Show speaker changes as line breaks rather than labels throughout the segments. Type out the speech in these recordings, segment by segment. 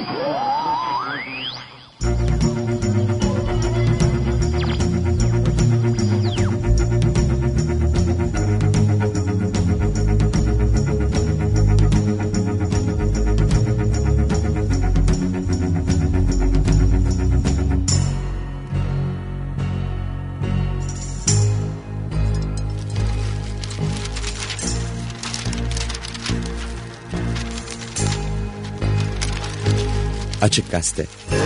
Açık Gazete.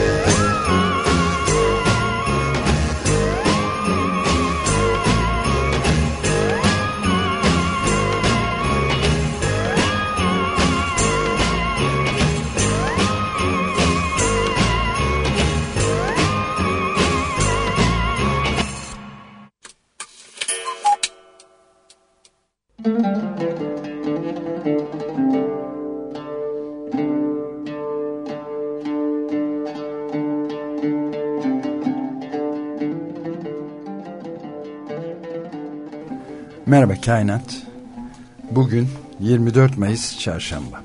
Merhaba Kainat. Bugün 24 Mayıs Çarşamba.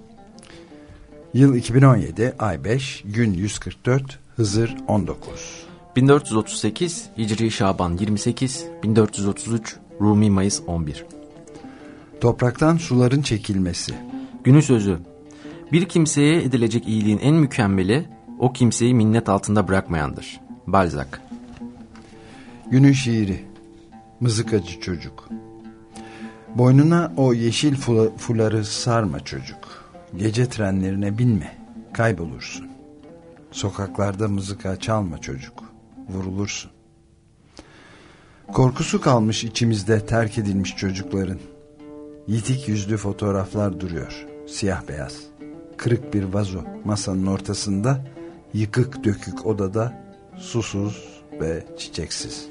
Yıl 2017, ay 5, gün 144, Hızır 19.
1438 Hicri Şaban 28, 1433 Rumi Mayıs 11.
Topraktan suların çekilmesi.
Günün sözü: bir kimseye edilecek iyiliğin en mükemmeli o kimseyi minnet altında bırakmayandır. Balzac.
Günün şiiri. Mızıkacı çocuk. Boynuna o yeşil fuları sarma çocuk. Gece trenlerine binme, kaybolursun. Sokaklarda mızıka çalma çocuk, vurulursun. Korkusu kalmış içimizde terk edilmiş çocukların. Yitik yüzlü fotoğraflar duruyor, siyah beyaz. Kırık bir vazo masanın ortasında, yıkık dökük odada, susuz ve çiçeksiz.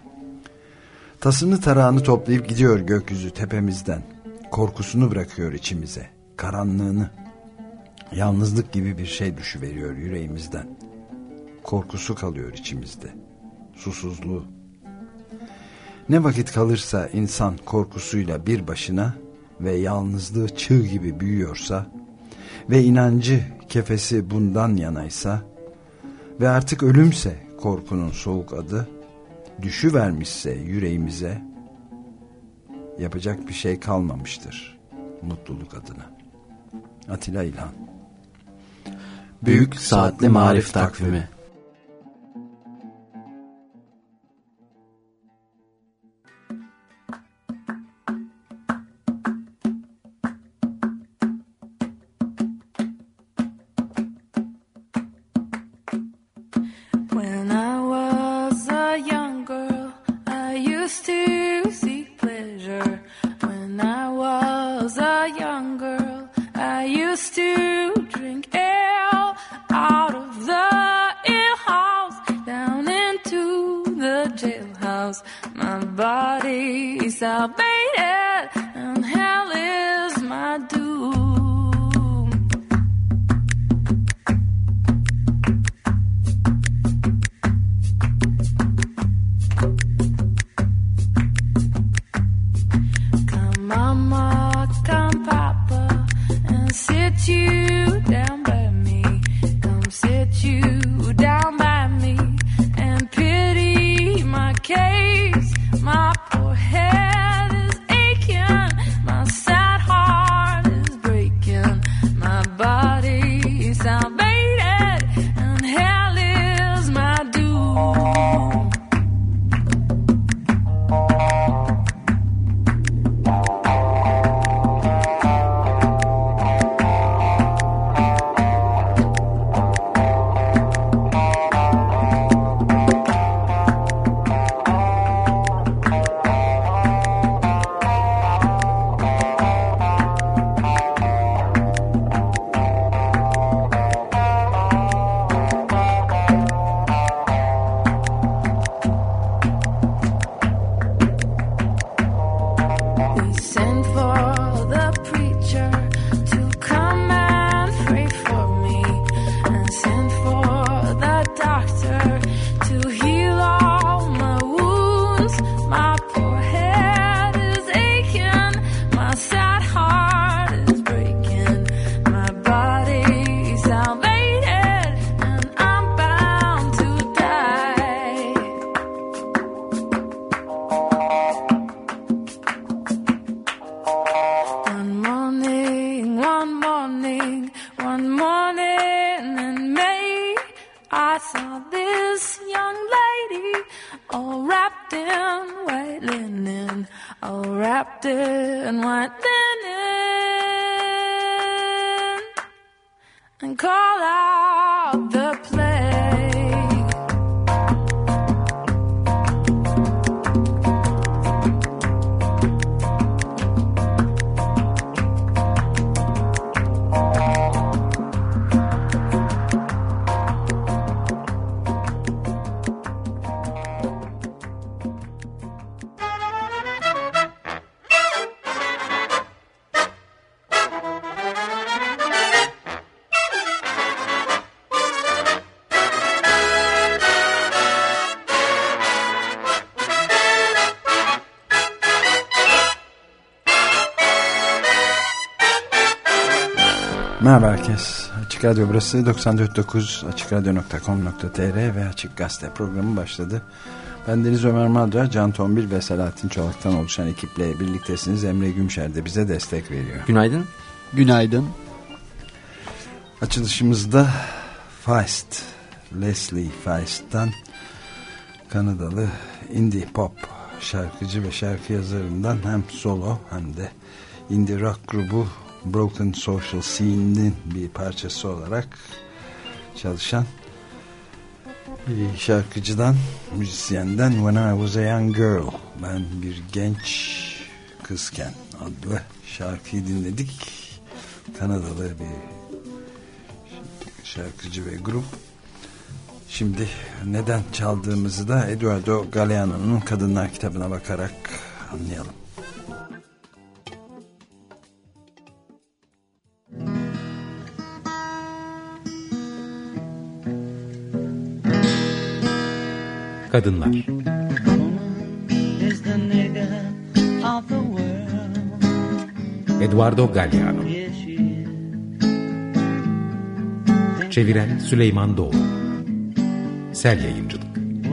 Tasını tarağını toplayıp gidiyor gökyüzü tepemizden. Korkusunu bırakıyor içimize, karanlığını. Yalnızlık gibi bir şey düşüveriyor yüreğimizden. Korkusu kalıyor içimizde, susuzluğu. Ne vakit kalırsa insan korkusuyla bir başına ve yalnızlığı çığ gibi büyüyorsa ve inancı kefesi bundan yanaysa ve artık ölümse korkunun soğuk adı, düşüvermişse yüreğimize, yapacak bir şey kalmamıştır mutluluk adına. Atilla İlhan.
Büyük Saatli Marif Takvimi.
I saw this young lady all wrapped in white linen, all wrapped in white linen, and call out the play.
Merhaba herkes. Açık Radyo burası 94.9 açıkradyo.com.tr ve Açık Gazete programı başladı. Ben Deniz Ömer Madra, Can Tombil ve Selahattin Çolak'tan oluşan ekiple birliktesiniz. Emre Gümşer de bize destek veriyor.
Günaydın.
Günaydın.
Açılışımızda Feist, Leslie Feist'ten, Kanadalı indie pop şarkıcı ve şarkı yazarından hem solo hem de indie rock grubu Broken Social Scene'in bir parçası olarak çalışan bir şarkıcıdan, müzisyenden When I Was a Young Girl, ben bir genç kızken adlı şarkıyı dinledik. Kanadalı bir şarkıcı ve grup. Şimdi neden çaldığımızı da Eduardo Galeano'nun Kadınlar kitabına bakarak anlayalım.
Kadınlar. Eduardo Galeano. Çeviren Süleyman Doğru. Sel Yayıncılık.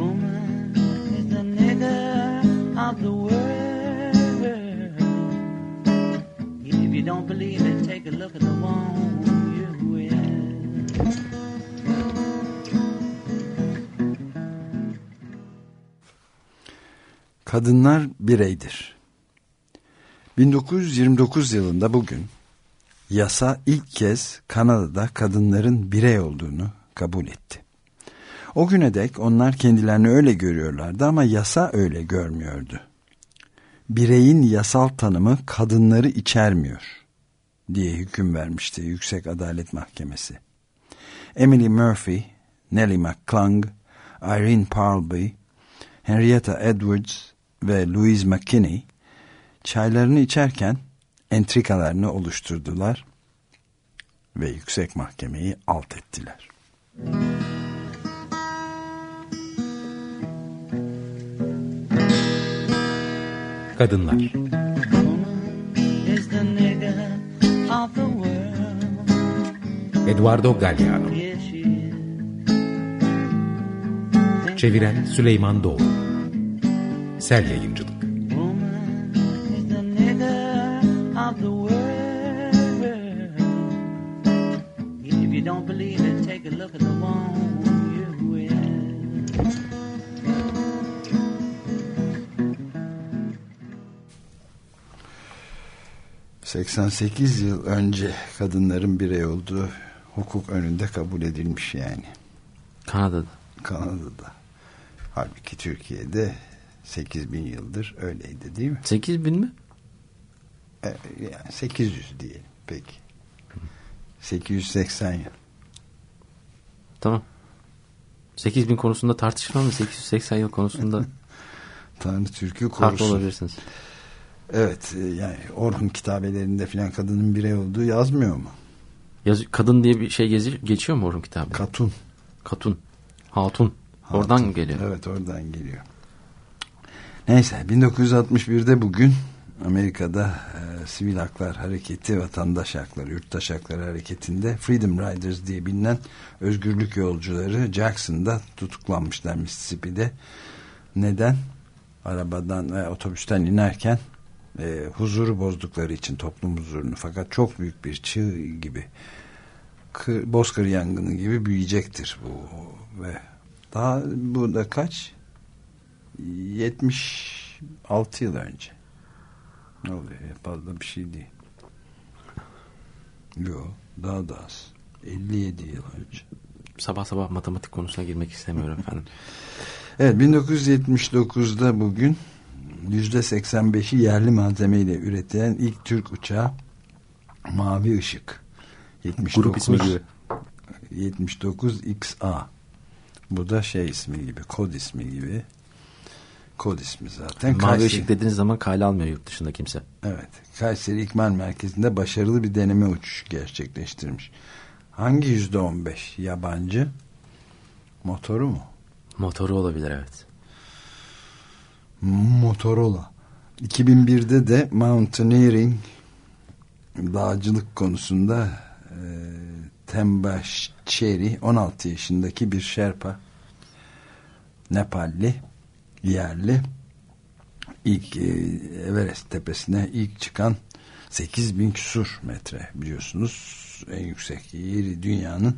Kadınlar bireydir. 1929 yılında bugün yasa ilk kez Kanada'da kadınların birey olduğunu kabul etti. O güne dek onlar kendilerini öyle görüyorlardı ama yasa öyle görmüyordu. Bireyin yasal tanımı kadınları içermiyor diye hüküm vermişti Yüksek Adalet Mahkemesi. Emily Murphy, Nellie McClung, Irene Parlby, Henrietta Edwards ve Louise McKinney çaylarını içerken entrikalarını oluşturdular ve yüksek mahkemeyi alt ettiler.
Kadınlar. Eduardo Galeano. Çeviren Süleyman Doğru. Sel Yayıncılık.
...88 yıl önce kadınların birey olduğu hukuk önünde kabul edilmiş yani. Kanada'da. Halbuki Türkiye'de 8.000 yıldır öyleydi değil mi?
8.000 mi?
Yani 800 diyelim peki. 880 yıl.
Tamam. 8.000 konusunda tartışmam mı? 880 yıl konusunda
Tanrı Türk'ü korusun.
haklı olabilirsiniz.
Evet, yani Orhun kitabelerinde filan kadının birey olduğu yazmıyor mu?
Kadın diye bir şey geçiyor mu Orhun kitabı? Hatun. Oradan geliyor.
Evet, oradan geliyor. Neyse, 1961'de bugün Amerika'da Sivil Haklar Hareketi, Vatandaş Hakları, Yurttaş Hakları Hareketi'nde Freedom Riders diye bilinen özgürlük yolcuları Jackson'da tutuklanmışlar, Mississippi'de. Neden? Arabadan ve otobüsten inerken huzuru bozdukları için, toplum huzurunu, fakat çok büyük bir çığ gibi bozkır yangını gibi büyüyecektir bu. Ve daha bu da kaç? 76 yıl önce. Ne oluyor? Fazla bir şey değil. Yok, daha da az. 57 yıl önce.
Sabah sabah matematik konusuna girmek istemiyorum efendim.
Evet, 1979'da bugün %85'i yerli malzemeyle üretilen ilk Türk uçağı Mavi Işık. 79,
grup ismi gibi.
79 XA. Bu da şey ismi gibi, kod ismi gibi. Kod ismi zaten.
Mavi Işık dediğiniz zaman kale almıyor yurt dışında kimse.
Evet. Kayseri İkmal Merkezi'nde başarılı bir deneme uçuşu gerçekleştirmiş. Hangi %15 yabancı? Motoru mu?
Motoru olabilir, evet.
Motorola. 2001'de de mountaineering, dağcılık konusunda Tembaş Çeri 16 yaşındaki bir Şerpa, Nepalli, yerli, ilk Everest tepesine ilk çıkan 8000 küsur metre, biliyorsunuz en yüksek yeri, dünyanın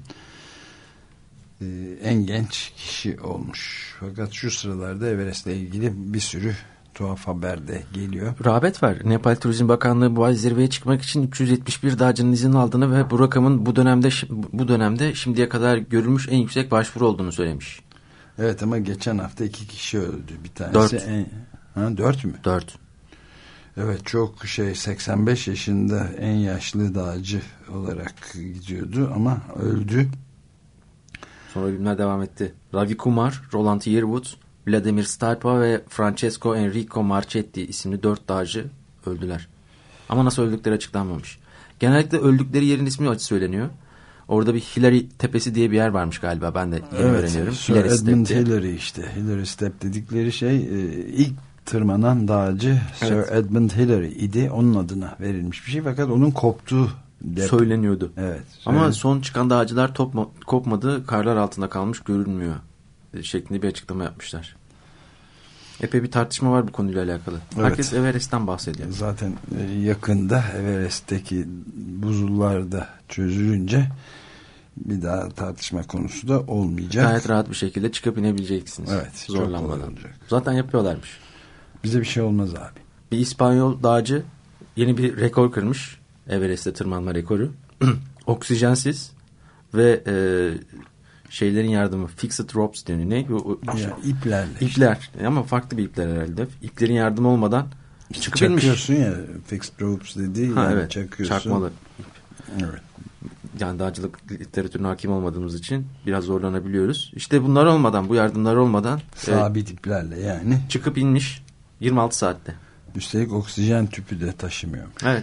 en genç kişi olmuş. Fakat şu sıralarda Everest'le ilgili bir sürü tuhaf haber de geliyor.
Rağbet var. Nepal Turizm Bakanlığı bu ay zirveye çıkmak için 371 dağcının izin aldığını ve bu rakamın bu dönemde şimdiye kadar görülmüş en yüksek başvuru olduğunu söylemiş.
Evet, ama geçen hafta 2 kişi öldü. Bir tanesi
4.
4 mü?
4.
Evet, çok 85 yaşında en yaşlı dağcı olarak gidiyordu ama öldü.
Sonra ölümler devam etti. Ravi Kumar, Roland Yearwood, Vladimir Stalpa ve Francesco Enrico Marchetti isimli 4 dağcı öldüler. Ama nasıl öldükleri açıklanmamış. Genellikle öldükleri yerin ismi söyleniyor. Orada bir Hillary Tepesi diye bir yer varmış galiba. Ben de yeni öğreniyorum.
Sir
Hillary
Edmund
Step
Hillary işte. Hillary Step dedikleri şey ilk tırmanan dağcı Sir Edmund Hillary idi. Onun adına verilmiş bir şey. Fakat onun koptuğu
söyleniyordu.
Evet.
Ama son çıkan dağcılar kopmadı. Karlar altında kalmış, görünmüyor şeklinde bir açıklama yapmışlar. Epey bir tartışma var bu konuyla alakalı. Evet. Herkes Everest'ten bahsediyor.
Zaten yakında Everest'teki buzullar da çözülünce bir daha tartışma konusu da olmayacak.
Gayet rahat bir şekilde çıkıp inebileceksiniz.
Evet.
Zorlanmadan. Zaten yapıyorlarmış.
Bize bir şey olmaz abi.
Bir İspanyol dağcı yeni bir rekor kırmış. Everest'te tırmanma rekoru. Oksijensiz ve şeylerin yardımı, fixed ropes deniyor. Ne?
İplerle.
İpler. Ama farklı bir ipler herhalde. İplerin yardımı olmadan çıkıp inmiş.
Çakıyorsun ya, fixed ropes dediği.
Ha,
yani
evet.
Çakıyorsun.
Çakmalı.
Evet.
Yani dağcılık literatürüne hakim olmadığımız için biraz zorlanabiliyoruz. İşte bunlar olmadan, bu yardımlar olmadan
sabit iplerle yani.
Çıkıp inmiş 26 saatte.
Üstelik oksijen tüpü de taşımıyormuş.
Evet.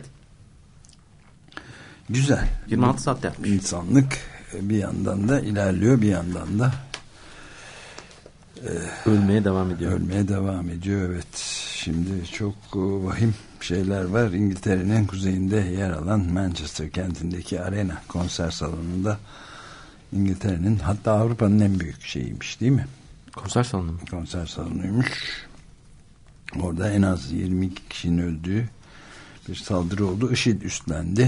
Güzel.
26 saat yapmış.
İnsanlık bir yandan da ilerliyor, bir yandan da
ölmeye devam ediyor.
Ölmeye devam ediyor, evet. Şimdi çok vahim şeyler var. İngiltere'nin kuzeyinde yer alan Manchester kentindeki Arena konser salonunda, İngiltere'nin, hatta Avrupa'nın en büyük şeyiymiş, değil mi?
Konser salonu mu?
Konser salonuymuş. Orada en az 22 kişinin öldüğü bir saldırı oldu. IŞİD üstlendi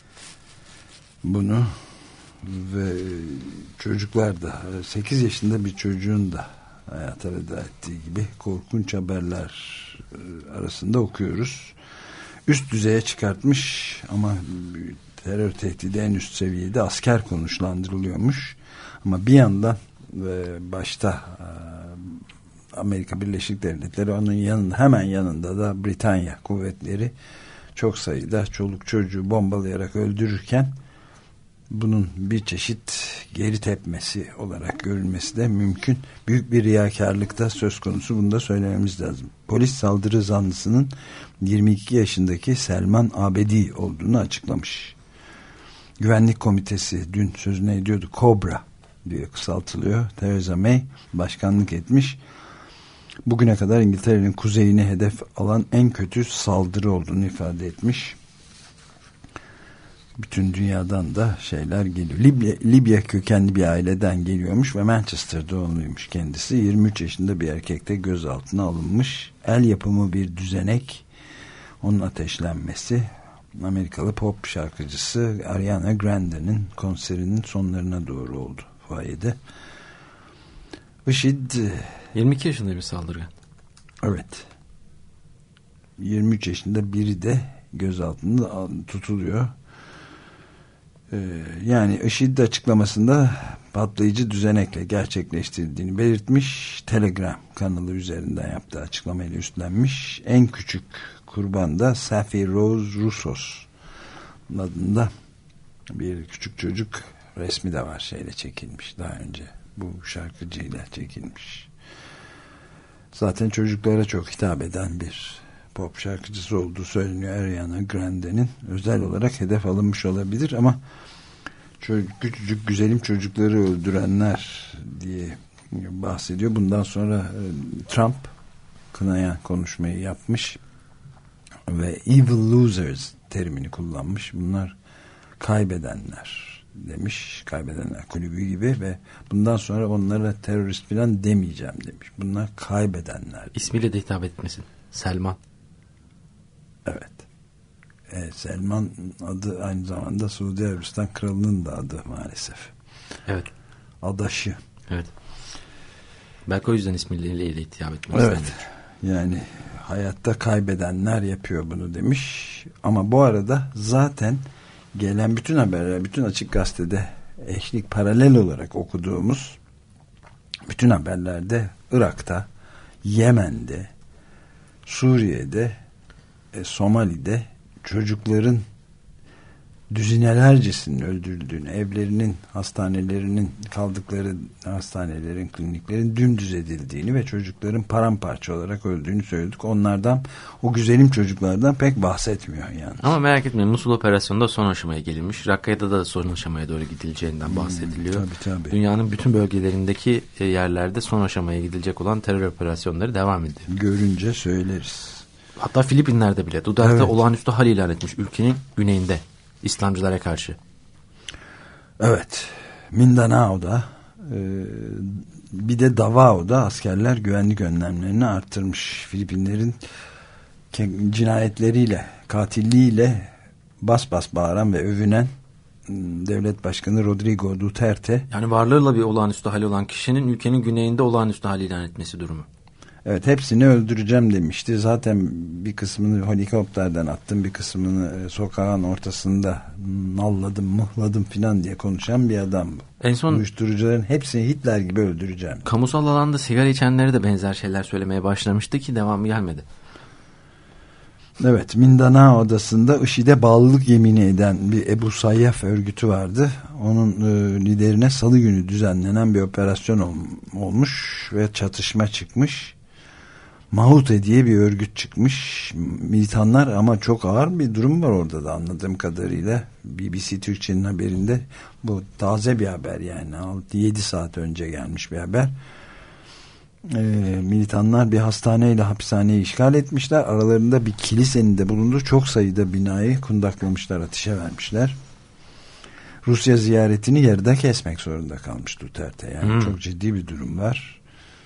bunu ve çocuklar da, 8 yaşında bir çocuğun da hayata veda ettiği gibi korkunç haberler arasında okuyoruz. Üst düzeye çıkartmış ama terör tehdidi en üst seviyede, asker konuşlandırılıyormuş. Ama bir yandan başta Amerika Birleşik Devletleri, onun yanında, hemen yanında da Britanya kuvvetleri çok sayıda çoluk çocuğu bombalayarak öldürürken bunun bir çeşit geri tepmesi olarak görülmesi de mümkün. Büyük bir riyakarlık da söz konusu, bunu da söylememiz lazım. Polis saldırı zanlısının 22 yaşındaki Selman Abedi olduğunu açıklamış. Güvenlik Komitesi dün sözüne ediyordu. Cobra diye kısaltılıyor. Theresa May başkanlık etmiş. Bugüne kadar İngiltere'nin kuzeyine hedef alan en kötü saldırı olduğunu ifade etmiş. Bütün dünyadan da şeyler geliyor. Libya kökenli bir aileden geliyormuş ve Manchester doğumluymuş kendisi. 23 yaşında bir erkek de gözaltına alınmış. El yapımı bir düzenek, onun ateşlenmesi Amerikalı pop şarkıcısı Ariana Grande'nin konserinin sonlarına doğru oldu fayede. IŞİD
22 yaşında bir saldırgan.
Evet. 23 yaşında biri de gözaltında tutuluyor. Yani IŞİD açıklamasında patlayıcı düzenekle gerçekleştirildiğini belirtmiş. Telegram kanalı üzerinden yaptığı açıklamayla üstlenmiş. En küçük kurban da Safi Rose Russos adında bir küçük çocuk, resmi de var, şeyle çekilmiş daha önce. Bu şarkıcıyla çekilmiş. Zaten çocuklara çok hitap eden bir pop şarkıcısı olduğu söyleniyor Ariana Grande'nin. Özel olarak hedef alınmış olabilir ama küçücük güzelim çocukları öldürenler diye bahsediyor. Bundan sonra Trump kınayan konuşmayı yapmış ve evil losers terimini kullanmış. Bunlar kaybedenler demiş. Kaybedenler kulübü gibi ve bundan sonra onlara terörist falan demeyeceğim demiş. Bunlar kaybedenler.
İsmiyle de hitap etmesin. Selman.
Evet. Selman adı aynı zamanda Suudi Arabistan Kralı'nın da adı maalesef.
Evet.
Adaşı.
Evet. Belki o yüzden ismiyle hitap etmez.
Evet. Yani hayatta kaybedenler yapıyor bunu demiş. Ama bu arada zaten gelen bütün haberler, bütün Açık Gazete'de eşlik paralel olarak okuduğumuz bütün haberlerde Irak'ta, Yemen'de, Suriye'de, Somali'de çocukların düzinelercesinin öldürüldüğünü, evlerinin, hastanelerinin, kaldıkları hastanelerin, kliniklerin dümdüz edildiğini ve çocukların paramparça olarak öldüğünü söyledik. Onlardan, o güzelim çocuklardan pek bahsetmiyor yani.
Ama merak etmeyin, Musul operasyonunda son aşamaya gelinmiş. Rakka'da da son aşamaya doğru gidileceğinden bahsediliyor.
Tabii.
Dünyanın bütün bölgelerindeki yerlerde son aşamaya gidilecek olan terör operasyonları devam ediyor.
Görünce söyleriz.
Hatta Filipinler'de bile Duterte olağanüstü hal ilan etmiş ülkenin güneyinde İslamcılara karşı. Evet.
Mindanao'da bir de Davao'da askerler güvenlik önlemlerini arttırmış. Filipinlerin cinayetleriyle, katilliğiyle bas bas bağıran ve övünen devlet başkanı Rodrigo Duterte.
Yani varlığıyla bir olağanüstü hal olan kişinin ülkenin güneyinde olağanüstü hal ilan etmesi durumu.
Evet, hepsini öldüreceğim demişti. Zaten bir kısmını helikopterden attım, bir kısmını sokağın ortasında nalladım, mıhladım filan diye konuşan bir adam bu.
En son
uyuşturucuların hepsini Hitler gibi öldüreceğim.
Kamusal alanda sigara içenlere de benzer şeyler söylemeye başlamıştı ki devamı gelmedi.
Evet, Mindanao Adası'nda IŞİD'e bağlılık yemini eden bir Ebu Sayyaf örgütü vardı. Onun liderine salı günü düzenlenen bir operasyon olmuş ve çatışma çıkmış. Mahute diye bir örgüt çıkmış. Militanlar, ama çok ağır bir durum var orada da anladığım kadarıyla. BBC Türkçe'nin haberinde, bu taze bir haber yani 7 saat önce gelmiş bir haber. Militanlar bir hastaneyle hapishaneyi işgal etmişler. Aralarında bir kilisenin de bulunduğu çok sayıda binayı kundaklamışlar, ateşe vermişler. Rusya ziyaretini yarıda kesmek zorunda kalmış Duterte. Yani çok ciddi bir durum var.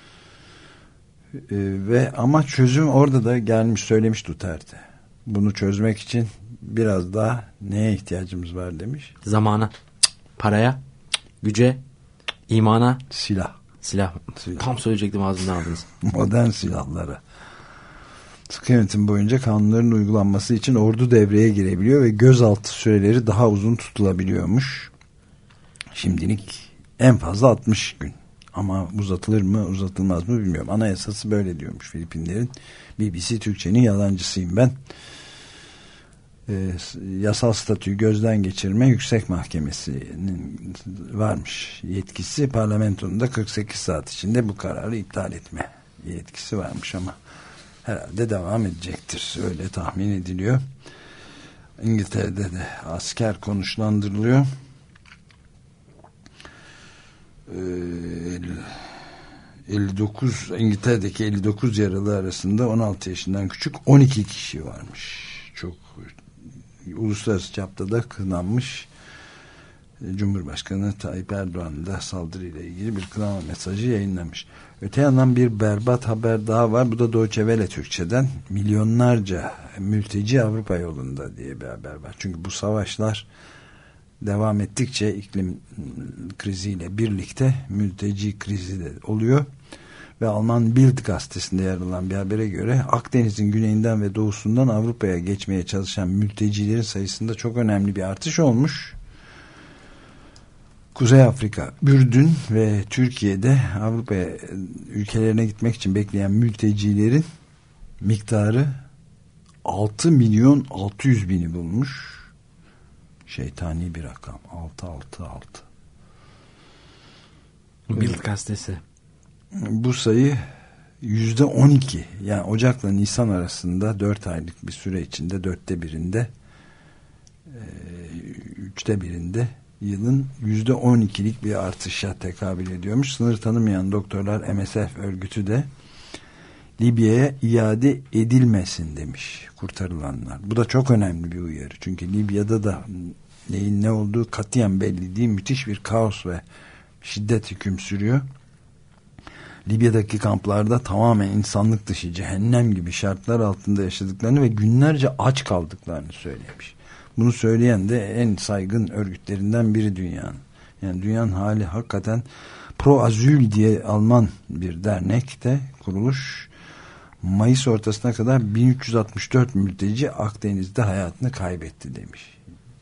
Ve ama çözüm orada da gelmiş, söylemiş Duterte. Bunu çözmek için biraz daha neye ihtiyacımız var demiş.
Zamana, paraya, güce, imana,
silah.
Tam söyleyecektim, ağzımdan aldınız.
Modern silahlara. Sıkı yönetim boyunca kanunların uygulanması için ordu devreye girebiliyor ve gözaltı süreleri daha uzun tutulabiliyormuş. Şimdilik en fazla 60 gün. Ama uzatılır mı uzatılmaz mı bilmiyorum. Anayasası böyle diyormuş Filipinlerin. BBC Türkçe'nin yalancısıyım ben. Yasal statüyü gözden geçirme yüksek mahkemesinin varmış yetkisi. Parlamentonun da 48 saat içinde bu kararı iptal etme yetkisi varmış ama herhalde devam edecektir. Öyle tahmin ediliyor. İngiltere'de de asker konuşlandırılıyor. 59 İngiltere'deki 59 yaralı arasında 16 yaşından küçük 12 kişi varmış. Çok uluslararası çapta da kınanmış Cumhurbaşkanı Tayyip Erdoğan da saldırıyla ilgili bir kınama mesajı yayınlamış. Öte yandan bir berbat haber daha var. Bu da Deutsche Welle Türkçe'den. Milyonlarca mülteci Avrupa yolunda diye bir haber var. Çünkü bu savaşlar devam ettikçe iklim kriziyle birlikte mülteci krizi de oluyor. Ve Alman Bild gazetesinde yer alan bir habere göre Akdeniz'in güneyinden ve doğusundan Avrupa'ya geçmeye çalışan mültecilerin sayısında çok önemli bir artış olmuş. Kuzey Afrika, Ürdün ve Türkiye'de Avrupa ülkelerine gitmek için bekleyen mültecilerin miktarı 6.600.000'i bulmuş. Şeytani bir rakam. 666.
Bild gazetesi.
Bu sayı %12, yani Ocak'la Nisan arasında 4 aylık bir süre içinde 1/4'inde 1/3'inde yılın %12'lik bir artışa tekabül ediyormuş. Sınır tanımayan doktorlar MSF örgütü de Libya'ya iade edilmesin demiş kurtarılanlar. Bu da çok önemli bir uyarı. Çünkü Libya'da da neyin ne olduğu katiyen belli değil. Müthiş bir kaos ve şiddet hüküm sürüyor. Libya'daki kamplarda tamamen insanlık dışı, cehennem gibi şartlar altında yaşadıklarını ve günlerce aç kaldıklarını söylemiş. Bunu söyleyen de en saygın örgütlerinden biri dünyanın. Yani dünyanın hali hakikaten Pro Azül diye Alman bir dernekte kuruluş. Mayıs ortasına kadar 1364 mülteci Akdeniz'de hayatını kaybetti demiş.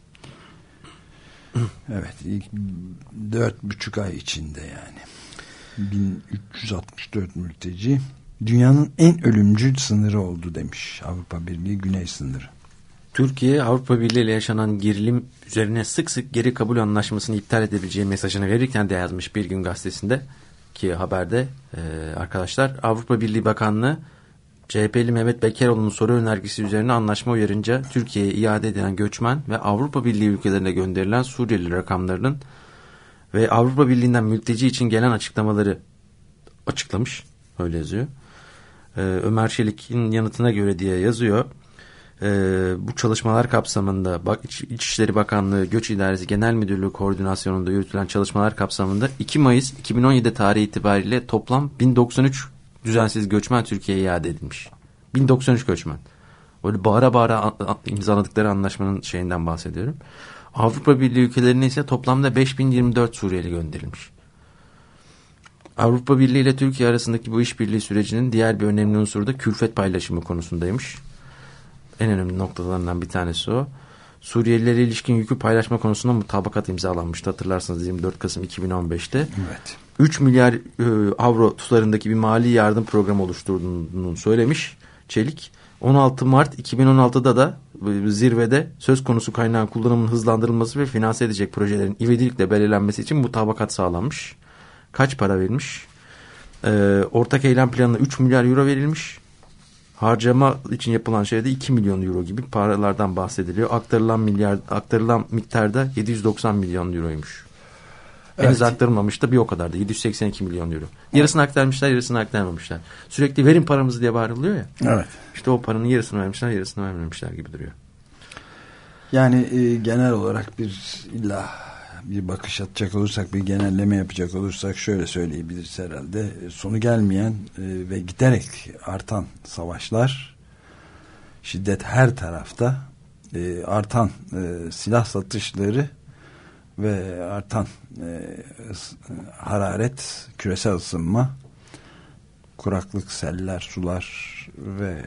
Evet, ilk 4,5 ay içinde yani. 1364 mülteci dünyanın en ölümcül sınırı oldu demiş Avrupa Birliği Güney sınırı.
Türkiye Avrupa Birliği ile yaşanan gerilim üzerine sık sık geri kabul anlaşmasını iptal edebileceği mesajını verirken de yazmış Bir Gün gazetesinde ki haberde arkadaşlar Avrupa Birliği Bakanlığı CHP'li Mehmet Bekeroğlu'nun soru önergesi üzerine anlaşma uyarınca Türkiye'ye iade edilen göçmen ve Avrupa Birliği ülkelerine gönderilen Suriyeli rakamlarının ve Avrupa Birliği'nden mülteci için gelen açıklamaları açıklamış. Öyle yazıyor. Ömer Çelik'in yanıtına göre diye yazıyor. Bu çalışmalar kapsamında İçişleri Bakanlığı Göç İdaresi Genel Müdürlüğü koordinasyonunda yürütülen çalışmalar kapsamında 2 Mayıs 2017 tarihi itibariyle toplam 1093 düzensiz göçmen Türkiye'ye iade edilmiş. 1093 göçmen. Böyle bağıra bağıra imzaladıkları anlaşmanın şeyinden bahsediyorum. Avrupa Birliği ülkelerine ise toplamda 5024 Suriyeli gönderilmiş. Avrupa Birliği ile Türkiye arasındaki bu işbirliği sürecinin diğer bir önemli unsuru da külfet paylaşımı konusundaymış. En önemli noktalarından bir tanesi o. Suriyelilere ilişkin yükü paylaşma konusunda mutabakat imzalanmıştı. Hatırlarsanız 24 Kasım 2015'te.
Evet.
3 milyar avro tutarındaki bir mali yardım programı oluşturduğunu söylemiş Çelik. 16 Mart 2016'da da zirvede söz konusu kaynağın kullanımının hızlandırılması ve finanse edecek projelerin ivedilikle belirlenmesi için mutabakat sağlanmış. Kaç para verilmiş? Ortak eylem planına 3 milyar euro verilmiş. Harcama için yapılan şeyde 2 milyon euro gibi paralardan bahsediliyor. Aktarılan miktarda 790 milyon euroymuş. Evet. Henüz aktarılmamış da bir o kadar da 782 milyon euro. Yarısını aktarmışlar, yarısını aktarmamışlar. Sürekli verin paramızı diye bağırılıyor ya. Evet. İşte o paranın yarısını vermişler, yarısını vermemişler gibi duruyor.
Yani genel olarak bir bakış atacak olursak, bir genelleme yapacak olursak şöyle söyleyebiliriz herhalde. Sonu gelmeyen ve giderek artan savaşlar, şiddet her tarafta, artan silah satışları ve artan hararet, küresel ısınma, kuraklık, seller, sular ve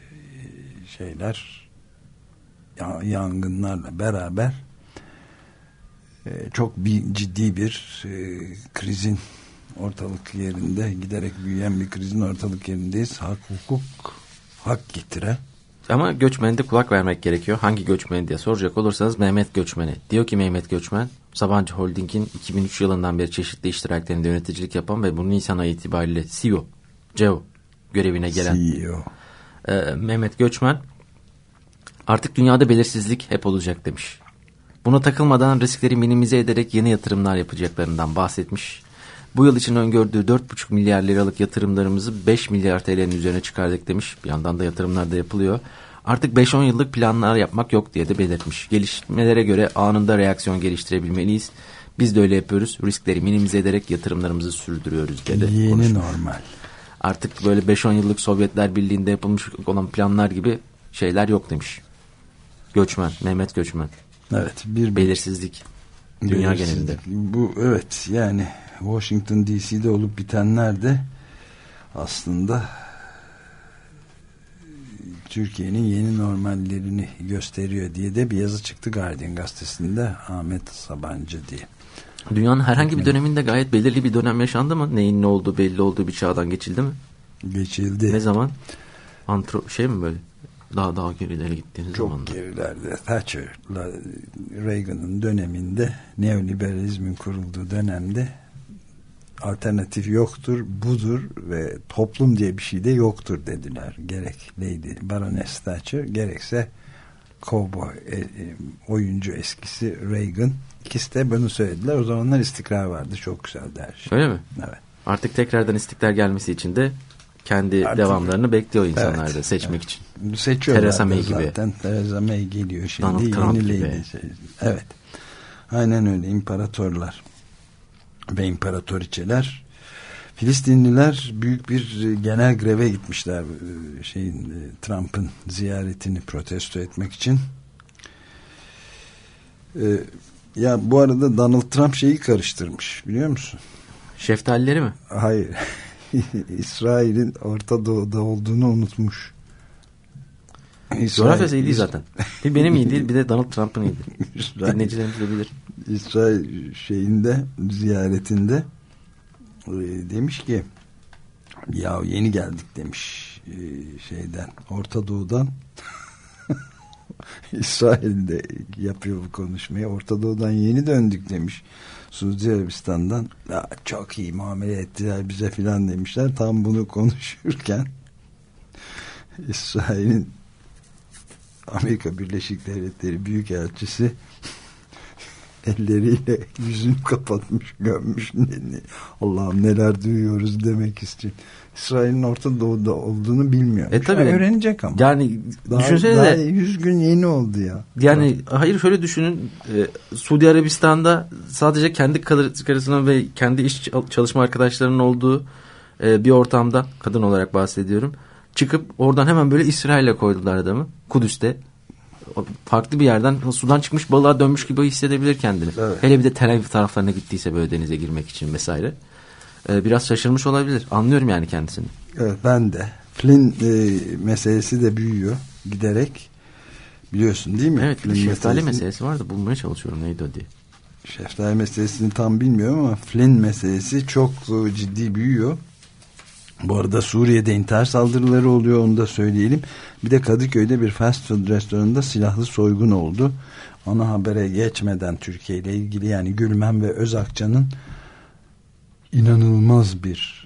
yangınlarla beraber çok ciddi bir krizin ortalık yerinde, giderek büyüyen bir krizin ortalık yerindeyiz. Hak, hukuk, hak getire.
Ama göçmene de kulak vermek gerekiyor. Hangi göçmeni diye soracak olursanız Mehmet Göçmen'i. Diyor ki Mehmet Göçmen, Sabancı Holding'in 2003 yılından beri çeşitli iştiraklerinde yöneticilik yapan ve bu Nisan ayı itibariyle CEO görevine gelen Mehmet Göçmen artık dünyada belirsizlik hep olacak demiş. Buna takılmadan riskleri minimize ederek yeni yatırımlar yapacaklarından bahsetmiş. Bu yıl için öngördüğü 4,5 milyar liralık yatırımlarımızı 5 milyar TL'nin üzerine çıkardık demiş. Bir yandan da yatırımlar da yapılıyor. Artık 5-10 yıllık planlar yapmak yok diye de belirtmiş. Gelişmelere göre anında reaksiyon geliştirebilmeliyiz. Biz de öyle yapıyoruz. Riskleri minimize ederek yatırımlarımızı sürdürüyoruz dedi.
Yeni
konuşmuş.
normal.
Artık böyle 5-10 yıllık Sovyetler Birliği'nde yapılmış olan planlar gibi şeyler yok demiş. Göçmen, Mehmet Göçmen.
Evet, bir
Belirsizlik dünya
belirsizlik.
genelinde.
Bu evet, yani Washington DC'de olup bitenler de aslında Türkiye'nin yeni normallerini gösteriyor diye de bir yazı çıktı Guardian gazetesinde, Ahmet Sabancı diye.
Dünyanın herhangi bir döneminde gayet belirli bir dönem yaşandı mı? Neyin ne olduğu belli olduğu bir çağdan geçildi mi?
Geçildi.
Ne zaman? Şey mi böyle? Daha gerilere gittiğiniz
çok
zamanda.
Çok gerilerde. Thatcher'la Reagan'ın döneminde, neoliberalizmin kurulduğu dönemde alternatif yoktur, budur ve toplum diye bir şey de yoktur dediler. Gerek Lady Baroness Thatcher, gerekse kovboy oyuncu eskisi Reagan. İkisi de bunu söylediler. O zamanlar istikrar vardı. Çok güzeldi her şey.
Öyle mi?
Evet.
Artık tekrardan istikrar gelmesi için de kendi devamlarını bekliyor insanlar da seçmek için.
Seçiyorlar
Theresa May gibi.
zaten. Theresa May geliyor şimdi.
Donald Trump
yeni
gibi.
Lady. Evet. Aynen öyle. İmparatorlar ve imparatoriçeler. Filistinliler büyük bir genel greve gitmişler. Trump'ın ziyaretini protesto etmek için. Ya bu arada Donald Trump şeyi karıştırmış, biliyor musun?
Şeftalileri mi?
Hayır. İsrail'in Orta Doğu'da olduğunu unutmuş.
Coğrafyası iyi değil zaten. Bir benim iyi değil, bir de Donald Trump'ın iyi değil. Dinleyicilerimiz de bilir.
İsrail ziyaretinde demiş ki ya yeni geldik demiş Orta Doğu'dan. İsrail'de yapıyor bu konuşmayı. Orta Doğu'dan yeni döndük demiş. Suudi Arabistan'dan çok iyi muamele ettiler bize filan demişler. Tam bunu konuşurken İsrail'in Amerika Birleşik Devletleri Büyükelçisi elleriyle yüzünü kapatmış, gömmüş. Allah'ım neler duyuyoruz demek istiyor. İsrail'in Orta Doğu'da olduğunu bilmiyor.
Tabii.
Öğrenecek ama.
Yani düşünsene
daha
de
100 gün yeni oldu ya.
Yani hayır, şöyle düşünün. Suudi Arabistan'da sadece kendi karısının ve kendi iş çalışma arkadaşlarının olduğu bir ortamda, kadın olarak bahsediyorum. Çıkıp oradan hemen böyle İsrail'e koydular adamı. Kudüs'te. Farklı bir yerden sudan çıkmış balığa dönmüş gibi hissedebilir kendini. Evet. Hele bir de Tel Aviv taraflarına gittiyse böyle denize girmek için vesaire. Biraz şaşırmış olabilir. Anlıyorum yani kendisini. Evet, ben de. Flynn meselesi de büyüyor giderek. Biliyorsun değil mi? Evet. Şeftali meselesi var da bulmaya çalışıyorum. Neydi o diye. Şeftali meselesini tam bilmiyorum ama Flynn meselesi çok ciddi büyüyor. Bu arada Suriye'de intihar saldırıları oluyor, onu da söyleyelim. Bir de Kadıköy'de bir fast food restoranında silahlı soygun oldu. Ana habere geçmeden Türkiye ile ilgili, yani Gülmen ve Özakça'nın inanılmaz bir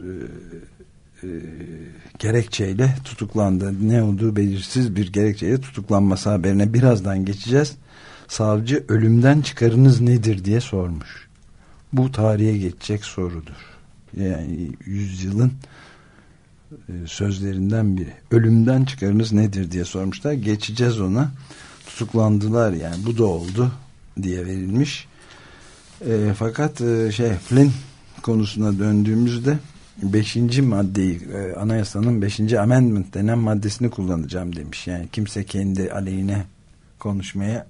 gerekçeyle tutuklandı. Ne olduğu belirsiz bir gerekçeyle tutuklanması haberine birazdan geçeceğiz. Savcı ölümden çıkarınız nedir diye sormuş. Bu tarihe geçecek sorudur. Yani yüzyılın sözlerinden biri. Ölümden çıkarınız nedir diye sormuşlar. Geçeceğiz ona. Tutuklandılar, yani bu da oldu diye verilmiş. Fakat Flynn konusuna döndüğümüzde 5. maddeyi, anayasanın 5. amendment denen maddesini kullanacağım demiş. Yani kimse kendi aleyhine konuşmaya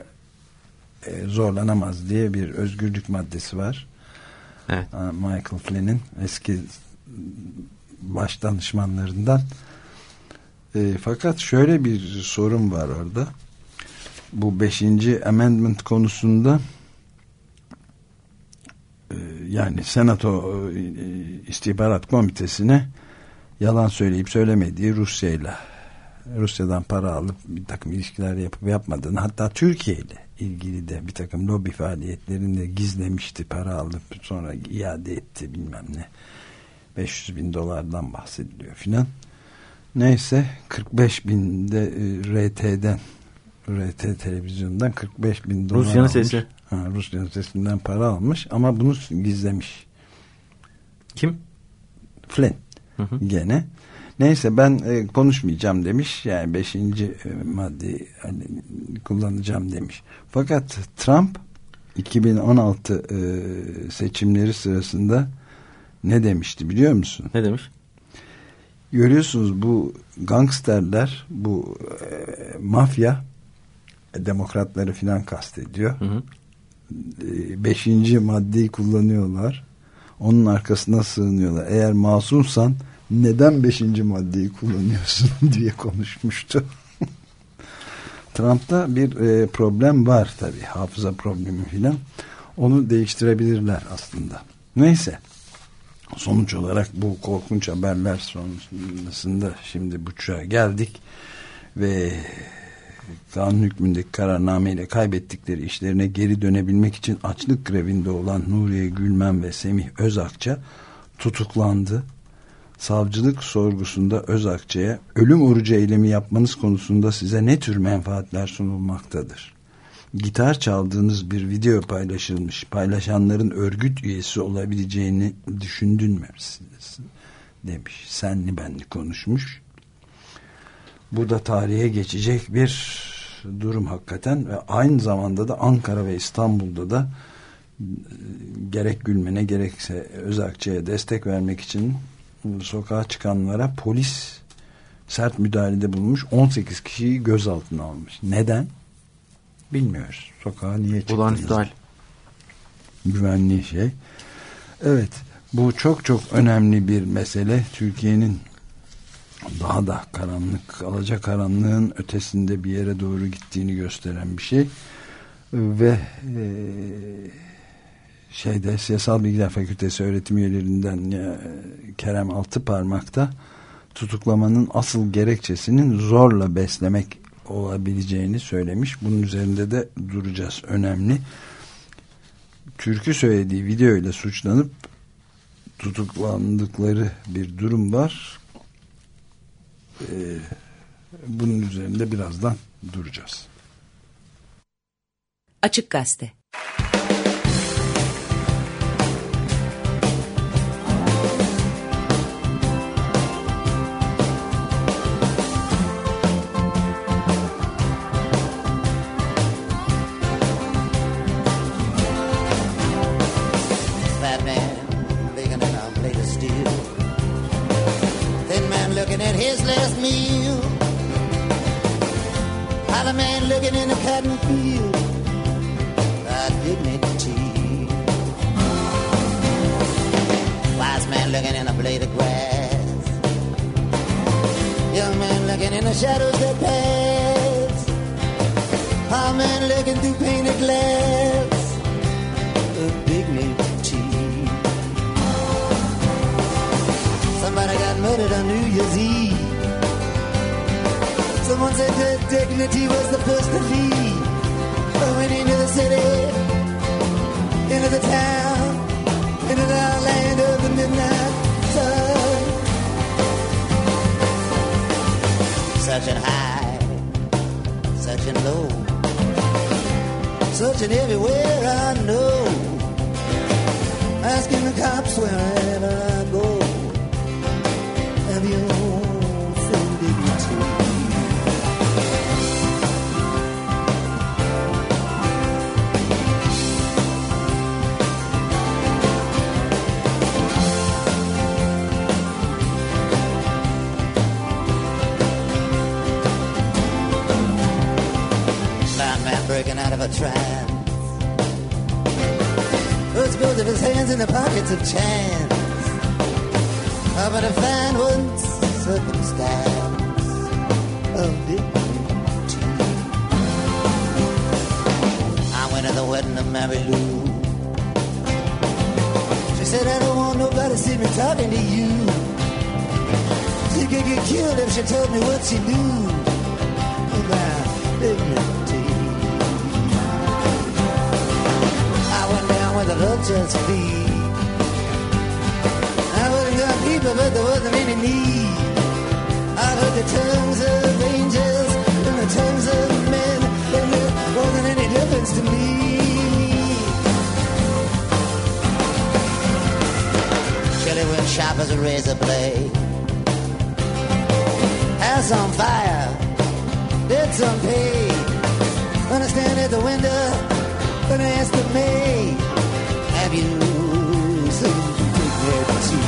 zorlanamaz diye bir özgürlük maddesi var. Evet. Michael Flynn'in eski baş danışmanlarından. Fakat şöyle bir sorun var orada. Bu 5. amendment konusunda yani Senato İstihbarat Komitesi'ne yalan söyleyip söylemediği, Rusya'dan para alıp bir takım ilişkiler yapıp yapmadığını, hatta Türkiye ile ilgili de bir takım lobi faaliyetlerinde gizlemişti, para alıp sonra iade etti bilmem ne. $500,000 bahsediliyor filan. Neyse 45.000 de RT televizyondan $45,000 Rusya'nın sesi.
Rusya'nın sesinden para almış ama bunu gizlemiş.
Kim?
Flynn. Gene. Neyse ben konuşmayacağım demiş. Yani 5. maddeyi hani, kullanacağım demiş. Fakat Trump 2016 seçimleri sırasında ne demişti biliyor musun?
Ne demiş?
Görüyorsunuz bu gangsterler, bu mafya, demokratları filan kastediyor. 5. maddeyi kullanıyorlar. Onun arkasına sığınıyorlar. Eğer masumsan neden 5. maddeyi kullanıyorsun diye konuşmuştu. Trump'ta bir problem var tabii. Hafıza problemi filan. Onu değiştirebilirler aslında. Neyse. Sonuç olarak bu korkunç haberler sonrasında şimdi buçuğa geldik ve kanun hükmündeki kararnameyle kaybettikleri işlerine geri dönebilmek için açlık grevinde olan Nuriye Gülmen ve Semih Özakça tutuklandı. Savcılık sorgusunda Özakça'ya ölüm orucu eylemi yapmanız konusunda size ne tür menfaatler sunulmaktadır? Gitar çaldığınız bir video paylaşılmış. Paylaşanların örgüt üyesi olabileceğini düşündün mü demiş. Senli benli konuşmuş. Bu da tarihe geçecek bir durum hakikaten ve aynı zamanda da Ankara ve İstanbul'da da gerek Gülmen'e gerekse Özakçı'ya destek vermek için sokağa çıkanlara polis sert müdahalede bulunmuş. 18 kişiyi gözaltına almış. Neden? Bilmiyoruz. Sokağa niye çıktınız? Güvenli şey. Evet. Bu çok çok önemli bir mesele. Türkiye'nin daha da karanlık, alacakaranlığın ötesinde bir yere doğru gittiğini gösteren bir şey. Ve Siyasal Bilgiler Fakültesi öğretim üyelerinden Kerem Altıparmak'ta tutuklamanın asıl gerekçesinin zorla beslemek olabileceğini söylemiş. Bunun üzerinde de duracağız. Önemli. Türkü söylediği video ile suçlanıp tutuklandıkları bir durum var. Bunun üzerinde birazdan duracağız.
Açık Gazete.
His last meal, other man looking in the cotton field, dignity. Wise man looking in a blade of grass, young man looking in the shadows that pass, poor man looking through painted glass, dignity. Somebody got murdered on New Year's Eve. Someone said that dignity was the first to leave. I went into the city, into the town, into the land of the midnight sun. Searching high, searching low, searching everywhere I know, asking the cops wherever I go, have you seen dignity? Breaking out of a trance, puts both of his hands in the pockets of chance, but to find one circumstance of dignity. I went to the wedding of Mary Lou. She said, I don't want nobody to see me talking to you. She could get killed if she told me what she knew about dignity. The vultures feed. I wouldn't got people, but there wasn't any need. I heard the tongues of angels and the tongues of men, and there wasn't any difference to me. Surely went sharp as a razor blade. house on fire, debts unpaid. When I stand at the window, when I ask the maid, have you seen dignity?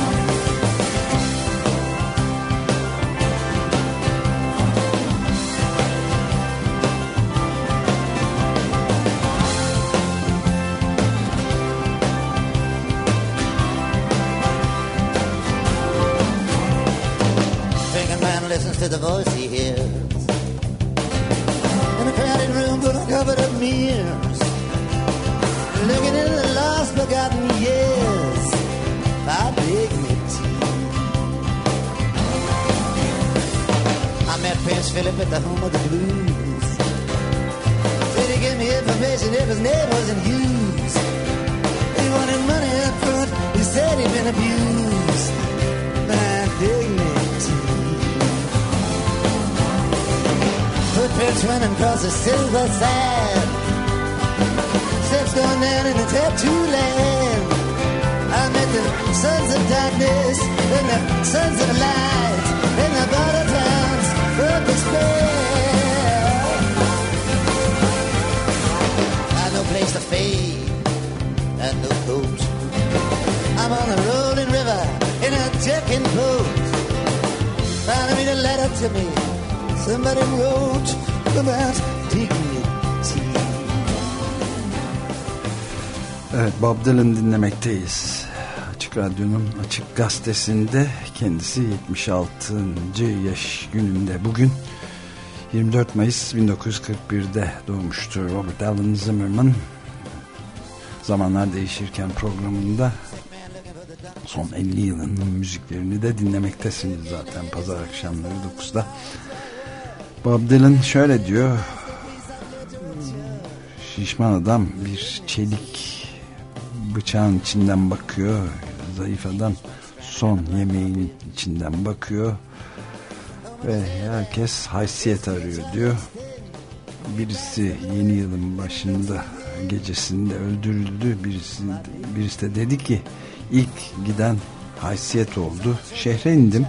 Listens to the voice he hears in a crowded room full of covered up mirrors, looking into the lost forgotten years by dignity. I met Prince Philip at the home of the blues. Said he gave me information if his name wasn't used. He wanted money up front, he said he'd been abused by dignity. Footprints running across the silver sand, steps going down in the tattoo land. I met the sons of darkness and the sons of light in the border towns of despair. I've no place to fade and no coast. I'm on a rolling river in a ticking boat. Finally read a letter to me somebody wrote about dignity.
Evet, Bob Dylan dinlemekteyiz. Açık Radyo'nun Açık Gazetesi'nde kendisi 76. yaş gününde bugün 24 Mayıs 1941'de doğmuştur. Robert Alan Zimmerman Zamanlar Değişirken programında son 50 yılın müziklerini de dinlemektesiniz zaten pazar akşamları 9'da. Bob Dylan şöyle diyor: şişman adam bir çelik bıçağın içinden bakıyor, zayıf adam son yemeğin içinden bakıyor ve herkes haysiyet arıyor diyor. Birisi yeni yılın başında gecesinde öldürüldü, birisi de dedi ki ilk giden haysiyet oldu. Şehre indim,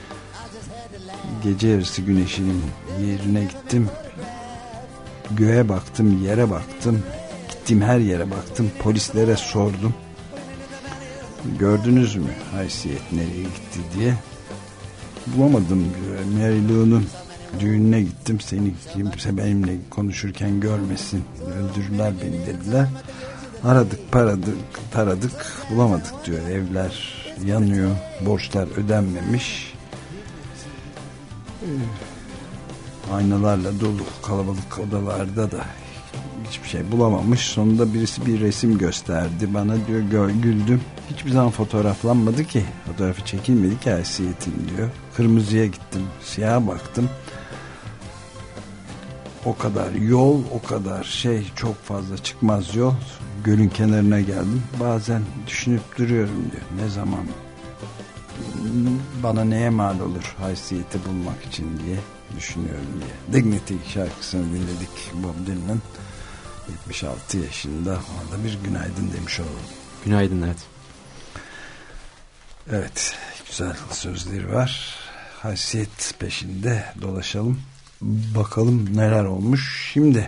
gece yarısı güneşinin yerine gittim, göğe baktım, yere baktım, gittiğim her yere baktım, polislere sordum, gördünüz mü haysiyet nereye gitti diye. Bulamadım diyor. Mary Lou'nun düğününe gittim, seni kimse benimle konuşurken görmesin, öldürürler beni dediler. Aradık, taradık, bulamadık diyor. Evler yanıyor, borçlar ödenmemiş, aynalarla dolu kalabalık odalarda da hiçbir şey bulamamış. Sonunda birisi bir resim gösterdi bana diyor, güldüm. Hiçbir zaman fotoğraflanmadı ki, fotoğrafı çekilmedi ki haysiyetin diyor. Kırmızıya gittim, siyaha baktım. O kadar yol, o kadar şey, çok fazla çıkmaz yol. Gölün kenarına geldim. Bazen düşünüp duruyorum diyor. Ne zaman bana neye mal olur haysiyeti bulmak için diye düşünüyorum diye. Dignity şarkısını dinledik Bob Dylan'ın. 76 yaşında. Ona da bir günaydın demiş olalım.
Günaydın, evet.
Evet, güzel sözleri var. Haysiyet peşinde dolaşalım. Bakalım neler olmuş. Şimdi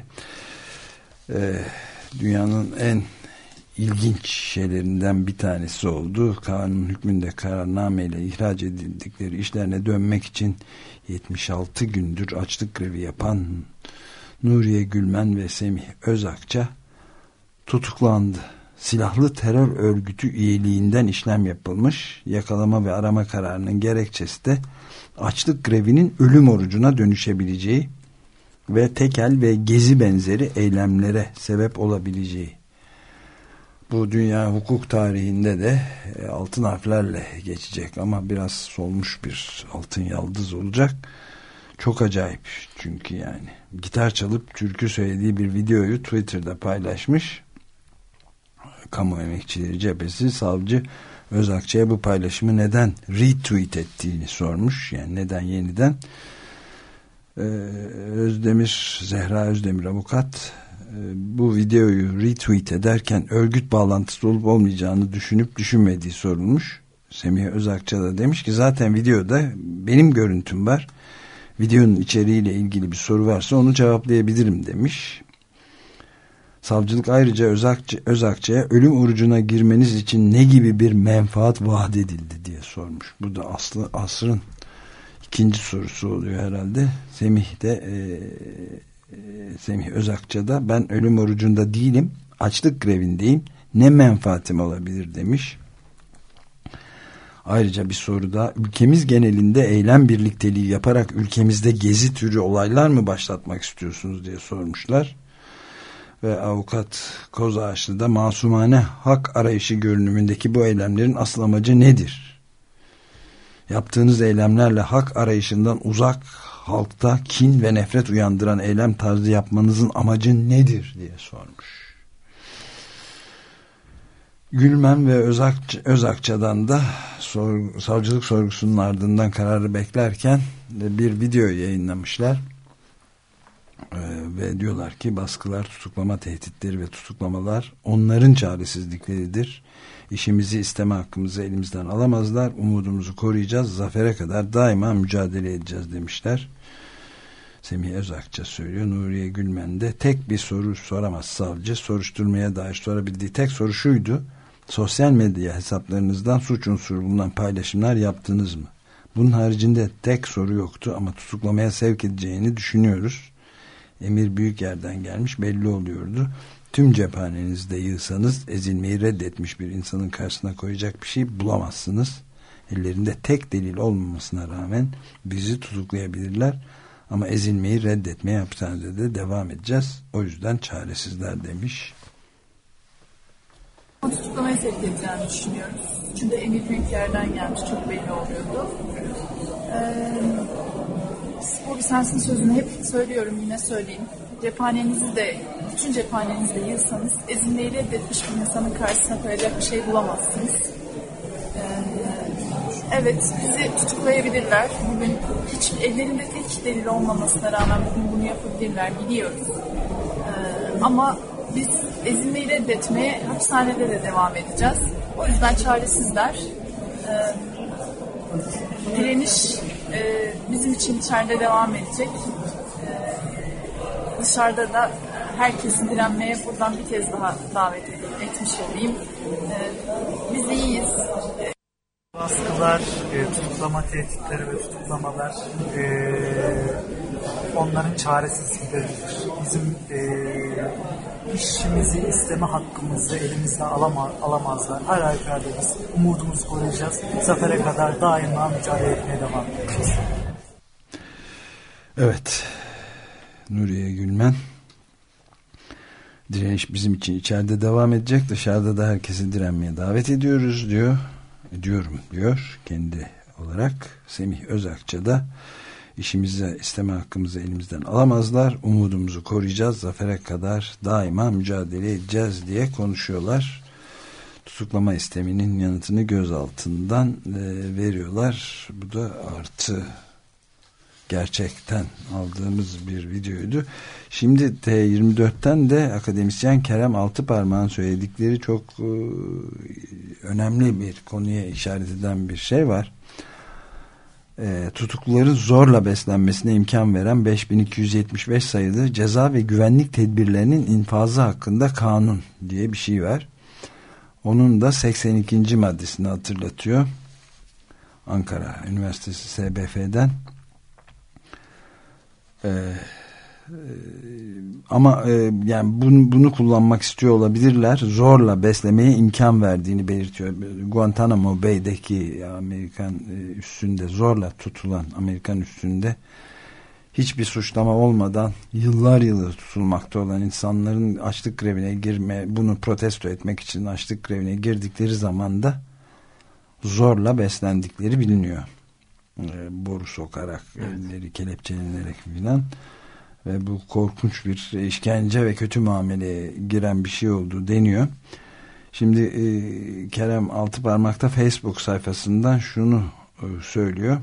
dünyanın en ilginç şeylerinden bir tanesi oldu. Kanun hükmünde kararnameyle ihraç edildikleri işlerine dönmek için 76 gündür açlık grevi yapan Nuriye Gülmen ve Semih Özakça tutuklandı. Silahlı terör örgütü üyeliğinden işlem yapılmış. Yakalama ve arama kararının gerekçesi de açlık grevinin ölüm orucuna dönüşebileceği ve tekel ve gezi benzeri eylemlere sebep olabileceği. Bu dünya hukuk tarihinde de altın harflerle geçecek ama biraz solmuş bir altın yıldız olacak. Çok acayip çünkü yani. Gitar çalıp türkü söylediği bir videoyu Twitter'da paylaşmış. Kamu Emekçileri Cephesi savcı Özakçı'ya bu paylaşımı neden retweet ettiğini sormuş. Yani neden yeniden. Zehra Özdemir avukat bu videoyu retweet ederken örgüt bağlantısı olup olmayacağını düşünüp düşünmediği sorulmuş. Semih Özakça da demiş ki zaten videoda benim görüntüm var Videonun içeriğiyle ilgili bir soru varsa onu cevaplayabilirim demiş. Savcılık ayrıca Özakçı'ya ölüm orucuna girmeniz için ne gibi bir menfaat vaat edildi diye sormuş. Bu da asrın ikinci sorusu oluyor herhalde. Semih Özakçı da ben ölüm orucunda değilim, açlık grevindeyim, ne menfaatim olabilir demiş. Ayrıca bir soru da, ülkemiz genelinde eylem birlikteliği yaparak ülkemizde gezi türü olaylar mı başlatmak istiyorsunuz diye sormuşlar. Ve avukat Kozağaçlı da masumane hak arayışı görünümündeki bu eylemlerin asıl amacı nedir? Yaptığınız eylemlerle hak arayışından uzak, halkta kin ve nefret uyandıran eylem tarzı yapmanızın amacı nedir diye sormuş. Gülmen ve Özakçı'dan da savcılık sorgusunun ardından kararı beklerken bir video yayınlamışlar. Ve diyorlar ki baskılar, tutuklama tehditleri ve tutuklamalar onların çaresizlikleridir. İşimizi, isteme hakkımızı elimizden alamazlar. Umudumuzu koruyacağız. Zafere kadar daima mücadele edeceğiz demişler. Semih Özakçı söylüyor. Nuriye Gülmen de tek bir soru soramaz savcı. Soruşturmaya dair sorabildiği tek soru şuydu: sosyal medya hesaplarınızdan suç unsuru bulunan paylaşımlar yaptınız mı? Bunun haricinde tek soru yoktu ama tutuklamaya sevk edeceğini düşünüyoruz. Emir büyük yerden gelmiş, belli oluyordu. Tüm cephanenizde yığsanız ezilmeyi reddetmiş bir insanın karşısına koyacak bir şey bulamazsınız. Ellerinde tek delil olmamasına rağmen bizi tutuklayabilirler ama ezilmeyi reddetmeye hapishanede de devam edeceğiz. O yüzden çaresizler demiş.
Tutuklamaya sevk edeceğini düşünüyoruz. Çünkü emir büyük yerden gelmiş, çok belli oluyordu. Bu bir sensin sözünü hep söylüyorum, yine söyleyeyim. Cephanenizi de, bütün cephanenizi de yığsanız ezilmeyi reddetmiş bir insanın karşısına koyacak bir şey bulamazsınız. Evet, bizi tutuklayabilirler. Bugün hiç ellerinde tek delil olmamasına rağmen bugün bunu yapabilirler, biliyoruz. Ama biz ezilmeyi reddetmeye hapishanede de devam edeceğiz. O yüzden çaresizler. Direniş bizim için içeride devam edecek. Dışarıda da herkesin direnmeye buradan bir kez daha davet etmiş olayım. Biz iyiyiz.
Baskılar, tutuklama tehditleri ve tutuklamalar onların çaresizlikleridir. Bizim işimizi, isteme hakkımızı elimizden alamazlar. Her halükarda biz umudumuzu koruyacağız. Zafere kadar daima mücadele etmeye devam edeceğiz.
Evet. Nuriye Gülmen. Direniş bizim için içeride devam edecek. Dışarıda da herkesi direnmeye davet ediyoruz diyor. Ediyorum diyor kendi olarak. Semih Özakçı da işimizi, isteme hakkımızı elimizden alamazlar. Umudumuzu koruyacağız. Zafere kadar daima mücadele edeceğiz diye konuşuyorlar. Tutuklama isteminin yanıtını gözaltından veriyorlar. Bu da artı gerçekten aldığımız bir videoydu. Şimdi T24'ten de akademisyen Kerem Altıparmak'ın söyledikleri çok önemli bir konuya işaret eden bir şey var. Tutukluların zorla beslenmesine imkan veren 5275 sayılı ceza ve güvenlik tedbirlerinin infazı hakkında kanun diye bir şey var. Onun da 82. maddesini hatırlatıyor. Ankara Üniversitesi SBF'den. Ama yani bunu kullanmak istiyor olabilirler. Zorla beslemeye imkan verdiğini belirtiyor. Guantanamo Bay'deki Amerikan üssünde zorla tutulan Amerikan üssünde hiçbir suçlama olmadan yıllar yılı tutulmakta olan insanların açlık grevine bunu protesto etmek için açlık grevine girdikleri zaman da zorla beslendikleri biliniyor. Boru sokarak, elleri kelepçelenerek filan. Ve bu korkunç bir işkence ve kötü muameleye giren bir şey olduğu deniyor. Şimdi Kerem Altıparmak'ta Facebook sayfasından şunu söylüyor.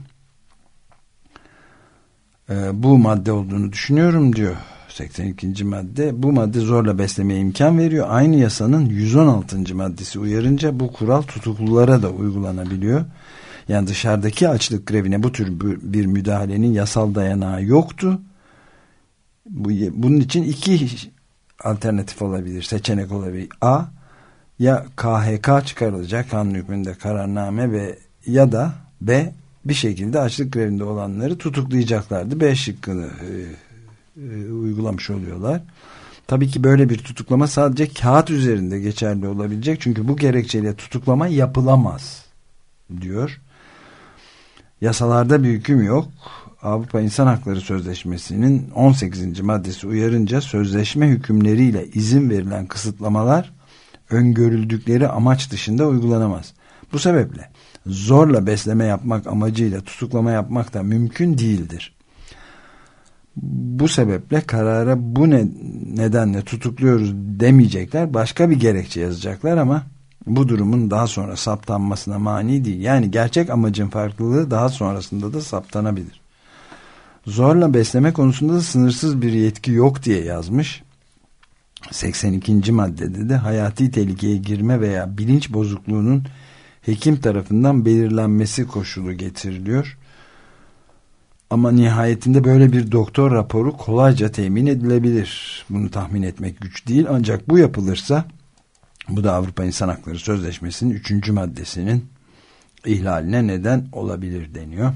Bu madde olduğunu düşünüyorum diyor. 82. madde. Bu madde zorla beslemeye imkan veriyor. Aynı yasanın 116. maddesi uyarınca bu kural tutuklulara da uygulanabiliyor. Yani dışarıdaki açlık grevine bu tür bir müdahalenin yasal dayanağı yoktu. Bunun için iki alternatif olabilir, seçenek olabilir. A, ya KHK çıkarılacak, kanun hükmünde kararname, ve ya da B, bir şekilde açlık grevinde olanları tutuklayacaklardı. B şıkkını uygulamış oluyorlar. Tabii ki böyle bir tutuklama sadece kağıt üzerinde geçerli olabilecek. Çünkü bu gerekçeyle tutuklama yapılamaz diyor. Yasalarda bir hüküm yok. Avrupa İnsan Hakları Sözleşmesi'nin 18. maddesi uyarınca sözleşme hükümleriyle izin verilen kısıtlamalar öngörüldükleri amaç dışında uygulanamaz. Bu sebeple zorla besleme yapmak amacıyla tutuklama yapmak da mümkün değildir. Bu sebeple karara bu nedenle tutukluyoruz demeyecekler, başka bir gerekçe yazacaklar ama bu durumun daha sonra saptanmasına mani değil. Yani gerçek amacın farklılığı daha sonrasında da saptanabilir. Zorla besleme konusunda da sınırsız bir yetki yok diye yazmış. 82. maddede de hayati tehlikeye girme veya bilinç bozukluğunun hekim tarafından belirlenmesi koşulu getiriliyor. Ama nihayetinde böyle bir doktor raporu kolayca temin edilebilir. Bunu tahmin etmek güç değil. Ancak bu yapılırsa, bu da Avrupa İnsan Hakları Sözleşmesi'nin 3. maddesinin ihlaline neden olabilir deniyor.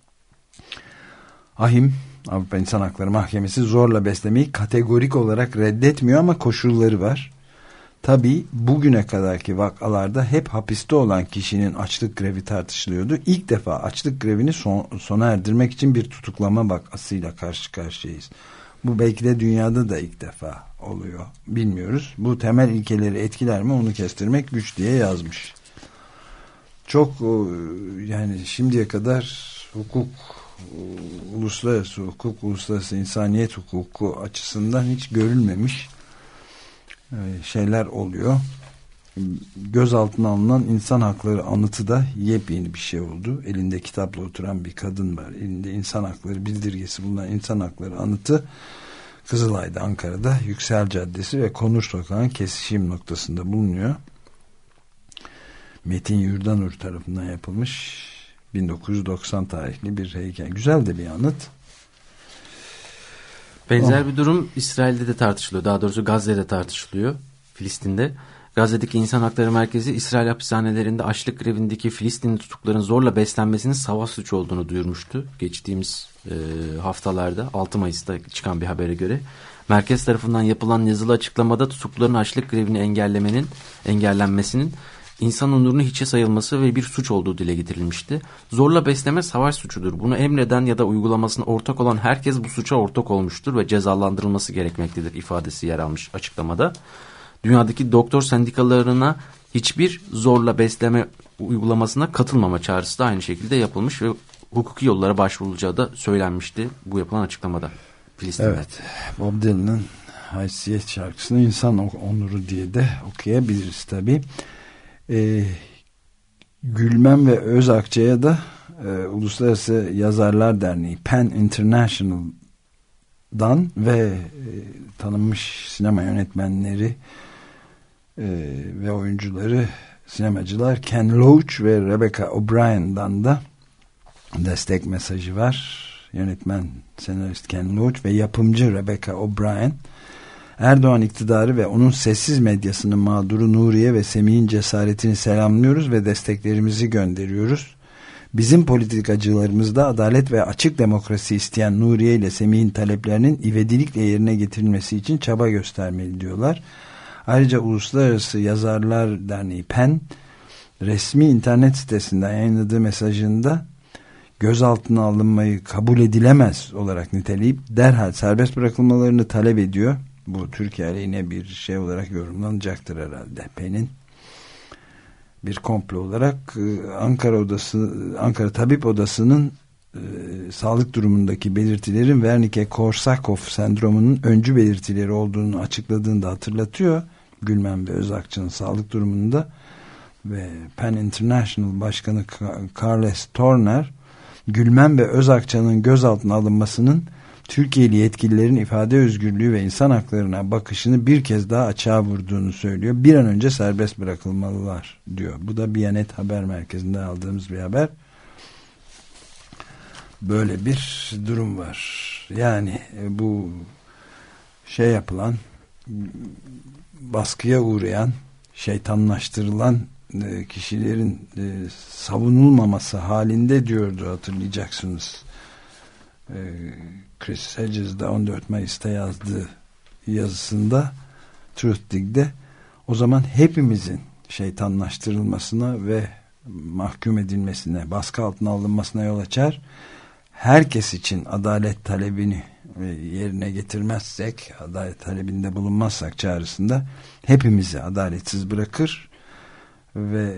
AHİM, Avrupa İnsan Hakları Mahkemesi, zorla beslemeyi kategorik olarak reddetmiyor ama koşulları var. Tabii bugüne kadarki vakalarda hep hapiste olan kişinin açlık grevi tartışılıyordu. İlk defa açlık grevini sona erdirmek için bir tutuklama vakasıyla karşı karşıyayız. Bu belki de dünyada da ilk defa oluyor. Bilmiyoruz. Bu temel ilkeleri etkiler mi onu kestirmek güç diye yazmış. Çok yani şimdiye kadar hukuk, uluslararası hukuk, uluslararası insaniyet hukuku açısından hiç görülmemiş şeyler oluyor. Gözaltına alınan insan hakları anıtı da yepyeni bir şey oldu. Elinde kitapla oturan bir kadın var. Elinde insan hakları bildirgesi bulunan insan hakları anıtı Kızılay'da, Ankara'da Yüksel Caddesi ve Konur Sokağı'nın kesişim noktasında bulunuyor. Metin Yurdanur tarafından yapılmış 1990 tarihli bir heykel. Güzel de bir anıt.
Benzer bir durum İsrail'de de tartışılıyor. Daha doğrusu Gazze'de tartışılıyor. Filistin'de. Gazze'deki İnsan Hakları Merkezi İsrail hapishanelerinde açlık grevindeki Filistinli tutukluların zorla beslenmesinin savaş suçu olduğunu duyurmuştu. Geçtiğimiz haftalarda 6 Mayıs'ta çıkan bir habere göre. Merkez tarafından yapılan yazılı açıklamada tutukluların açlık grevini engellenmesinin İnsan onurunu hiçe sayılması ve bir suç olduğu dile getirilmişti. Zorla besleme savaş suçudur. Bunu emreden ya da uygulamasına ortak olan herkes bu suça ortak olmuştur ve cezalandırılması gerekmektedir ifadesi yer almış açıklamada. Dünyadaki doktor sendikalarına hiçbir zorla besleme uygulamasına katılmama çağrısı da aynı şekilde yapılmış ve hukuki yollara başvurulacağı da söylenmişti bu yapılan açıklamada. Filistin'de.
Evet. Bob Dylan'ın Haysiyet şarkısını insan onuru diye de okuyabiliriz tabii. Gülmen ve Özakçı'ya da Uluslararası Yazarlar Derneği PEN International'dan ve tanınmış sinema yönetmenleri ve oyuncuları, sinemacılar Ken Loach ve Rebecca O'Brien'dan da destek mesajı var. Yönetmen, senarist Ken Loach ve yapımcı Rebecca O'Brien, Erdoğan iktidarı ve onun sessiz medyasının mağduru Nuriye ve Semih'in cesaretini selamlıyoruz ve desteklerimizi gönderiyoruz. Bizim politikacılarımızda adalet ve açık demokrasi isteyen Nuriye ile Semih'in taleplerinin ivedilikle yerine getirilmesi için çaba göstermeli diyorlar. Ayrıca Uluslararası Yazarlar Derneği PEN resmi internet sitesinden yayınladığı mesajında gözaltına alınmayı kabul edilemez olarak niteleyip derhal serbest bırakılmalarını talep ediyor. Bu Türkiye aleyhine bir şey yorumlanacaktır herhalde. PEN'in bir komplo olarak Ankara Tabip Odası'nın sağlık durumundaki belirtilerin Wernicke-Korsakoff sendromunun öncü belirtileri olduğunu açıkladığını da hatırlatıyor. Gülmen ve Özakçı'nın sağlık durumunda ve PEN International Başkanı Carles Torner, Gülmen ve Özakçı'nın gözaltına alınmasının Türkiye'li yetkililerin ifade özgürlüğü ve insan haklarına bakışını bir kez daha açığa vurduğunu söylüyor. Bir an önce serbest bırakılmalılar diyor. Bu da Biyanet Haber Merkezi'nde aldığımız bir haber. böyle bir durum var. Yani bu şey yapılan, baskıya uğrayan, şeytanlaştırılan kişilerin savunulmaması halinde diyordu, hatırlayacaksınız. Chris Hedges'de 14 Mayıs'ta yazdığı yazısında, Truth Dig'de, o zaman hepimizin şeytanlaştırılmasına ve mahkum edilmesine, baskı altına alınmasına yol açar. Herkes için adalet talebini yerine getirmezsek, adalet talebinde bulunmazsak çağrısında hepimizi adaletsiz bırakır ve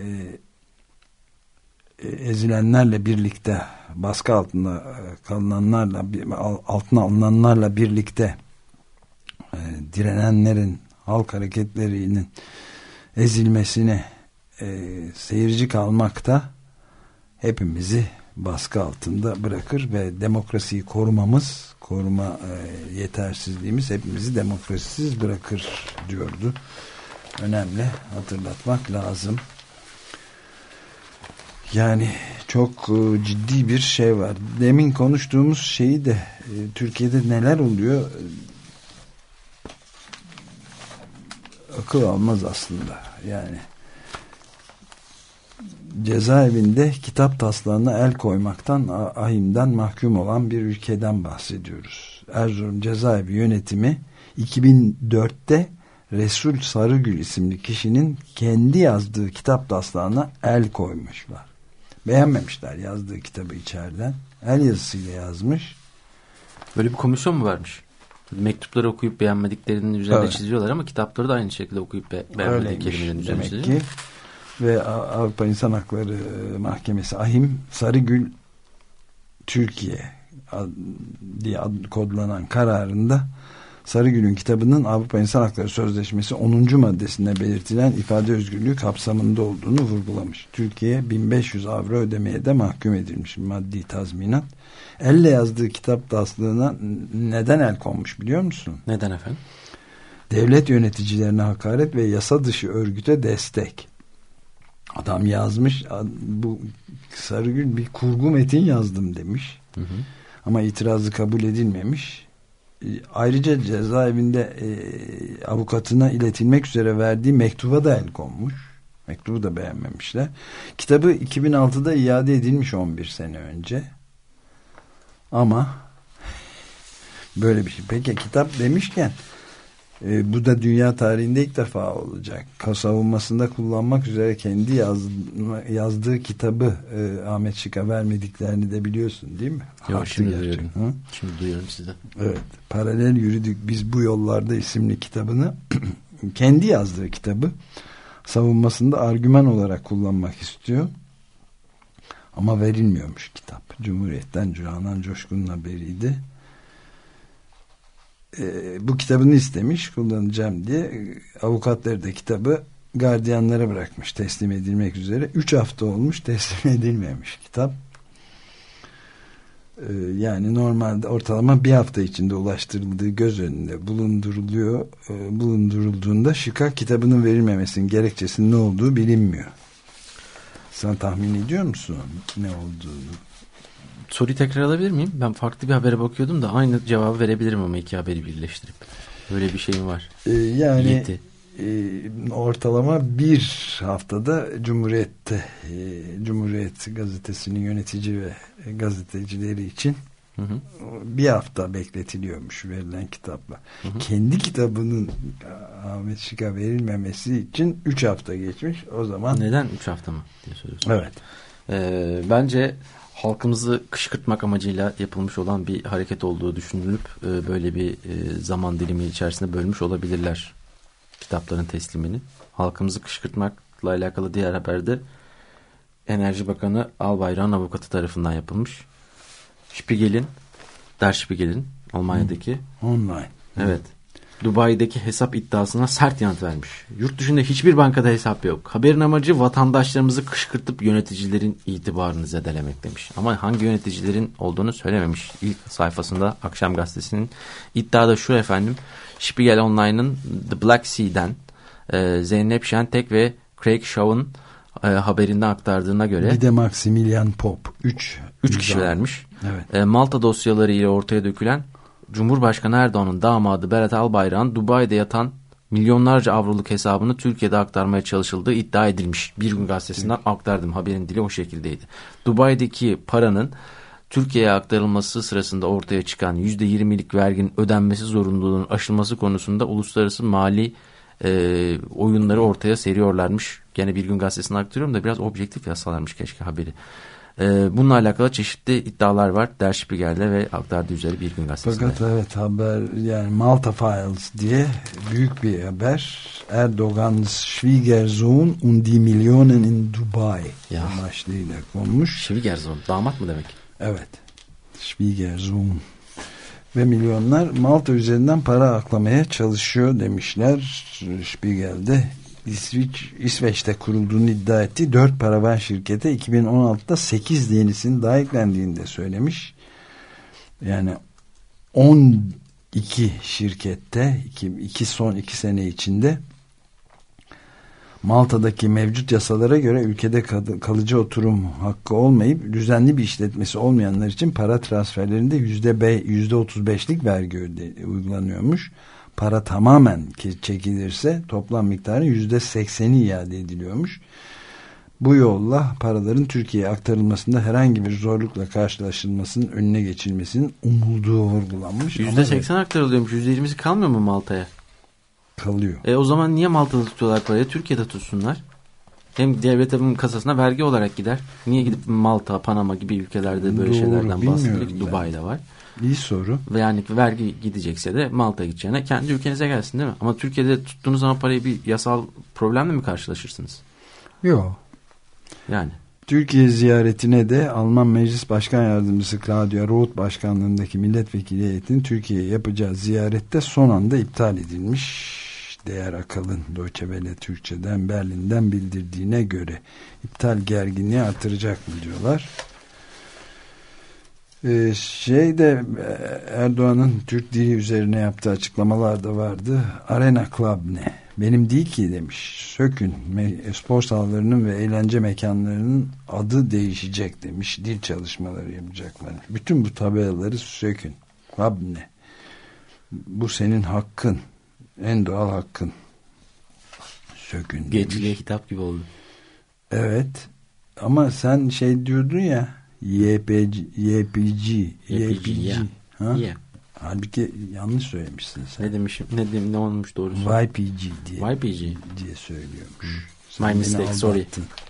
ezilenlerle birlikte, baskı altında kalınanlarla, altına alınanlarla birlikte direnenlerin, halk hareketlerinin ezilmesine seyirci kalmakta hepimizi baskı altında bırakır ve demokrasiyi koruma yetersizliğimiz hepimizi demokrasisiz bırakır diyordu. Önemli, hatırlatmak lazım. Yani çok ciddi bir şey var. Demin konuştuğumuz şeyi de, Türkiye'de neler oluyor akıl almaz aslında. Yani cezaevinde kitap taslağına el koymaktan, ahimden mahkum olan bir ülkeden bahsediyoruz. Erzurum Cezaevi Yönetimi 2004'te Resul Sarıgül isimli kişinin kendi yazdığı kitap taslağına el koymuşlar. Beğenmemişler yazdığı kitabı içeriden. El yazısıyla yazmış.
Böyle bir komisyon mu varmış? Mektupları okuyup beğenmediklerinin üzerine
evet.
çiziyorlar ama kitapları da aynı şekilde okuyup beğenmediği kelimelerin üzerine çiziyor.
Ve Avrupa İnsan Hakları Mahkemesi Ahim Sarıgül Türkiye diye kodlanan kararında Sarıgül'ün kitabının Avrupa İnsan Hakları Sözleşmesi 10. maddesinde belirtilen ifade özgürlüğü kapsamında olduğunu vurgulamış. Türkiye 1500 avro ödemeye de mahkum edilmiş, maddi tazminat. Elle yazdığı kitap taslağına neden el konmuş biliyor musun?
Neden efendim?
Devlet yöneticilerine hakaret ve yasa dışı örgüte destek. Adam yazmış, bu Sarıgül bir kurgu metin yazdım demiş. Hı hı. Ama itirazı kabul edilmemiş. Ayrıca cezaevinde avukatına iletilmek üzere verdiği mektuba da el konmuş. Mektubu da beğenmemişler. Kitabı 2006'da iade edilmiş 11 sene önce. Ama böyle bir şey. Peki kitap demişken bu da dünya tarihinde ilk defa olacak. Savunmasında kullanmak üzere kendi yazdığı kitabı Ahmet Şık'a vermediklerini de biliyorsun değil mi?
Yok, şimdi duyuyorum. Hı? Şimdi duyuyorum sizden.
Evet. Paralel Yürüdük Biz Bu Yollarda isimli kitabını kendi yazdığı kitabı savunmasında argüman olarak kullanmak istiyor. Ama verilmiyormuş kitap. Cumhuriyet'ten Canan Coşkun'un haberiydi. Bu kitabını istemiş, kullanacağım diye. Avukatları da kitabı gardiyanlara bırakmış teslim edilmek üzere. 3 hafta olmuş, teslim edilmemiş kitap. Yani normalde ortalama bir hafta içinde ulaştırıldığı göz önünde bulundurulduğunda Şık'a kitabının verilmemesinin gerekçesinin ne olduğu bilinmiyor. Sen tahmin ediyor musun ne olduğunu?
Soruyu tekrar alabilir miyim? Ben farklı bir habere bakıyordum da aynı cevabı verebilirim ama iki haberi birleştirip. Böyle bir şeyim var.
Yani ortalama bir haftada Cumhuriyet gazetesinin yönetici ve gazetecileri için bir hafta bekletiliyormuş verilen kitapla. Kendi kitabının Ahmet Şık'a verilmemesi için 3 hafta geçmiş. O zaman
neden 3 hafta mı diye soruyorsun.
Evet.
Bence halkımızı kışkırtmak amacıyla yapılmış olan bir hareket olduğu düşünülüp böyle bir zaman dilimi içerisinde bölmüş olabilirler kitapların teslimini. Halkımızı kışkırtmakla alakalı diğer haberde Enerji Bakanı Albayrak'ın avukatı tarafından yapılmış. Der Spiegel'in Almanya'daki
online.
Evet. Dubai'deki hesap iddiasına sert yanıt vermiş. Yurt dışında hiçbir bankada hesap yok. Haberin amacı vatandaşlarımızı kışkırtıp yöneticilerin itibarını zedelemek demiş. Ama hangi yöneticilerin olduğunu söylememiş. İlk sayfasında Akşam Gazetesi'nin iddia da şu efendim. Spiegel Online'ın The Black Sea'den Zeynep Şentek ve Craig Shaw'ın haberinden aktardığına göre
bir de Maximilian Pop 3
3 kişilermiş.
Evet.
Malta dosyaları ile ortaya dökülen Cumhurbaşkanı Erdoğan'ın damadı Berat Albayrak'ın Dubai'de yatan milyonlarca avroluk hesabını Türkiye'de aktarmaya çalışıldığı iddia edilmiş. Bir Gün Gazetesi'nden aktardım. Haberin dili o şekildeydi. Dubai'deki paranın Türkiye'ye aktarılması sırasında ortaya çıkan %20'lik verginin ödenmesi zorunluluğunun aşılması konusunda uluslararası mali oyunları ortaya seriyorlarmış. Gene Bir Gün Gazetesi'nden aktarıyorum da biraz objektif yazsalarmış keşke haberi. Bununla alakalı çeşitli iddialar var. Der Spiegel'de ve aktardığı üzere Bir Gün Gazetesi'nde.
Fakat evet, haber yani Malta Files diye büyük bir haber. Erdoğan's Schwiegersohn und die Millionen in Dubai başlığıyla konmuş.
Schwiegersohn damat mı demek?
Evet. Schwiegersohn ve milyonlar Malta üzerinden para aklamaya çalışıyor demişler. Spiegel'de İsveç'te kurulduğunu iddia ettiği 4 paravan şirkete 2016'da 8 yenisinin daha eklendiğini de söylemiş. Yani 12 şirkette son 2 sene içinde Malta'daki mevcut yasalara göre ülkede kalıcı oturum hakkı olmayıp düzenli bir işletmesi olmayanlar için para transferlerinde %35'lik vergi uygulanıyormuş. Para tamamen çekilirse toplam miktarı %80'i iade ediliyormuş. Bu yolla paraların Türkiye'ye aktarılmasında herhangi bir zorlukla karşılaşılmasının önüne geçilmesinin umulduğu vurgulanmış.
%80 aktarılıyormuş. %20'si kalmıyor mu Malta'ya?
Kalıyor.
O zaman niye Malta'da tutuyorlar parayı? Türkiye'de tutsunlar. Hem devletin kasasına vergi olarak gider. Niye gidip Malta, Panama gibi ülkelerde böyle şeylerden bahsediyor? Dubai'de var.
İyi soru.
Ve yani vergi gidecekse de Malta'ya gideceğine kendi ülkenize gelsin değil mi? Ama Türkiye'de tuttuğunuz zaman parayı bir yasal problemle mi karşılaşırsınız?
Yok.
Yani.
Türkiye ziyaretine de Alman Meclis Başkan Yardımcısı Claudia Roth başkanlığındaki milletvekili heyetinin Türkiye'ye yapacağı ziyarette son anda iptal edilmiş. Değer Akalın Deutsche Welle Türkçe'den Berlin'den bildirdiğine göre iptal gerginliği artıracak mı diyorlar. Erdoğan'ın Türk dili üzerine yaptığı açıklamalar da vardı. Arena Club ne? Benim değil ki demiş. Sökün. Spor sahalarının ve eğlence mekanlarının adı değişecek demiş. Dil çalışmaları yapacaklar. Bütün bu tabelaları sökün. Club ne? Bu senin hakkın. En doğal hakkın. Sökün demiş.
Gençliğe hitap gibi oldu.
Evet. Ama sen diyordun ya, YPG. Ha? Yeah. Halbuki yanlış söylemişsin sen.
Ne demişim? Ne olmuş doğrusu?
YPG diye söylüyormuş.
My mistake, sorry.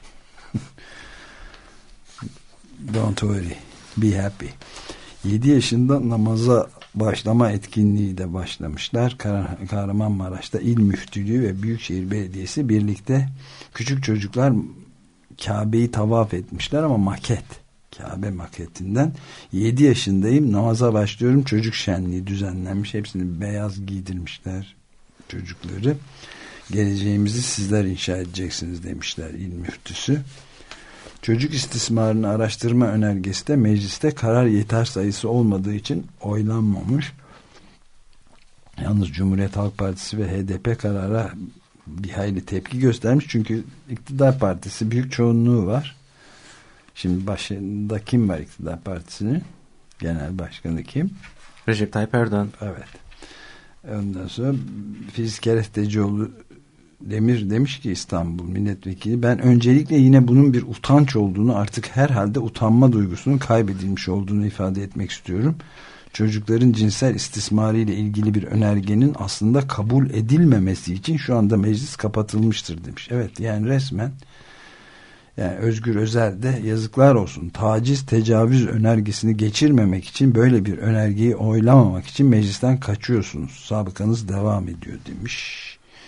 Don't worry. Be happy. 7 yaşında namaza başlama etkinliği de başlamışlar. Kahramanmaraş'ta İl Müftülüğü ve Büyükşehir Belediyesi birlikte küçük çocuklar Kabe'yi tavaf etmişler ama maket. Kabe maketinden 7 yaşındayım, namaza başlıyorum, çocuk şenliği düzenlenmiş, hepsini beyaz giydirmişler çocukları. Geleceğimizi sizler inşa edeceksiniz demişler İl Müftüsü. Çocuk istismarını araştırma önergesi de mecliste karar yeter sayısı olmadığı için oylanmamış. Yalnız Cumhuriyet Halk Partisi ve HDP karara bir hayli tepki göstermiş, çünkü iktidar partisi büyük çoğunluğu var. Şimdi başında kim var iktidar partisinin? Genel başkanı kim?
Recep Tayyip Erdoğan.
Evet. Ondan sonra Filiz Kerestecioğlu Demir demiş ki, İstanbul milletvekili, ben öncelikle yine bunun bir utanç olduğunu, artık herhalde utanma duygusunun kaybedilmiş olduğunu ifade etmek istiyorum. Çocukların cinsel istismarı ile ilgili bir önergenin aslında kabul edilmemesi için şu anda meclis kapatılmıştır demiş. Evet, yani resmen, yani Özgür Özel de yazıklar olsun, taciz, tecavüz önergesini geçirmemek için, böyle bir önergeyi oylamamak için meclisten kaçıyorsunuz. Sabıkanız devam ediyor demiş.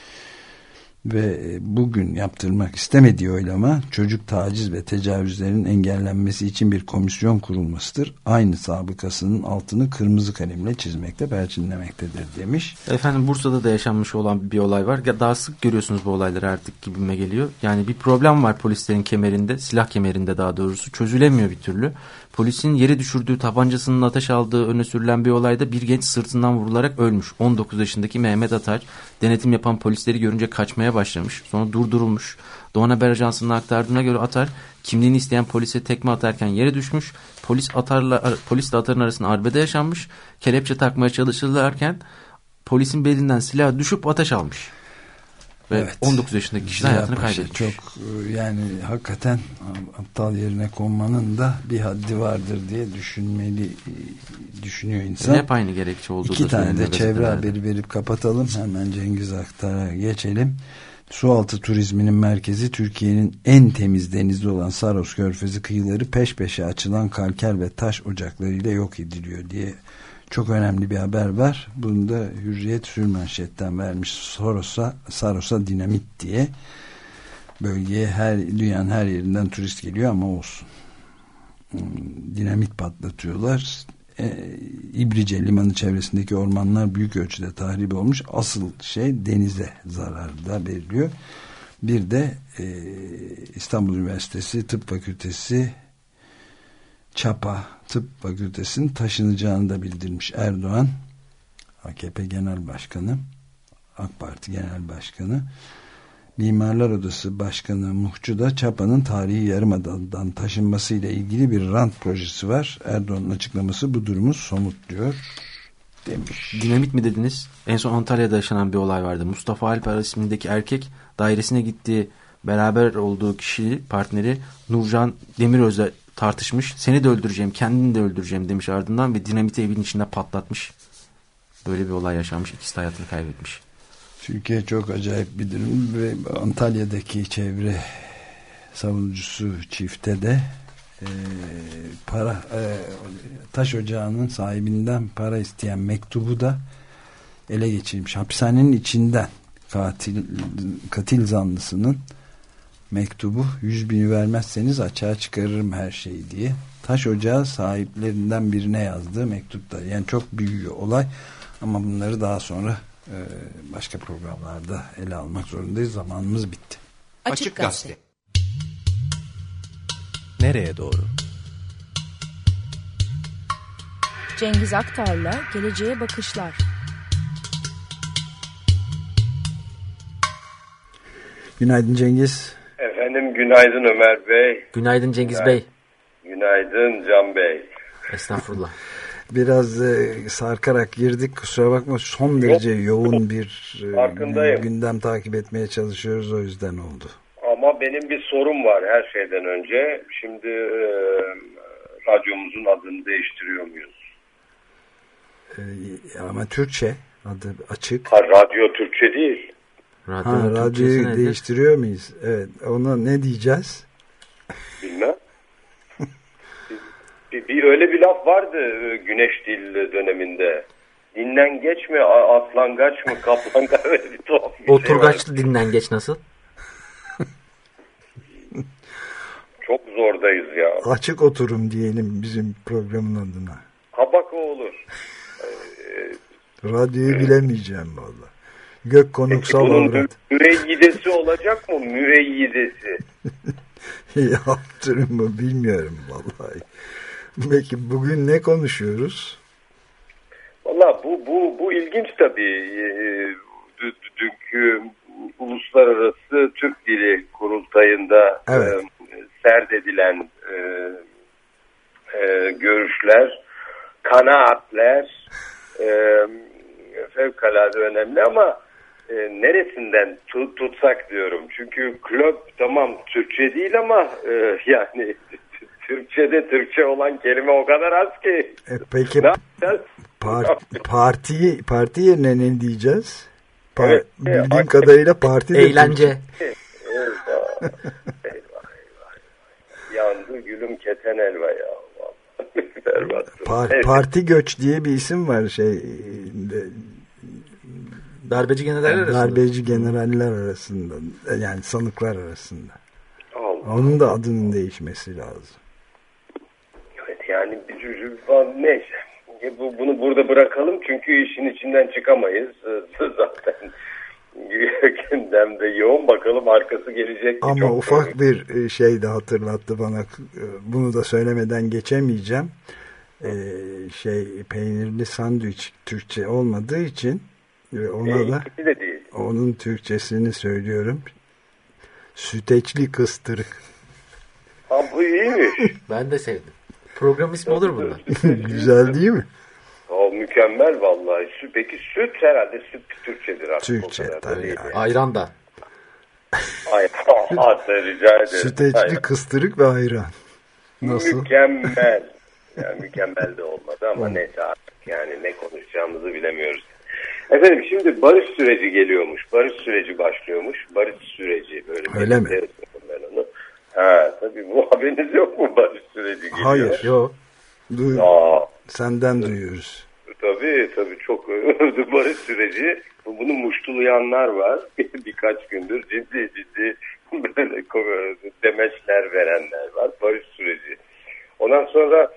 Ve bugün yaptırmak istemediği oylama, çocuk taciz ve tecavüzlerin engellenmesi için bir komisyon kurulmasıdır. Aynı sabıkasının altını kırmızı kalemle çizmekte, perçinlemektedir demiş.
Efendim, Bursa'da da yaşanmış olan bir olay var. Daha sık görüyorsunuz bu olayları artık gibime geliyor. Yani bir problem var polislerin kemerinde, silah kemerinde daha doğrusu. Çözülemiyor bir türlü. Polisin yere düşürdüğü tabancasının ateş aldığı öne sürülen bir olayda bir genç sırtından vurularak ölmüş. 19 yaşındaki Mehmet Ataç denetim yapan polisleri görünce kaçmaya başlamış. Sonra durdurulmuş. Doğan Haber Ajansı'nın aktardığına göre Atar kimliğini isteyen polise tekme atarken yere düşmüş. Polisle Atar'ın arasında arbede yaşanmış. Kelepçe takmaya çalışırlarken polisin belinden silah düşüp ateş almış. Ve evet, 19 yaşındaki kişi hayatını kaybetmiş.
Çok yani hakikaten aptal yerine konmanın da bir haddi vardır diye düşünüyor insan.
Hep aynı gerekçe olduğu
2 tane de çevre haberi verip kapatalım. Hemen Cengiz Aktar'a geçelim. Sualtı turizminin merkezi Türkiye'nin en temiz denizi olan Saros Körfezi kıyıları peş peşe açılan kalker ve taş ocaklarıyla yok ediliyor diye çok önemli bir haber var. Bunu da Hürriyet sürmanşetten vermiş. Saros'a dinamit diye. Bölgeye dünyanın her yerinden turist geliyor ama olsun. Dinamit patlatıyorlar. İbrice limanı çevresindeki ormanlar büyük ölçüde tahrip olmuş. Asıl şey denize zarar da veriliyor. Bir de İstanbul Üniversitesi Tıp Fakültesi Çapa Tıp Fakültesi'nin taşınacağını da bildirmiş Erdoğan. AKP Genel Başkanı, AK Parti Genel Başkanı. Mimarlar Odası Başkanı Muhçu da Çapa'nın tarihi yarımadadan taşınmasıyla ilgili bir rant projesi var. Erdoğan'ın açıklaması bu durumu somutluyor demiş.
Dinamit mi dediniz? En son Antalya'da yaşanan bir olay vardı. Mustafa Alper ismindeki erkek dairesine gittiği, beraber olduğu kişi, partneri Nurcan Demiröz'le tartışmış. Seni de öldüreceğim, kendini de öldüreceğim demiş ardından ve dinamiti evin içinde patlatmış. Böyle bir olay yaşanmış. İkisi de hayatını kaybetmiş.
Türkiye çok acayip bir durum ve Antalya'daki çevre savunucusu çifte de taş ocağının sahibinden para isteyen mektubu da ele geçirmiş. Hapishanenin içinden katil zanlısının mektubu 100.000'i vermezseniz açığa çıkarırım her şeyi diye. Taş ocağı sahiplerinden birine yazdığı mektupta. Yani çok büyük olay ama bunları daha sonra başka programlarda ele almak zorundayız. Zamanımız bitti.
Açık Gazete.
Nereye doğru?
Cengiz Aktar'la Geleceğe Bakışlar.
Günaydın Cengiz.
Efendim günaydın Ömer Bey.
Günaydın Cengiz Bey.
Günaydın Can Bey.
Estağfurullah.
Biraz sarkarak girdik. Kusura bakma, son derece yoğun bir gündem takip etmeye çalışıyoruz. O yüzden oldu.
Ama benim bir sorum var her şeyden önce. Şimdi radyomuzun adını değiştiriyor muyuz?
Ama Türkçe adı açık.
Radyo Türkçe değil.
Radyoyu değiştiriyor muyuz? Evet. Ona ne diyeceğiz?
Bilmem. Bir öyle bir laf vardı Güneş Dil döneminde. Dinlen geç mi, aslangaç mı, kaplangaç mı?
Oturgaçlı dinlen geç nasıl?
Çok zordayız ya.
Açık oturum diyelim bizim programın adına.
Kabak o olur.
Radyoyu bilemeyeceğim vallahi. Gök konuksal
bunun
avrat.
Müreyyidesi olacak mı? Müreyyidesi.
Yaptırım mı bilmiyorum vallahi. Peki bugün ne konuşuyoruz?
Valla bu ilginç tabii. Dünkü Uluslararası Türk Dili Kurultayı'nda
evet,
serdedilen görüşler, kanaatler fevkalade önemli ama neresinden tutsak diyorum. Çünkü club tamam Türkçe değil ama yani Türkçe'de Türkçe olan kelime o kadar az ki.
Peki parti yerine ne diyeceğiz?
Evet,
bildiğim kadarıyla parti de
eğlence.
Eyvah. Yandı gülüm keten elva ya.
Parti göç diye bir isim var
Darbeci generaller arasında.
Darbeci generaller arasında. Yani sanıklar arasında.
Allah.
Onun da adının değişmesi lazım.
Evet yani neyse. Bunu burada bırakalım çünkü işin içinden çıkamayız. Zaten gündemde yoğun, bakalım arkası gelecek.
Ama çok ufak bir şey de hatırlattı bana. Bunu da söylemeden geçemeyeceğim. Peynirli sandviç Türkçe olmadığı için ona da onun Türkçesini söylüyorum. Süteçli kıstırık.
Ha, bu iyiymiş.
Ben de sevdim. Program ismi olur bunlar.
Güzel değil mi?
O mükemmel vallahi. Peki süt herhalde süt Türkçedir artık.
Türkçe tabii.
Ayran da.
Rica ederim.
Süteçli
Aynen.
kıstırık ve ayran. Nasıl?
Mükemmel. Yani mükemmel de olmadı ama neyse artık yani ne konuşacağımızı bilemiyoruz. Efendim şimdi barış süreci geliyormuş. Barış süreci başlıyormuş. Barış süreci böyle.
Öyle mi?
Ben onu. Ha tabii bu haberiniz yok mu barış süreci geliyor?
Hayır.
Yok.
Senden duyuyoruz.
Tabii çok barış süreci. Bunu muştulayanlar var. Birkaç gündür ciddi böyle demeçler verenler var. Barış süreci. Ondan sonra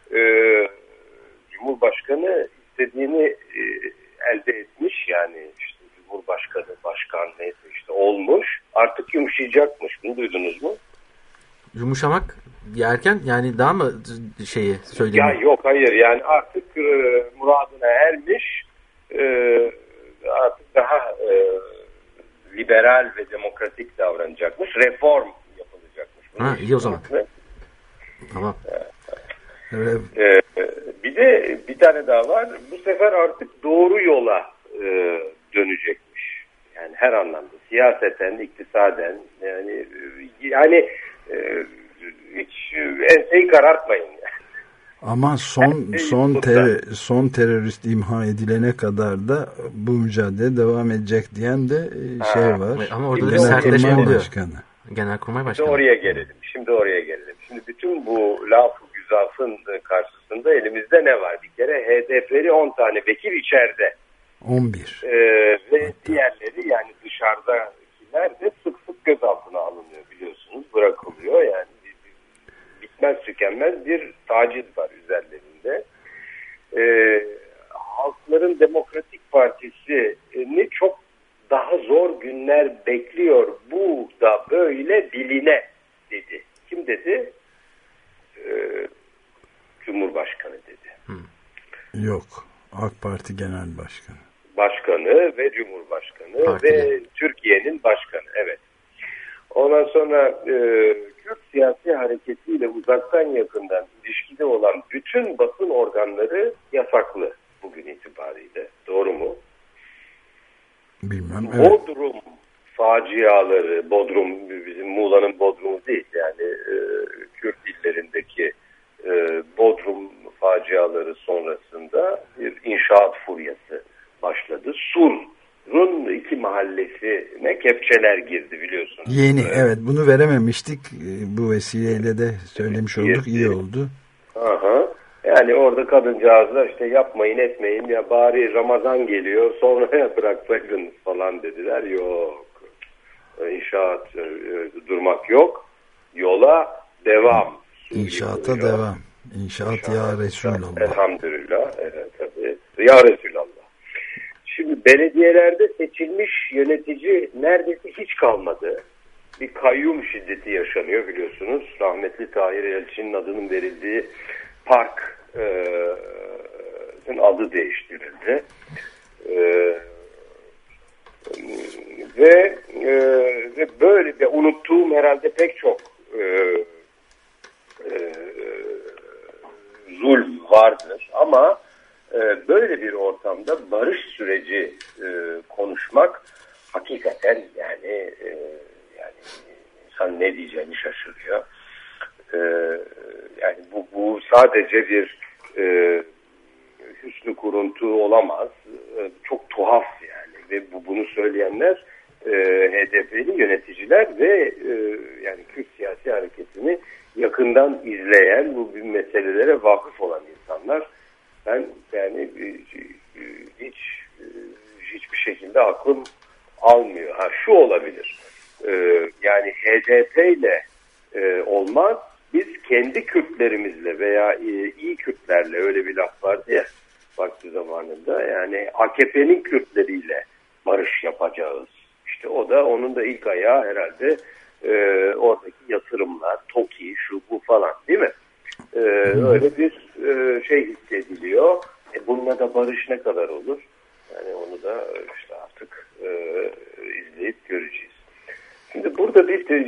Cumhurbaşkanı istediğini elde etmiş. Yani işte Cumhurbaşkanı, başkan neyse işte olmuş. Artık yumuşayacakmış. Bunu duydunuz mu?
Yumuşamak yerken yani daha mı şeyi söyleyeyim?
Ya yok hayır yani artık muradına ermiş. Artık daha liberal ve demokratik davranacakmış. Reform yapılacakmış.
Ha, iyi o zaman. Tamam.
Bir de bir tane daha var. Bu sefer artık doğru yola dönecekmiş. Yani her anlamda. Siyaseten, iktisaden yani hiç enseyi karartmayın. Yani.
Ama son terörist imha edilene kadar da bu mücadele devam edecek diyen de şey var.
Ama orada bir sertleşme oluyor. Genelkurmay Başkanı.
Şimdi oraya gelelim. Şimdi bütün bu laf-ı güzafın karşısında elimizde ne var? Bir kere HDP'li 10 tane vekil içeride.
11.
Ve diğerleri yani dışarıdakiler de sık sık gözaltına alınıyor biliyorsunuz. Bırakılıyor yani. Bitmez tükenmez bir taciz var üzerlerinde. Halkların Demokratik Partisi'ni çok daha zor günler bekliyor. Bu da böyle biline dedi. Kim dedi? Cumhurbaşkanı dedi.
Yok. AK Parti Genel Başkanı.
Başkanı ve Cumhurbaşkanı
Partili.
ve Türkiye'nin başkanı. Evet. Ondan sonra Kürt siyasi hareketiyle uzaktan yakından ilişkide olan bütün basın organları yasaklı bugün itibariyle. Doğru mu?
Bilmem. Evet.
Bodrum faciaları, Bodrum bizim Muğla'nın Bodrum'u değil yani Kürt illerindeki Bodrum faciaları sonrasında bir inşaat furyası başladı. Sur'un 2 mahallesine kepçeler girdi biliyorsunuz.
Yeni evet bunu verememiştik. Bu vesileyle de söylemiş olduk. İyi oldu.
Aha. Yani orada kadıncağızlar işte yapmayın etmeyin ya bari Ramazan geliyor sonraya bıraksaydınız falan dediler. Yok. İnşaat durmak yok. Yola devam.
İnşaata devam. İnşaat ya Resulallah.
Elhamdülillah. Evet, tabii. Ya Resulallah. Şimdi belediyelerde seçilmiş yönetici neredeyse hiç kalmadı. Bir kayyum şiddeti yaşanıyor biliyorsunuz. Rahmetli Tahir Elçi'nin adının verildiği parkın adı değiştirildi. Ve böyle de unuttuğum herhalde pek çok zulm vardır ama böyle bir ortamda barış süreci konuşmak hakikaten yani insan ne diyeceğini şaşırıyor. Yani bu sadece bir hüsnü kuruntu olamaz. Çok tuhaf yani ve bunu söyleyenler HDP'li yöneticiler ve yani Kürt siyasi hareketini yakından izleyen bu meselelere vakıf olan insanlar. Ben yani hiçbir şekilde aklım almıyor. Şu olabilir. Yani HDP ile olmaz. Biz kendi Kürtlerimizle veya iyi Kürtlerle öyle bir laf vardı ya vakti zamanında yani AKP'nin Kürtleriyle barış yapacağız. İşte o da onun da ilk ayağı herhalde oradaki yatırımlar, TOKİ, şu bu falan değil mi? Öyle bir şey hissediliyor. Bununla da barış ne kadar olur? Yani onu da işte artık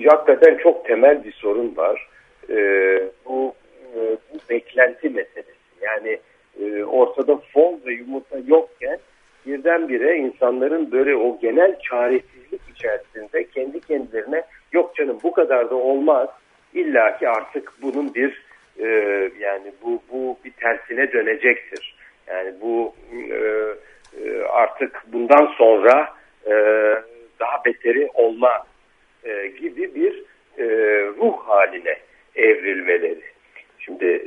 hakikaten çok temel bir sorun var. Bu beklenti meselesi. Yani ortada fol ve yumurta yokken birdenbire insanların böyle o genel çaresizlik içerisinde kendi kendilerine yok canım bu kadar da olmaz. İlla ki artık bunun bir yani bu bir tersine dönecektir. Yani bu artık bundan sonra daha beteri olma gibi bir ruh haline evrilmeleri. Şimdi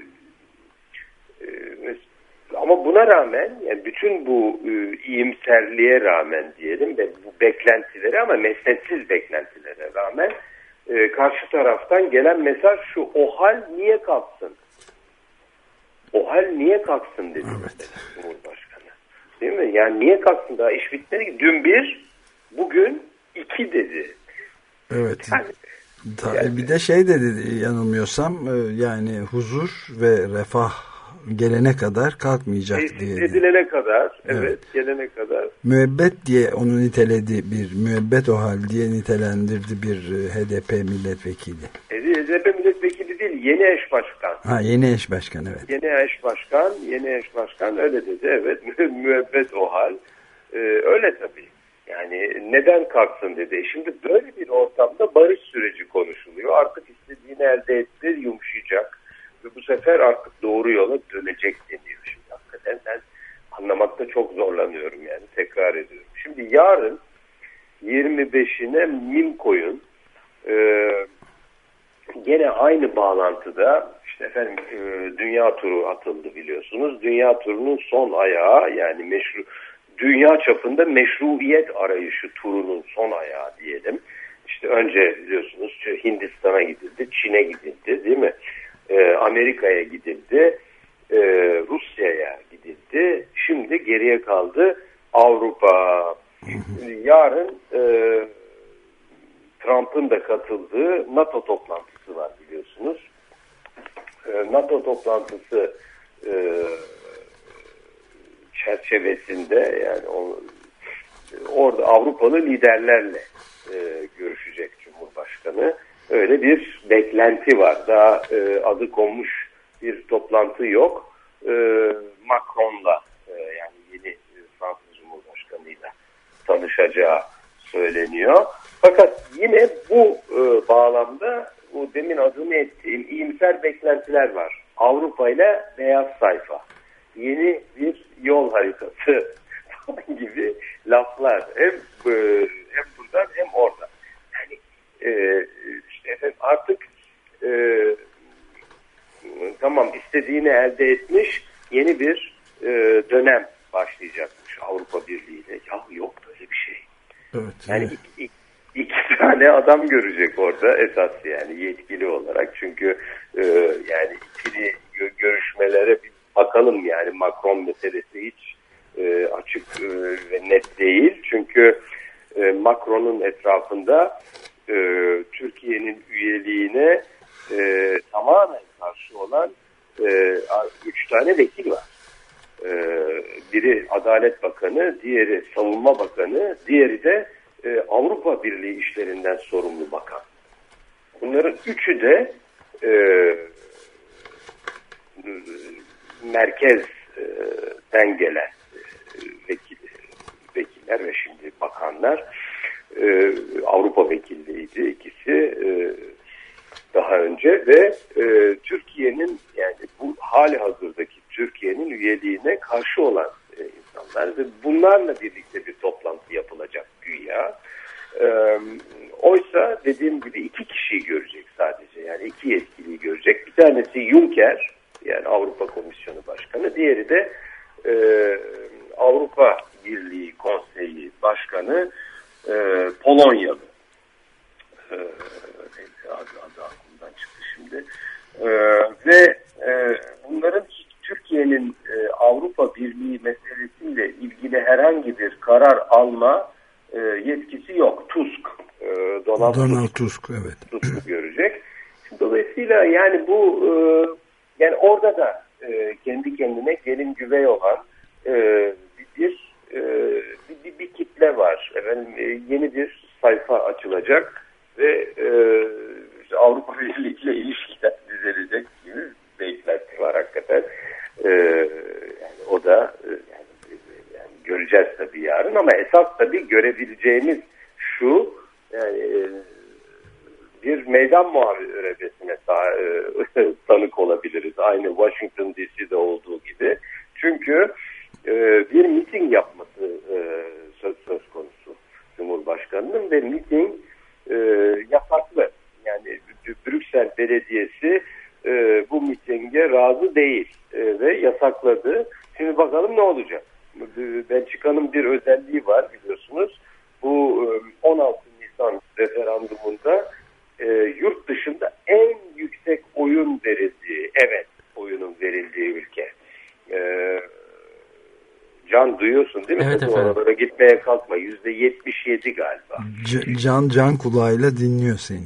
ama buna rağmen yani bütün bu iyimserliğe rağmen diyelim ve bu beklentilere ama mesnetsiz beklentilere rağmen karşı taraftan gelen mesaj şu: o hal niye kalksın? O hal niye kalksın dedi Cumhurbaşkanı. Değil mi? Yani niye kalksın, daha iş bitmedi ki. Dün 1, bugün 2 dedi.
Evet. Yani, bir de şey dedi yanılmıyorsam yani huzur ve refah gelene kadar kalkmayacak diye.
Edilene kadar, evet, gelene kadar.
Müebbet diye onu niteledi, bir müebbet o hal diye nitelendirdi bir HDP milletvekili.
HDP milletvekili değil, yeni eş başkan.
Ha, yeni eş başkan, evet.
Yeni eş başkan öyle dedi, evet. Müebbet o hal. Öyle tabii. Yani neden kalksın dedi. Şimdi böyle bir ortamda barış süreci konuşuluyor. Artık istediğini elde etti, yumuşayacak. Ve bu sefer artık doğru yola dönecek deniyor. Şimdi hakikaten ben anlamakta çok zorlanıyorum yani. Tekrar ediyorum. Şimdi yarın 25'ine mim koyun. Gene aynı bağlantıda işte efendim dünya turu atıldı biliyorsunuz. Dünya turunun son ayağı yani dünya çapında meşruiyet arayışı turunun son ayağı diyelim. İşte önce biliyorsunuz Hindistan'a gidildi, Çin'e gidildi değil mi? Amerika'ya gidildi, Rusya'ya gidildi. Şimdi geriye kaldı Avrupa. Yarın Trump'ın da katıldığı NATO toplantısı var biliyorsunuz. NATO toplantısı çerçevesinde yani orada Avrupalı liderlerle görüşecek Cumhurbaşkanı. Öyle bir beklenti var. Daha adı konmuş bir toplantı yok. Macron'la yani yeni Fransız Cumhurbaşkanı'yla tanışacağı söyleniyor. Fakat yine bu bağlamda bu demin adını ettiğim iyimser beklentiler var. Avrupa ile beyaz sayfa. Yeni bir yol haritası gibi laflar. Hem buradan hem oradan. Yani işte efendim artık tamam istediğini elde etmiş, yeni bir dönem başlayacakmış Avrupa Birliği'yle. Ya yok böyle bir şey.
Evet,
yani iki tane adam görecek orada esas yani yetkili olarak. Çünkü yani ikili görüşmelere bir bakalım yani Macron meselesi hiç açık ve net değil. Çünkü Macron'un etrafında Türkiye'nin üyeliğine tamamen karşı olan 3 tane vekil var. Biri Adalet Bakanı, diğeri Savunma Bakanı, diğeri de Avrupa Birliği işlerinden sorumlu bakan. Bunların üçü de merkezden gelen vekiller ve şimdi bakanlar. Avrupa vekilliydi ikisi daha önce ve Türkiye'nin yani bu hali hazırdaki Türkiye'nin üyeliğine karşı olan insanlar ve bunlarla birlikte bir toplantı yapılacak güya. Oysa dediğim gibi 2 kişiyi görecek sadece yani 2 yetkiliyi görecek. Bir tanesi Juncker yani Avrupa Komisyonu Başkanı, diğeri de Avrupa Birliği Konseyi Başkanı Polonyalı. Adı aklımdan çıktı şimdi. Ve bunların Türkiye'nin Avrupa Birliği meselesiyle ilgili herhangi bir karar alma yetkisi yok. Donald
Tusk, evet.
Tusk görecek. Şimdi dolayısıyla yani bu yani orada da kendi kendine gelin güvey olan bir kitle var. Efendim, yeni bir sayfa açılacak. ve işte Avrupa Birliği ile ilişkiler düzelecek gibi beklenti var hakikaten. Yani o da yani göreceğiz tabii yarın, ama esas tabii görebileceğimiz şu, yani bir meydan muharebesine tanık olabiliriz. Aynı Washington DC'de olduğu gibi. Çünkü bir miting yapması söz konusu Cumhurbaşkanı'nın ve miting yasaklı. Yani Brüksel Belediyesi bu mitinge razı değil ve yasakladı. Şimdi bakalım ne olacak? Belçika'nın bir özelliği var biliyorsunuz. Bu 16 Nisan referandumunda yurt dışında en yüksek oyun verildiği, evet oyunun verildiği ülke. Can duyuyorsun değil mi?
Evet efendim.
Oralara gitmeye kalkma. %77 galiba.
Can kulağıyla dinliyor seni.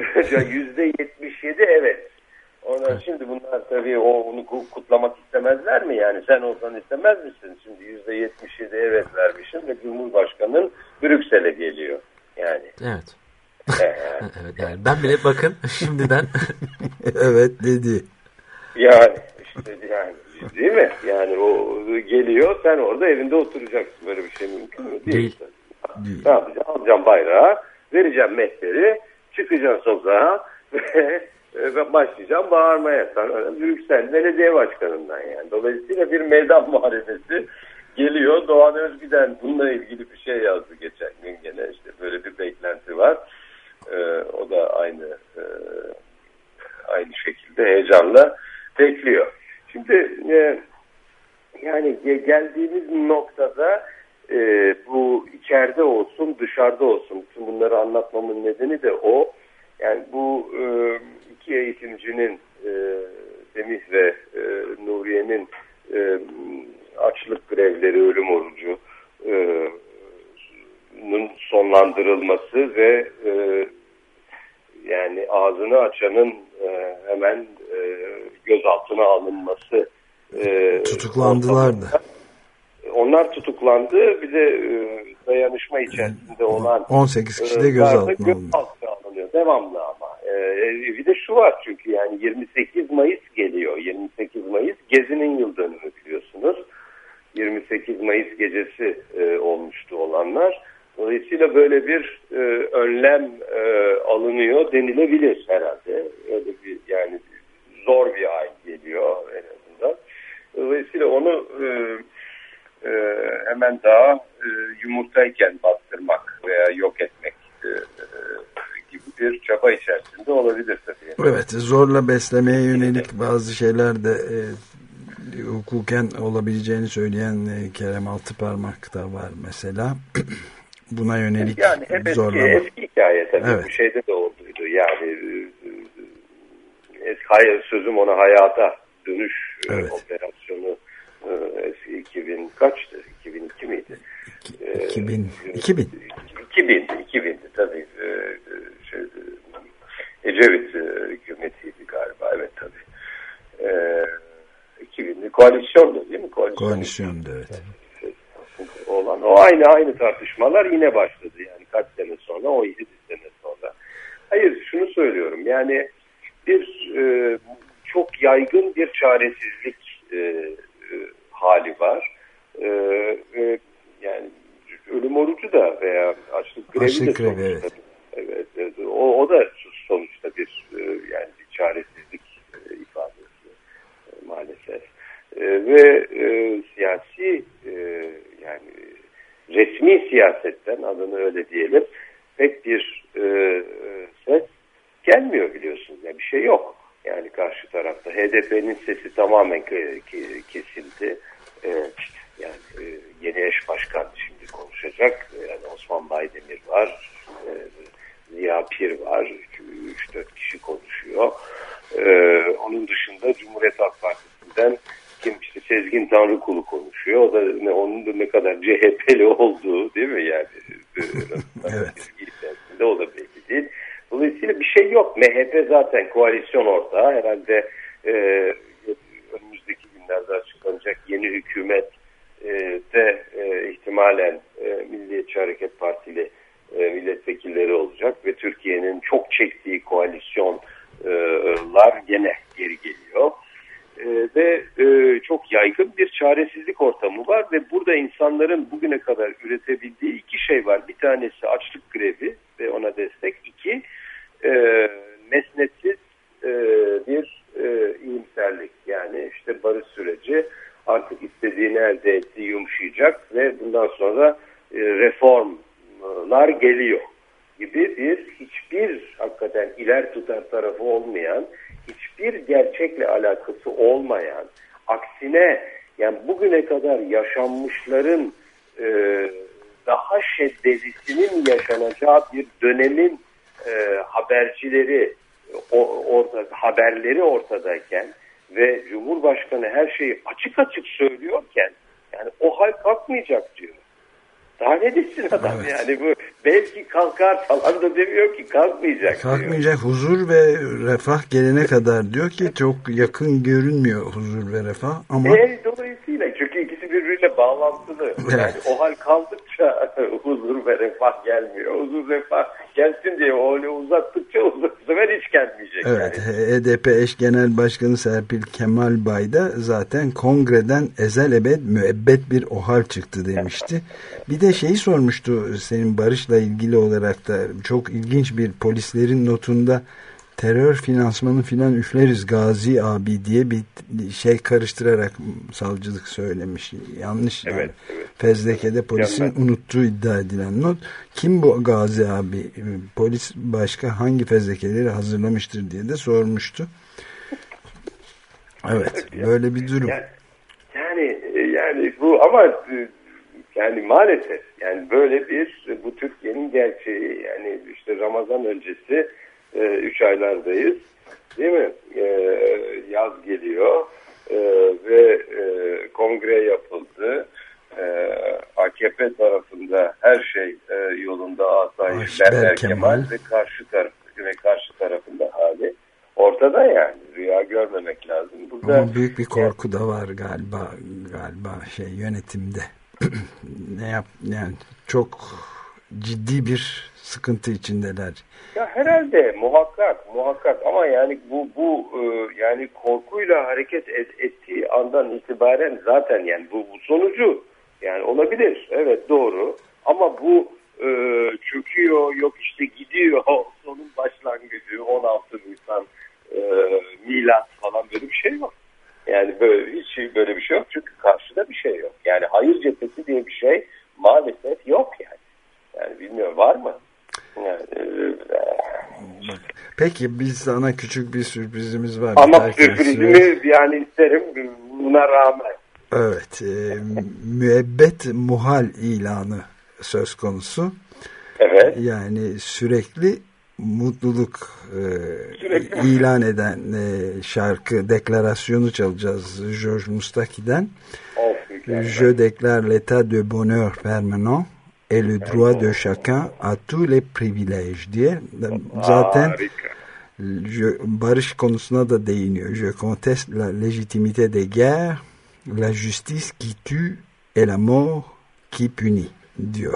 %77 evet. Ondan şimdi bunlar tabii onu kutlamak istemezler mi? Yani sen olsan istemez misin? Şimdi %77 evet vermişim ve Cumhurbaşkanı'nın Brüksel'e geliyor. Yani.
Evet. Evet, yani ben bile bakın şimdiden
evet dedi.
Yani işte yani değil mi? Yani o geliyor, sen orada evinde oturacaksın. Böyle bir şey mümkün mü? Değil. Ne yapacağım? Alacağım bayrağı, vereceğim mehteri, çıkacağım sokağa ve başlayacağım bağırmaya. Brüksel Belediye Başkanı'ndan yani. Dolayısıyla bir meydan muharebesi geliyor. Doğan Özgüden bununla ilgili bir şey yazdı geçen gün gene. İşte böyle bir beklenti var. O da aynı şekilde heyecanla bekliyor. Şimdi yani geldiğimiz noktada bu içeride olsun dışarıda olsun, bütün bunları anlatmamın nedeni de o. Yani bu iki eğitimcinin Semih ve Nuriye'nin açlık grevleri, ölüm orucu sonlandırılması ve yani ağzını açanın hemen gözaltına alınması.
Tutuklandılar da.
Onlar tutuklandı. Bir de dayanışma içerisinde olan
18 kişi de gözaltına
alınıyor. Devamlı ama. Bir de şu var çünkü yani 28 Mayıs geliyor. 28 Mayıs Gezi'nin yıl dönümü biliyorsunuz. 28 Mayıs gecesi olmuştu olanlar. Dolayısıyla böyle bir önlem alınıyor denilebilir herhalde. Öyle bir yani zor bir ay geliyor en azından. Dolayısıyla onu hemen daha yumurtayken bastırmak veya yok etmek gibi bir çaba içerisinde olabilir tabii.
Evet, zorla beslemeye yönelik bazı şeyler de hukuken olabileceğini söyleyen Kerem Altıparmak da var mesela. Buna yönelik
yani hep eski hikaye tabii.
Evet.
Bu şeyde de olduydu. Yani sözüm ona hayata dönüş operasyonu 2000 kaçtı? 2002 miydi? 2000'di tabii. Ecevit hükümetiydi galiba. Evet tabii. 2000'li koalisyondu değil mi?
Koalisyondu evet.
Olan o aynı tartışmalar yine başladı yani kaç sene sonra, 17 sene sonra. Hayır, şunu söylüyorum yani bir çok yaygın bir çaresizlik hali var. Yani ölüm orucu da veya açlık grevi de sonuçta. Evet. O da sonuçta bir yani bir çaresizlik ifadesi maalesef. Ve siyasi yani resmi siyasetten, adını öyle diyelim, pek bir ses gelmiyor biliyorsunuz. Yani bir şey yok. Yani karşı tarafta HDP'nin sesi tamamen kesildi. Yani yeni eş başkan şimdi konuşacak. Yani Osman Baydemir var. Ziya Pir var. 3-4 kişi konuşuyor. Onun dışında Cumhuriyet Halk Partisi'nden işte Sezgin Tanrıkulu konuşuyor. O da onun da ne kadar CHP'li olduğu değil mi yani? Evet. O da belli değil. Dolayısıyla bir şey yok. MHP zaten koalisyon ortağı. Herhalde önümüzdeki günlerde açıklanacak yeni hükümet de ihtimalen Milliyetçi Hareket Partili milletvekilleri olacak ve Türkiye'nin ve çok yaygın bir çaresizlik ortamı var ve burada insanların bugüne kadar üretebildiği iki şey var. Bir tanesi açlık grevi ve ona destek. İki, mesnetsiz bir iyimserlik. Yani işte barış süreci artık istediğini elde etti, yumuşayacak ve bundan sonra reformlar geliyor gibi bir hiçbir hakikaten iler tutar tarafı olmayan, hiçbir gerçekle alakası olmayan, aksine yani bugüne kadar yaşanmışların daha şeddelisinin yaşanacağı bir dönemin habercileri haberleri ortadayken ve Cumhurbaşkanı her şeyi açık açık söylüyorken yani o hal kalkmayacak diyor. Daha ne desin adam yani bu belki kalkar falan da demiyor ki kalkmayacak.
Kalkmayacak diyor. Huzur ve refah gelene kadar diyor ki çok yakın görünmüyor huzur ve refah ama.
Dolayısıyla çünkü ikisi birbiriyle bağlantılı. Evet. Yani o hal kaldıkça huzur ve refah gelmiyor. Huzur refah gelsin diye onu uzattıkça bu sefer hiç gelmeyecek.
Evet,
yani.
HDP eş genel başkanı Serpil Kemalbay da zaten kongreden ezel ebed müebbet bir OHAL çıktı demişti. Bir de şeyi sormuştu senin barışla ilgili olarak da çok ilginç bir polislerin notunda terör finansmanı filan üfleriz Gazi abi diye bir şey karıştırarak savcılık söylemiş. Yanlış. Evet, yani. Evet. Fezleke'de polisin unuttuğu iddia edilen not. Kim bu Gazi abi? Polis başka hangi fezlekeleri hazırlamıştır diye de sormuştu. Evet. Böyle bir durum.
Yani bu ama yani maalesef yani böyle bu Türkiye'nin gerçeği yani işte Ramazan öncesi 3 aylardayız değil mi? Yaz geliyor ve kongre yapıldı. AKP tarafında her şey yolunda asayiş Kemal ve karşı tarafında hali ortada yani rüya görmemek lazım. Burada
ama büyük bir korku da var galiba yönetimde. Yani çok ciddi bir sıkıntı içindeler.
Ya herhalde muhakkak ama yani bu yani korkuyla hareket ettiği andan itibaren zaten yani bu sonucu yani olabilir. Evet doğru. Ama bu çöküyor yok işte gidiyor sonun başlangıcı 16 Nisan milat falan böyle bir şey yok. Yani hiç böyle bir şey yok çünkü karşıda bir şey yok. Yani hayır cephesi diye bir şey maalesef yok yani. Yani bilmiyorum var mı?
Peki biz sana küçük bir sürprizimiz var.
Ama sürprizimi yani isterim buna rağmen.
Evet. Müebbet muhal ilanı söz konusu.
Evet.
Yani sürekli mutluluk ilan eden şarkı deklarasyonu çalacağız George Mustaki'den. Je déclare l'état de bonheur permanent et le droit de chacun à tous les privilèges diye. Zaten barış konusuna da değiniyor. Je conteste la légitimité des guerres, la justice qui tue et la mort qui punit diyor.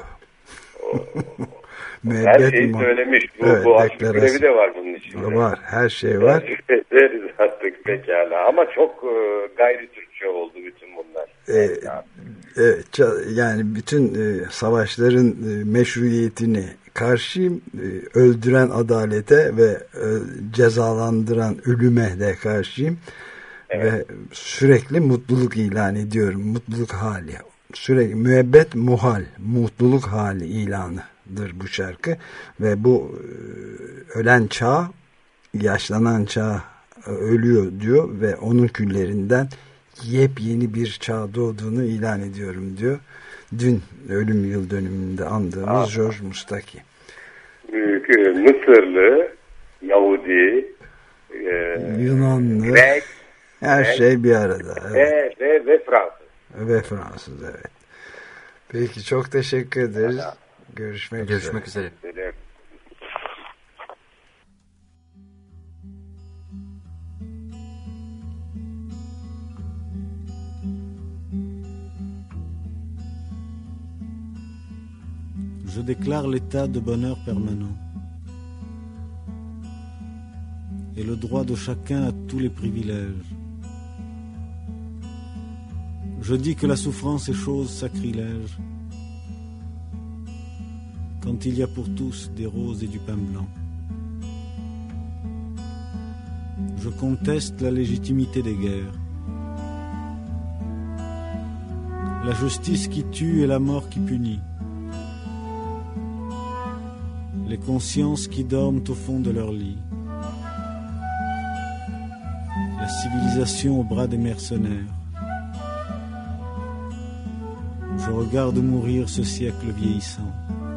Her şeyi söylemiş. Bu açlık grevi de var bunun içinde.
Var. Her şey var.
Deriz artık pekala. Ama çok gayri Türkçe oldu bütün bunlar.
Evet. Yani bütün savaşların meşruiyetini karşıyım. Öldüren adalete ve cezalandıran ölüme de karşıyım. Evet. Ve sürekli mutluluk ilan ediyorum. Mutluluk hali. Sürekli müebbet muhal. Mutluluk hali ilanıdır bu şarkı. Ve bu ölen çağ, yaşlanan çağ ölüyor diyor ve onun küllerinden yepyeni bir çağ doğduğunu ilan ediyorum diyor. Dün ölüm yıl dönümünde andığımız George Mustaki.
Mısırlı, Yahudi,
Yunanlı,
Grek,
her şey bir arada. Evet.
Ve Fransız.
Ve Fransız, evet. Peki çok teşekkür ederiz. Görüşmek üzere.
Je déclare l'état de bonheur permanent et le droit de chacun à tous les privilèges. Je dis que la souffrance est chose sacrilège, quand il y a pour tous des roses et du pain blanc. Je conteste la légitimité des guerres, la justice qui tue et la mort qui punit, les consciences qui dorment au fond de leur lit, la civilisation au bras des mercenaires. Je regarde mourir ce siècle vieillissant.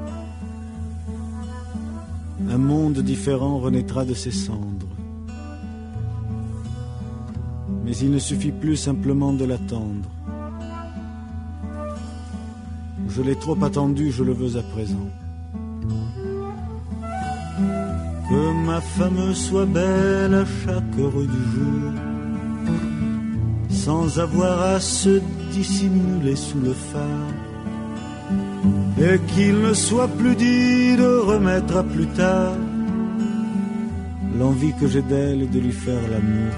Un monde différent renaîtra de ses cendres. Mais il ne suffit plus simplement de l'attendre. Je l'ai trop attendu, je le veux à présent. Que ma femme soit belle à chaque heure du jour, sans avoir à se dissimuler sous le phare, et qu'il ne soit plus dit de remettre à plus tard l'envie que j'ai d'elle et de lui faire l'amour.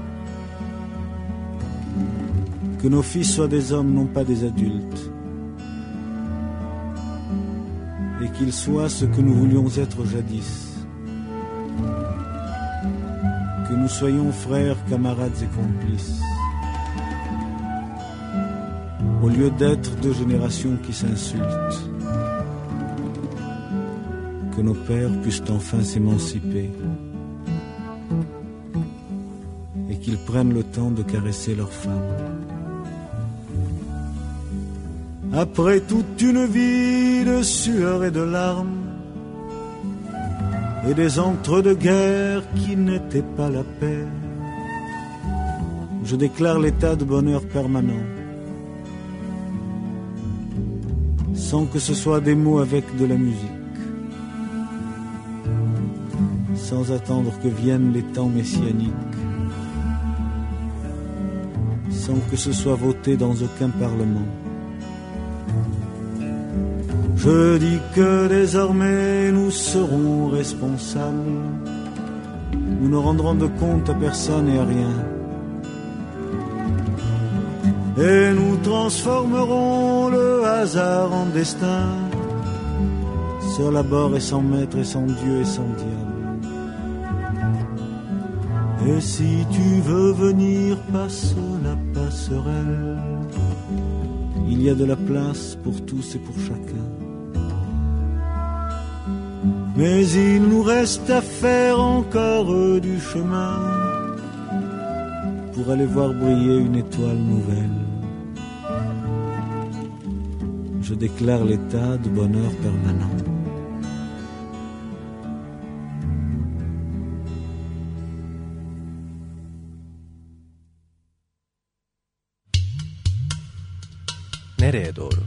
Que nos fils soient des hommes, non pas des adultes, et qu'ils soient ce que nous voulions être jadis. Que nous soyons frères, camarades et complices, au lieu d'être deux générations qui s'insultent. Que nos pères puissent enfin s'émanciper et qu'ils prennent le temps de caresser leurs femmes. Après toute une vie de sueur et de larmes et des entre-deux-guerres qui n'étaient pas la paix, je déclare l'état de bonheur permanent, sans que ce soit des mots avec de la musique, sans attendre que viennent les temps messianiques, sans que ce soit voté dans aucun parlement. Je dis que désormais nous serons responsables, nous ne rendrons de compte à personne et à rien, et nous transformerons le hasard en destin, seul à bord et sans maître et sans Dieu et sans diable. Et si tu veux venir, passe la passerelle, il y a de la place pour tous et pour chacun. Mais il nous reste à faire encore du chemin pour aller voir briller une étoile nouvelle. Je déclare l'état de bonheur permanent.
Nereye doğru?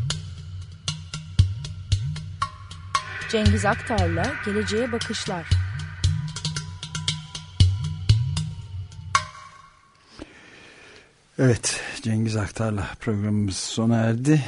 Cengiz Aktar'la Geleceğe Bakışlar.
Evet, Cengiz Aktar'la programımız sona erdi.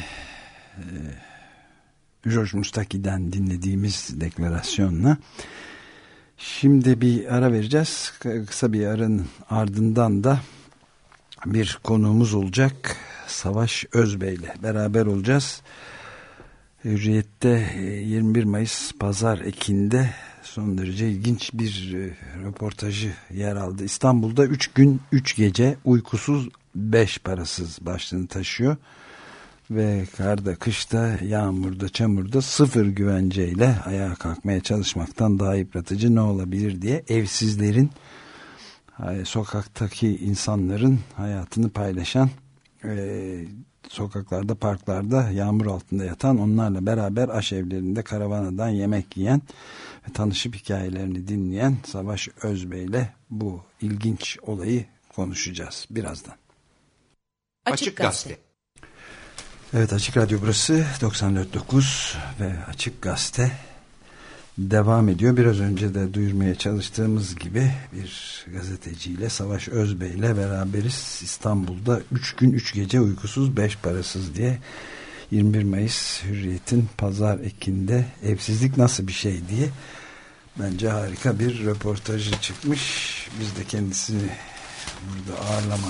George Mustaki'den dinlediğimiz deklarasyonla. Şimdi bir ara vereceğiz. Kısa bir aranın ardından da bir konuğumuz olacak. Savaş Özbey ile beraber olacağız. Hürriyet'te 21 Mayıs Pazar Ekin'de son derece ilginç bir röportajı yer aldı. İstanbul'da 3 gün 3 gece uykusuz 5 parasız başlığını taşıyor. Ve karda, kışta, yağmurda, çamurda sıfır güvenceyle ayağa kalkmaya çalışmaktan daha yıpratıcı ne olabilir diye evsizlerin, sokaktaki insanların hayatını paylaşan, sokaklarda, parklarda yağmur altında yatan, onlarla beraber aşevlerinde karavanadan yemek yiyen ve tanışıp hikayelerini dinleyen Savaş Özbey ile bu ilginç olayı konuşacağız birazdan.
Açık Gazete.
Evet, Açık Radyo burası 94.9 ve Açık Gazete devam ediyor. Biraz önce de duyurmaya çalıştığımız gibi bir gazeteciyle, Savaş Özbey ile beraberiz. İstanbul'da 3 gün 3 gece uykusuz 5 parasız diye 21 Mayıs Hürriyet'in Pazar Ekin'de evsizlik nasıl bir şey diye bence harika bir röportajı çıkmış. Biz de kendisini burada ağırlamak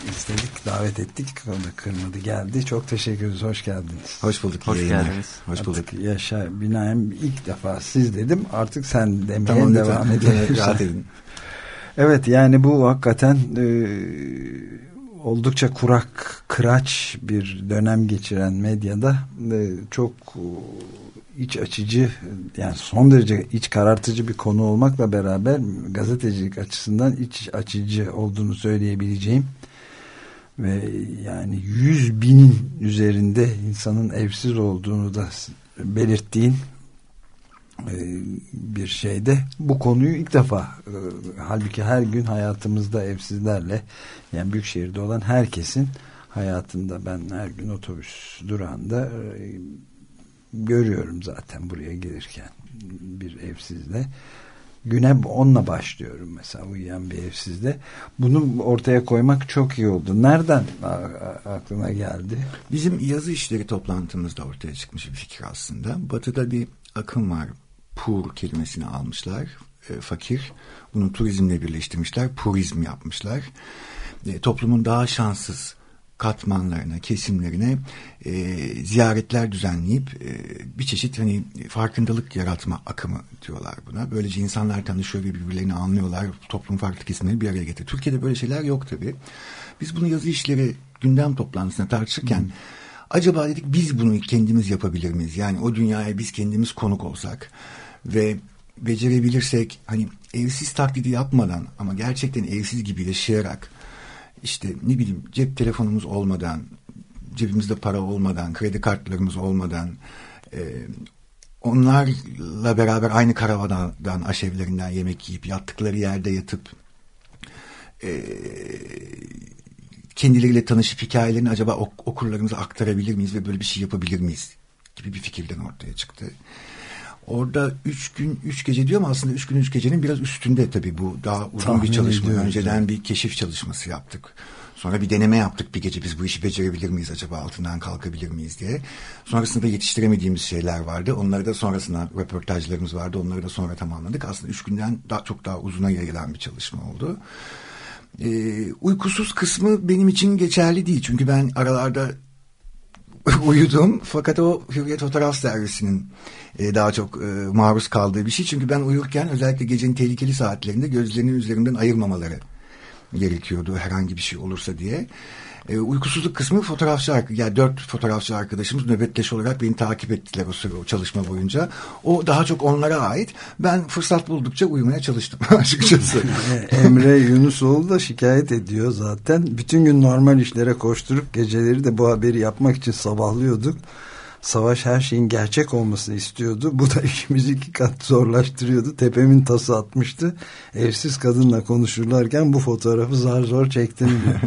istedik, davet ettik. O da kırmadı, geldi. Çok teşekkür ederiz. Hoş geldiniz.
Hoş bulduk.
Hoş geldiniz.
Hoş bulduk.
Yaşa Binaim, ilk defa siz dedim. Artık sen demeye devam edelim.
Rahat edin.
Evet, yani bu hakikaten oldukça kurak, kıraç bir dönem geçiren medyada çok iç açıcı, yani son derece iç karartıcı bir konu olmakla beraber gazetecilik açısından iç açıcı olduğunu söyleyebileceğim ve yani 100.000'in üzerinde insanın evsiz olduğunu da belirttiğin bir şeyde bu konuyu ilk defa, halbuki her gün hayatımızda evsizlerle, yani büyük şehirde olan herkesin hayatında, ben her gün otobüs durağında görüyorum zaten buraya gelirken bir evsizle, güne onunla başlıyorum mesela, uyuyan bir evsizle. Bunu ortaya koymak çok iyi oldu. Nereden aklına geldi?
Bizim yazı işleri toplantımızda ortaya çıkmış bir fikir aslında. Batı'da bir akım var. Pur kelimesini almışlar. Fakir. Bunu turizmle birleştirmişler. Purizm yapmışlar. Toplumun daha şanssız katmanlarına, kesimlerine ziyaretler düzenleyip bir çeşit hani farkındalık yaratma akımı diyorlar buna. Böylece insanlar tanışıyor ve birbirlerini anlıyorlar. Toplum farklı kesimleri bir araya getiriyor. Türkiye'de böyle şeyler yok tabii. Biz bunu yazı işleri gündem toplantısında tartışırken acaba dedik, biz bunu kendimiz yapabilir miyiz? Yani o dünyaya biz kendimiz konuk olsak ve becerebilirsek, hani evsiz taklidi yapmadan ama gerçekten evsiz gibi yaşayarak, işte ne bileyim, cep telefonumuz olmadan, cebimizde para olmadan, kredi kartlarımız olmadan, onlarla beraber aynı karavandan, aşevlerinden yemek yiyip, yattıkları yerde yatıp kendileriyle tanışıp hikayelerini acaba okurlarımıza aktarabilir miyiz ve böyle bir şey yapabilir miyiz gibi bir fikirden ortaya çıktı. Orada 3 gün 3 gece diyor ama aslında 3 gün 3 gecenin biraz üstünde tabii, bu daha uzun tahmin bir çalışma. Önceden bir keşif çalışması yaptık. Sonra bir deneme yaptık bir gece, biz bu işi becerebilir miyiz acaba, altından kalkabilir miyiz diye. Sonrasında yetiştiremediğimiz şeyler vardı. Onları da sonrasında, röportajlarımız vardı. Onları da sonra tamamladık. Aslında 3 günden çok daha uzuna yayılan bir çalışma oldu. Uykusuz kısmı benim için geçerli değil. Çünkü ben aralarda uyudum. Fakat o Hürriyet Fotoğraf Servisi'nin daha çok maruz kaldığı bir şey. Çünkü ben uyurken özellikle gecenin tehlikeli saatlerinde gözlerinin üzerimden ayırmamaları gerekiyordu herhangi bir şey olursa diye. Uykusuzluk kısmı yani 4 fotoğrafçı arkadaşımız nöbetleş olarak beni takip ettiler o çalışma boyunca. O daha çok onlara ait. Ben fırsat buldukça uyumaya çalıştım açıkçası.
Emre Yunusoğlu da şikayet ediyor zaten. Bütün gün normal işlere koşturup geceleri de bu haberi yapmak için sabahlıyorduk. Savaş her şeyin gerçek olmasını istiyordu. Bu da işimizi 2 kat zorlaştırıyordu. Tepemin tası atmıştı. Evsiz kadınla konuşurlarken bu fotoğrafı zar zor çektim diyor.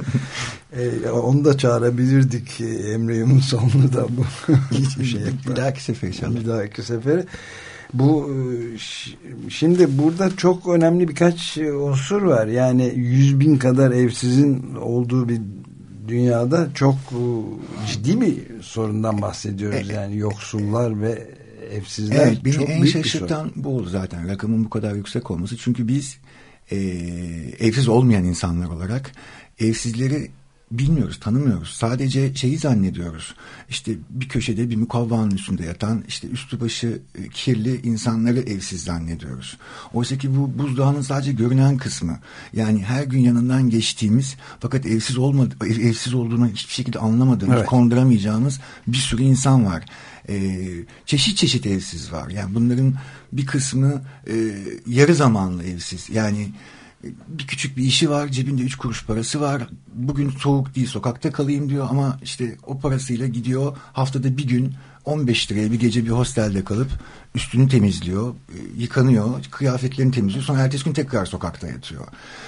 Onu da çağırabilirdik, Emre Yunusoğlu'nu da bu. Hiçbir şey yapar.
Bir dahaki sefer inşallah.
Bir dahaki sefere. Bu şimdi burada çok önemli birkaç unsur var. Yani 100.000 kadar evsizin olduğu bir dünyada çok ciddi bir sorundan bahsediyoruz. Yani yoksullar ve evsizler.
Evet, beni
çok
en
büyük
şaşırtan bu oldu zaten. Rakamın bu kadar yüksek olması. Çünkü biz evsiz olmayan insanlar olarak evsizleri bilmiyoruz, tanımıyoruz. Sadece şeyi zannediyoruz. İşte bir köşede bir mukavvanın üstünde yatan, işte üstü başı kirli insanları evsiz zannediyoruz. Oysa ki bu buzdağının sadece görünen kısmı. Yani her gün yanından geçtiğimiz fakat evsiz olduğunu hiçbir şekilde anlamadığımız, evet, konduramayacağımız bir sürü insan var. Çeşit çeşit evsiz var. Yani bunların bir kısmı yarı zamanlı evsiz. Yani bir küçük bir işi var, cebinde 3 kuruş parası var, bugün soğuk değil sokakta kalayım diyor ama işte o parasıyla gidiyor haftada bir gün 15 liraya bir gece bir hostelde kalıp üstünü temizliyor, yıkanıyor, kıyafetlerini temizliyor, sonra ertesi gün tekrar sokakta yatıyor.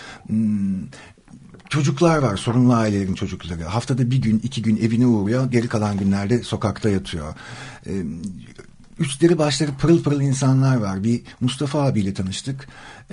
Çocuklar var, sorunlu ailelerin çocukları, haftada bir gün 2 gün evine uğruyor, geri kalan günlerde sokakta yatıyor. üstleri başları pırıl pırıl insanlar var. Bir Mustafa abiyle tanıştık.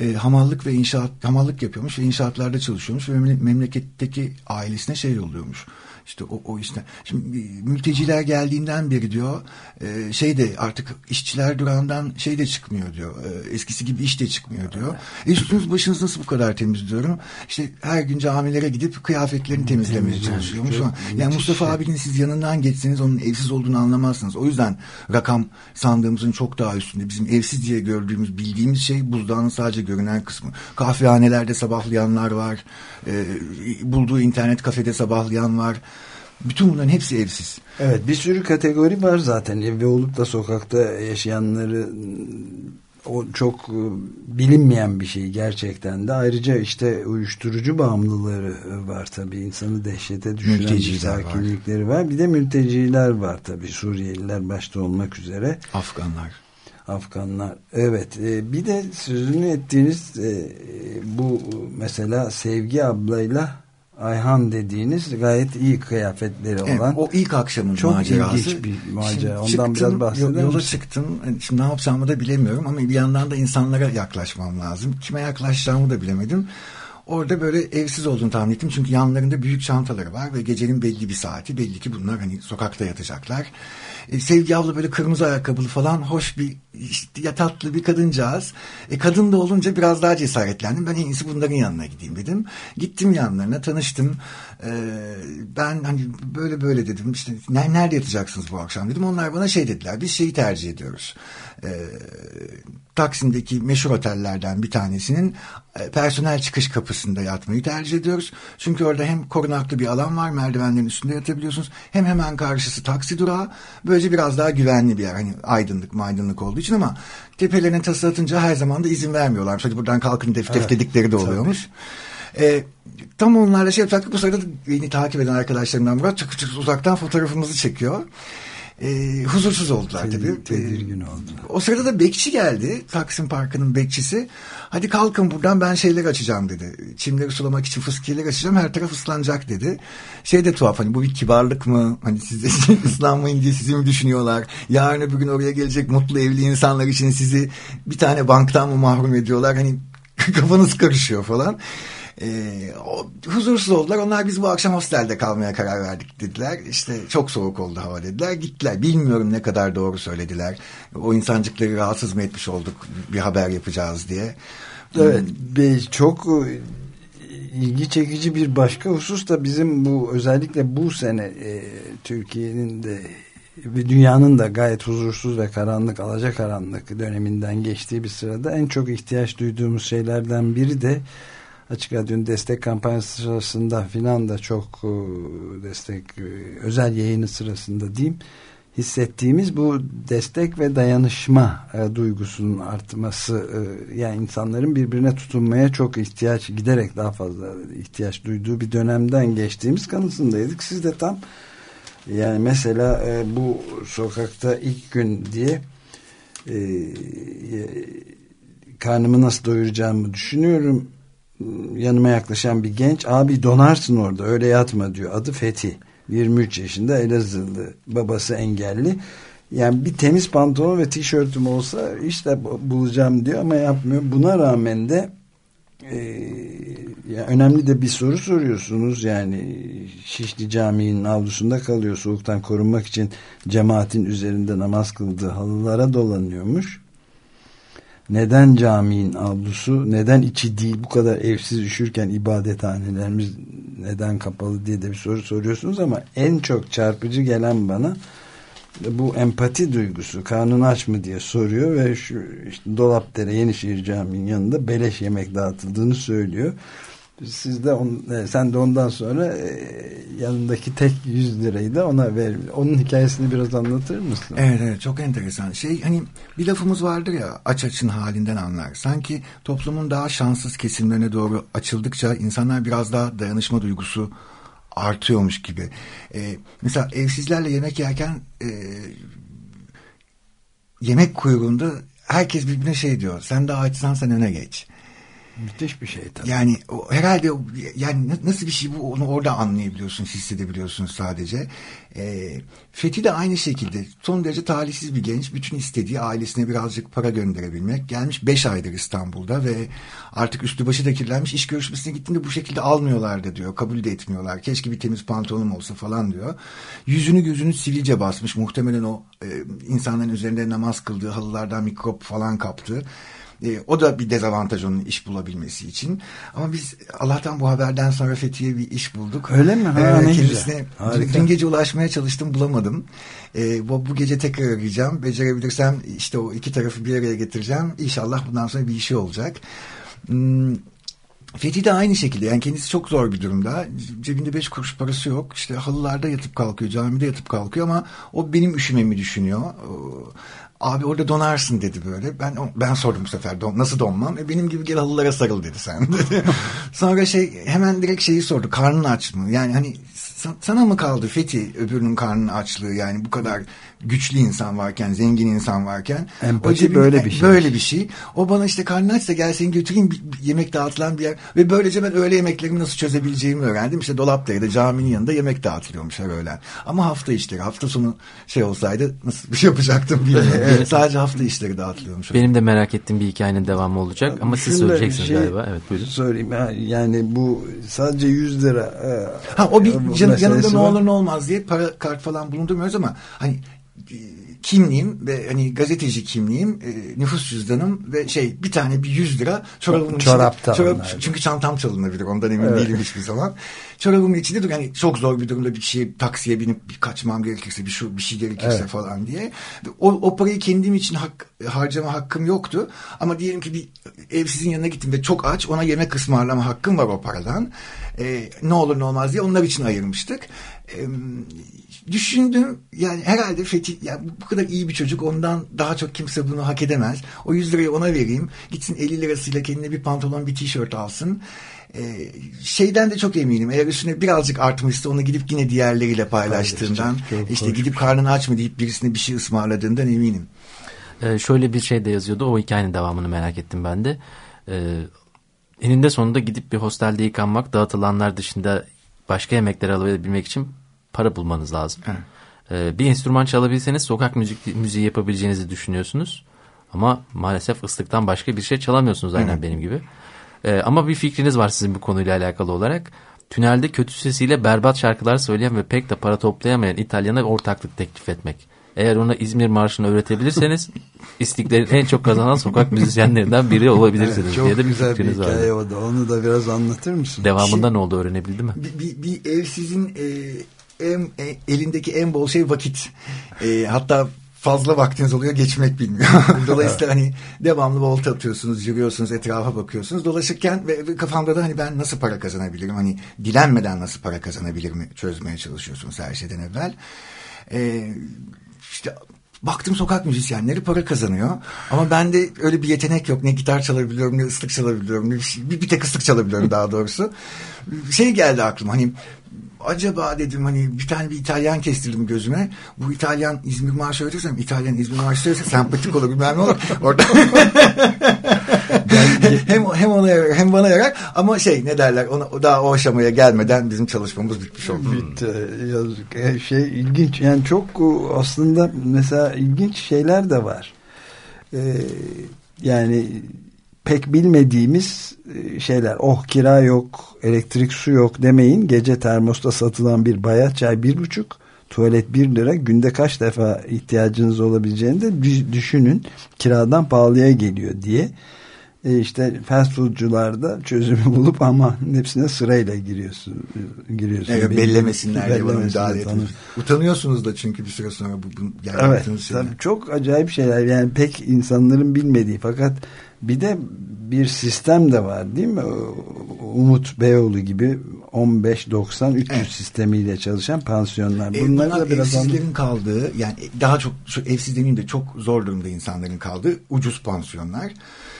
Hamallık yapıyormuş ve inşaatlarda çalışıyormuş ve memleketteki ailesine şey yolluyormuş. İşte o işte. Şimdi mülteciler geldiğinden beri diyor artık işçiler durağından de çıkmıyor diyor. Eskisi gibi iş de çıkmıyor diyor. Üstünüz başınız nasıl bu kadar temiz diyorum. İşte her gün camilere gidip kıyafetlerini temizlemeye çalışıyormuş. Yani Mustafa abinin siz yanından geçseniz onun evsiz olduğunu anlamazsınız. O yüzden rakam sandığımızın çok daha üstünde. Bizim evsiz diye gördüğümüz, bildiğimiz şey buzdağının sadece görünen kısmı. Kahvehanelerde sabahlayanlar var. Bulduğu internet kafede sabahlayan var. Bütün bunların hepsi evsiz.
Evet, bir sürü kategori var zaten. Evli olup da sokakta yaşayanları, o çok bilinmeyen bir şey gerçekten de. Ayrıca işte uyuşturucu bağımlıları var tabii. İnsanı dehşete düşüren sakinlikleri var. Bir de mülteciler var tabii. Suriyeliler başta olmak üzere. Afganlar. Evet. Bir de sözünü ettiğiniz bu mesela Sevgi ablayla Ayhan dediğiniz gayet iyi kıyafetleri olan.
O ilk akşamın
çok
macerası.
İlginç bir macera. Ondan biraz bahseder
yola çıktım. Şimdi ne yapacağımı da bilemiyorum ama bir yandan da insanlara yaklaşmam lazım. Kime yaklaşacağımı da bilemedim. Orada böyle evsiz olduğunu tahmin ettim. Çünkü yanlarında büyük çantaları var ve gecenin belli bir saati. Belli ki bunlar sokakta yatacaklar. Sevgi abla böyle kırmızı ayakkabılı falan hoş bir tatlı bir kadıncağız. Kadın da olunca biraz daha cesaretlendim. Ben en iyisi bunların yanına gideyim dedim. Gittim yanlarına, tanıştım. Ben böyle dedim. İşte nerede yatacaksınız bu akşam dedim. Onlar bana dediler. Biz tercih ediyoruz. Taksim'deki meşhur otellerden bir tanesinin personel çıkış kapısında yatmayı tercih ediyoruz. Çünkü orada hem korunaklı bir alan var, merdivenlerin üstünde yatabiliyorsunuz. Hem hemen karşısı taksi durağı. Böylece biraz daha güvenli bir yer. Aydınlık olduğu için ama tepelerine tası atınca her zaman da izin vermiyorlar. Hadi buradan kalkın dedikleri de oluyormuş. Tam onlarla yapacaktık. Bu sırada beni takip eden arkadaşlarımdan Murat çık uzaktan fotoğrafımızı çekiyor. Huzursuz oldular tabii.
Tedirgin oldular.
O sırada da bekçi geldi. Taksim Parkı'nın bekçisi. Hadi kalkın buradan, ben şeyleri açacağım dedi. Çimleri sulamak için fıskiyeleri açacağım. Her taraf ıslanacak dedi. De tuhaf, bu bir kibarlık mı? Siz ıslanmayın diye sizi mi düşünüyorlar? Yarın öbür gün oraya gelecek mutlu evli insanlar için sizi bir tane banktan mı mahrum ediyorlar? Kafanız karışıyor falan. Huzursuz oldular. Onlar biz bu akşam hostelde kalmaya karar verdik dediler. İşte çok soğuk oldu hava dediler. Gittiler. Bilmiyorum ne kadar doğru söylediler. O insancıkları rahatsız mı etmiş olduk bir haber yapacağız diye.
Evet. Çok ilgi çekici bir başka husus da bizim bu özellikle bu sene Türkiye'nin de ve dünyanın da gayet huzursuz ve alacakaranlık döneminden geçtiği bir sırada en çok ihtiyaç duyduğumuz şeylerden biri de Açık Radyo'nun destek kampanyası sırasında filan da çok destek özel yayını sırasında diyeyim hissettiğimiz bu destek ve dayanışma duygusunun artması, yani insanların birbirine tutunmaya çok giderek daha fazla ihtiyaç duyduğu bir dönemden geçtiğimiz kanısındaydık. Siz de tam yani mesela bu sokakta ilk gün diye karnımı nasıl doyuracağımı düşünüyorum. Yanıma yaklaşan bir genç, abi donarsın orada öyle yatma diyor. Adı Fethi, 23 yaşında, Elazığlı, babası engelli. Yani bir temiz pantolon ve tişörtüm olsa işte bulacağım diyor ama yapmıyor. Buna rağmen de yani önemli de bir soru soruyorsunuz. Yani Şişli Camii'nin avlusunda kalıyor, soğuktan korunmak için cemaatin üzerinde namaz kıldığı halılara dolanıyormuş. Neden caminin avlusu, neden içi değil, bu kadar evsiz üşürken ibadethanelerimiz neden kapalı diye de bir soru soruyorsunuz ama en çok çarpıcı gelen bana bu empati duygusu. Karnın aç mı diye soruyor ve şu işte Dolapdere Yenişehir Camii'nin yanında beleş yemek dağıtıldığını söylüyor. Siz de sen de ondan sonra yanındaki tek 100 lirayı da ona ver. Onun hikayesini biraz anlatır mısın?
Evet, çok enteresan. Bir lafımız vardır ya, aç açın halinden anlar. Sanki toplumun daha şanssız kesimlerine doğru açıldıkça insanlar biraz daha dayanışma duygusu artıyormuş gibi. Mesela evsizlerle yemek yerken yemek kuyruğunda herkes birbirine diyor. Sen daha açsan sen öne geç.
Müthiş bir şey tabii.
Yani herhalde yani nasıl bir şey bu, onu orada anlayabiliyorsun, hissedebiliyorsun sadece. Fethi de aynı şekilde son derece talihsiz bir genç. Bütün istediği ailesine birazcık para gönderebilmek. Gelmiş 5 aydır İstanbul'da ve artık üstü başı da kirlenmiş. İş görüşmesine gittiğinde bu şekilde almıyorlardı diyor. Kabul de etmiyorlar. Keşke bir temiz pantolonum olsa falan diyor. Yüzünü gözünü sivilce basmış. Muhtemelen o insanların üzerinde namaz kıldığı halılardan mikrop falan kaptı. O da bir dezavantaj onun iş bulabilmesi için. Ama biz Allah'tan bu haberden sonra Fethi'ye bir iş bulduk.
Öyle mi? Ne
kendisine dün gece ulaşmaya çalıştım, bulamadım. Bu gece tekrar arayacağım. Becerebilirsem işte o iki tarafı bir araya getireceğim. İnşallah bundan sonra bir işi olacak. Fethi de aynı şekilde, yani kendisi çok zor bir durumda. Cebinde 5 kuruş parası yok. İşte halılarda yatıp kalkıyor, camide yatıp kalkıyor ama o benim üşümemi düşünüyor. Abi orada donarsın dedi böyle. Ben sordum bu sefer nasıl donmam? Benim gibi gel halılara sarıl dedi sen. Sonra hemen direkt şeyi sordu. Karnın aç mı? Yani hani sana mı kaldı Fethi öbürünün karnının açlığı, yani bu kadar güçlü insan varken, zengin insan varken.
Empati böyle bir şey.
Böyle bir şey. O bana işte karnın açsa gel seni götüreyim bir yemek dağıtılan bir yer. Ve böylece ben öğle yemeklerimi nasıl çözebileceğimi öğrendim. İşte dolapta ya da caminin yanında yemek dağıtılıyormuş her öğlen. Ama hafta işleri, hafta sonu olsaydı nasıl bir şey yapacaktım bilmiyorum. Sadece hafta işleri dağıtılıyormuş.
Benim de merak ettiğim bir hikayenin devamı olacak. Ama siz söyleyeceksiniz galiba. Evet, buyurun.
Söyleyeyim. Yani bu sadece 100 lira.
O bir yanında ne olur ne olmaz diye para kart falan bulundurmuyoruz ama hani kimliğim ve hani gazeteci kimliğim, nüfus cüzdanım ve bir tane bir 100 lira çorabımın içinde. Çünkü çantam çalınabilir, ondan emin değilim hiçbir zaman. Çorabımın içinde hani çok zor bir durumda bir taksiye binip kaçmam gerekirse, bir şey gerekirse falan diye. O parayı kendim için harcama hakkım yoktu. Ama diyelim ki bir evsizin yanına gittim ve çok aç, ona yemek ısmarlama hakkım var o paradan. Ne olur ne olmaz diye onlar için ayırmıştık. Düşündüm yani herhalde Fethi bu kadar iyi bir çocuk, ondan daha çok kimse bunu hak edemez. O 100 lirayı ona vereyim, gitsin 50 lirasıyla kendine bir pantolon bir tişört alsın. Şeyden de çok eminim, eğer üstüne birazcık artmışsa onu gidip yine diğerleriyle paylaştığından, gidip karnını aç mı deyip birisine bir şey ısmarladığından eminim.
Şöyle bir şey de yazıyordu, o hikayenin devamını merak ettim ben de. Eninde sonunda gidip bir hostelde yıkanmak, dağıtılanlar dışında başka yemekleri alabilmek için para bulmanız lazım. Bir enstrüman çalabilseniz sokak müziği yapabileceğinizi düşünüyorsunuz. Ama maalesef ıslıktan başka bir şey çalamıyorsunuz, aynen benim gibi. Ama bir fikriniz var sizin bu konuyla alakalı olarak. Tünelde kötü sesiyle berbat şarkılar söyleyen ve pek de para toplayamayan İtalyan'a ortaklık teklif etmek. Eğer ona İzmir Marşı'nı öğretebilirseniz İstiklal'in en çok kazanan sokak müzisyenlerinden biri olabilirsiniz diye de bir fikriniz var.
Çok güzel bir hikaye o da. Onu da biraz anlatır mısın?
Devamında ne oldu, öğrenebildi mi?
Bir evsizin elindeki en bol şey vakit. Hatta fazla vaktiniz oluyor, geçmek bilmiyor. Dolayısıyla hani devamlı volta atıyorsunuz, yürüyorsunuz, etrafa bakıyorsunuz. Dolaşırken ve kafamda da hani ben nasıl para kazanabilirim? Hani dilenmeden nasıl para kazanabilirim çözmeye çalışıyorsunuz her şeyden evvel. İşte baktım sokak müzisyenleri para kazanıyor. Ama bende öyle bir yetenek yok. Ne gitar çalabiliyorum, ne ıslık çalabiliyorum. Bir tek ıslık çalabiliyorum daha doğrusu. Geldi aklıma, hani acaba dedim, hani bir İtalyan kestirdim gözüme. Bu İtalyan İzmir Marşı öğretirsem, İtalyan İzmir Marşı söylese sempatik olur, bilmem ne olur. Orada hem ona yarar, hem bana yarar. Ama ne derler, daha o aşamaya gelmeden bizim çalışmamız bitmiş oldu.
Bitti. Yazık. İlginç. Yani çok aslında mesela ilginç şeyler de var. Yani pek bilmediğimiz şeyler. Kira yok, elektrik, su yok demeyin. Gece termosta satılan bir bayat çay 1,5, tuvalet 1 lira. Günde kaç defa ihtiyacınız olabileceğini de düşünün. Kiradan pahalıya geliyor diye. İşte fast foodcularda çözümü bulup ama hepsine sırayla giriyorsun.
Evet, bellemesinler diye bana müdahale etmiş. Utanıyorsunuz da çünkü bir süre sonra bu
evet, çok acayip şeyler. Yani pek insanların bilmediği, fakat bir de bir sistem de var değil mi? Umut Beyoğlu gibi 15-90-300 sistemiyle çalışan pansiyonlar. Bunlar da biraz
evsizlerin kaldığı, yani daha çok evsiz demeyeyim de çok zor durumda insanların kaldığı ucuz pansiyonlar.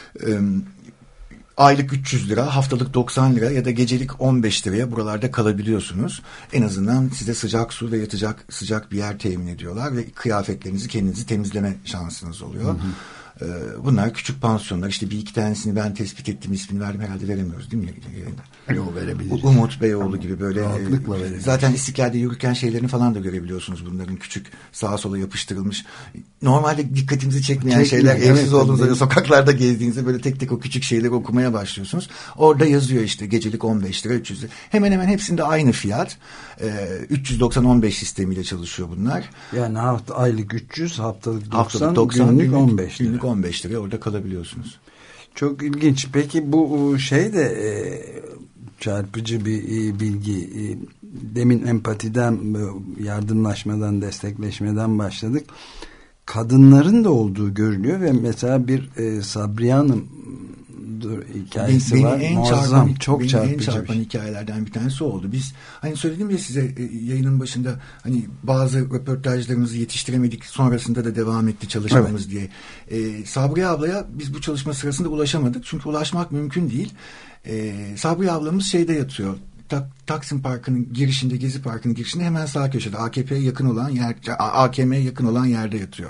Aylık 300 lira, haftalık 90 lira ya da gecelik 15 liraya buralarda kalabiliyorsunuz. En azından size sıcak su ve yatacak sıcak bir yer temin ediyorlar ve kıyafetlerinizi kendinizi temizleme şansınız oluyor. Bunlar küçük pansiyonlar. İşte bir iki tanesini ben tespit ettim, ismini verdim, herhalde veremiyoruz değil mi?
Yok, verebiliriz.
Umut Beyoğlu gibi böyle.
Rahatlıkla verebiliriz.
Zaten İstiklal'de yürürken şeylerini falan da görebiliyorsunuz. Bunların küçük sağa sola yapıştırılmış. Normalde dikkatimizi çekmeyen şeyler. Evet, evsiz olduğunuzda sokaklarda gezdiğinizde böyle tek tek o küçük şeyleri okumaya başlıyorsunuz. Orada yazıyor işte gecelik 15 lira 300 lira. Hemen hemen hepsinde aynı fiyat. 390-15 sistemiyle çalışıyor bunlar.
Yani aylık 300, haftalık 90, günlük 15 lira.
Günlük 15 liraya orada kalabiliyorsunuz.
Çok ilginç. Peki bu şey de çarpıcı bir bilgi. Demin empatiden, yardımlaşmadan, destekleşmeden başladık. Kadınların da olduğu görülüyor ve mesela bir Sabriye Hanım hikayesi var. Muazzam, çok çarpıcı.
En çarpan hikayelerden bir tanesi oldu. Biz hani söyledim ya size yayının başında hani bazı röportajlarımızı yetiştiremedik, sonrasında da devam etti çalışmamız diye. Sabriye ablaya biz bu çalışma sırasında ulaşamadık. Çünkü ulaşmak mümkün değil. Sabriye ablamız şeyde yatıyor. Taksim Parkı'nın girişinde, Gezi Parkı'nın girişinde hemen sağ köşede AKP'ye yakın olan yer, AKM'ye yakın olan yerde yatıyor.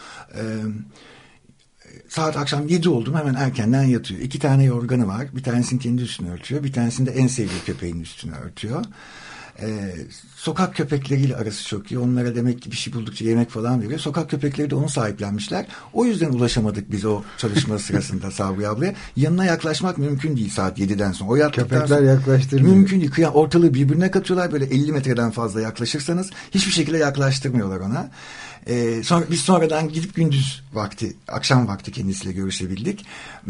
Saat akşam 7 oldu mu hemen erkenden yatıyor. 2 tane yorganı var. Bir tanesini kendi üstüne örtüyor. Bir tanesini de en sevdiği köpeğin üstüne örtüyor. Sokak köpekleriyle arası çok iyi. Onlara demek ki bir şey buldukça yemek falan veriyor. Sokak köpekleri de onu sahiplenmişler. O yüzden ulaşamadık biz o çalışma sırasında Sabriye ablaya. Yanına yaklaşmak mümkün değil saat 7'den sonra. O
köpekler yaklaştırmıyor.
Mümkün değil. Ortalığı birbirine katıyorlar. Böyle 50 metreden fazla yaklaşırsanız hiçbir şekilde yaklaştırmıyorlar ona. Sonra biz sonradan gidip gündüz vakti, akşam vakti kendisiyle görüşebildik.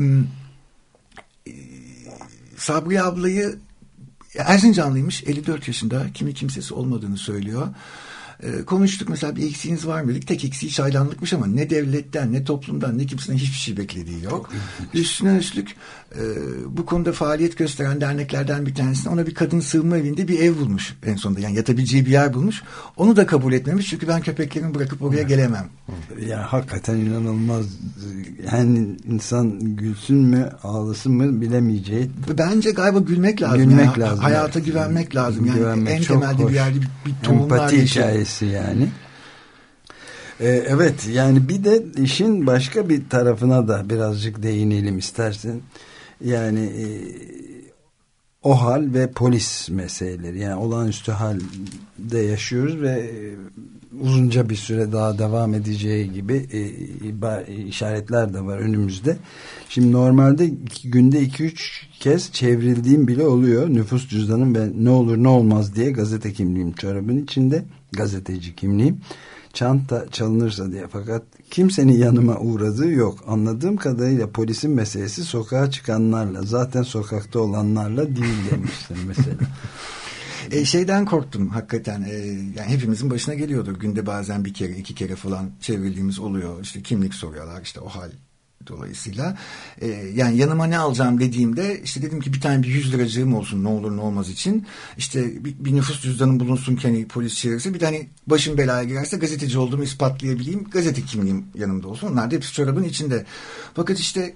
Sabriye ablayı Erzincanlıymış, 54 yaşında, kimi kimsesi olmadığını söylüyor. Konuştuk mesela, bir eksiğiniz var mı dedik. Tek eksiği çaydanlıkmış ama ne devletten, ne toplumdan, ne kimseden hiçbir şey beklediği yok. Üstüne üstlük bu konuda faaliyet gösteren derneklerden bir tanesinde ona bir kadın sığınma evinde bir ev bulmuş en sonunda. Yani yatabileceği bir yer bulmuş. Onu da kabul etmemiş çünkü ben köpeklerimi bırakıp oraya gelemem.
Ya hakikaten inanılmaz. Yani insan gülsün mü ağlasın mı bilemeyeceği.
Bence galiba gülmek lazım.
Gülmek lazım.
Hayata güvenmek lazım. Yani güvenmek en temelde hoş. Bir yerde bir tohumlar
empati hikayesi yani. Evet, yani bir de işin başka bir tarafına da birazcık değinelim istersen. Yani o hal ve polis meseleleri, yani olağanüstü halde yaşıyoruz ve uzunca bir süre daha devam edeceği gibi işaretler de var önümüzde. Şimdi normalde günde 2-3 kez çevrildiğim bile oluyor. Nüfus cüzdanım ve ne olur ne olmaz diye gazete kimliğim çorabın içinde, gazeteci kimliğim. Çanta çalınırsa diye, fakat kimsenin yanıma uğradığı yok. Anladığım kadarıyla polisin meselesi sokağa çıkanlarla, zaten sokakta olanlarla değil demiştin mesela.
Şeyden korktum hakikaten. Yani hepimizin başına geliyordur. Günde bazen bir kere, 2 kere falan çevrildiğimiz oluyor. İşte kimlik soruyorlar, işte o hal dolayısıyla. Yani yanıma ne alacağım dediğimde işte dedim ki bir tane bir 100 liracığım olsun ne olur ne olmaz için. İşte bir nüfus cüzdanım bulunsun ki hani polis çevirirse, bir tane başım belaya girerse gazeteci olduğumu ispatlayabileyim. Gazete kimliğim yanımda olsun. Onlar da hepsi çorabın içinde. Fakat işte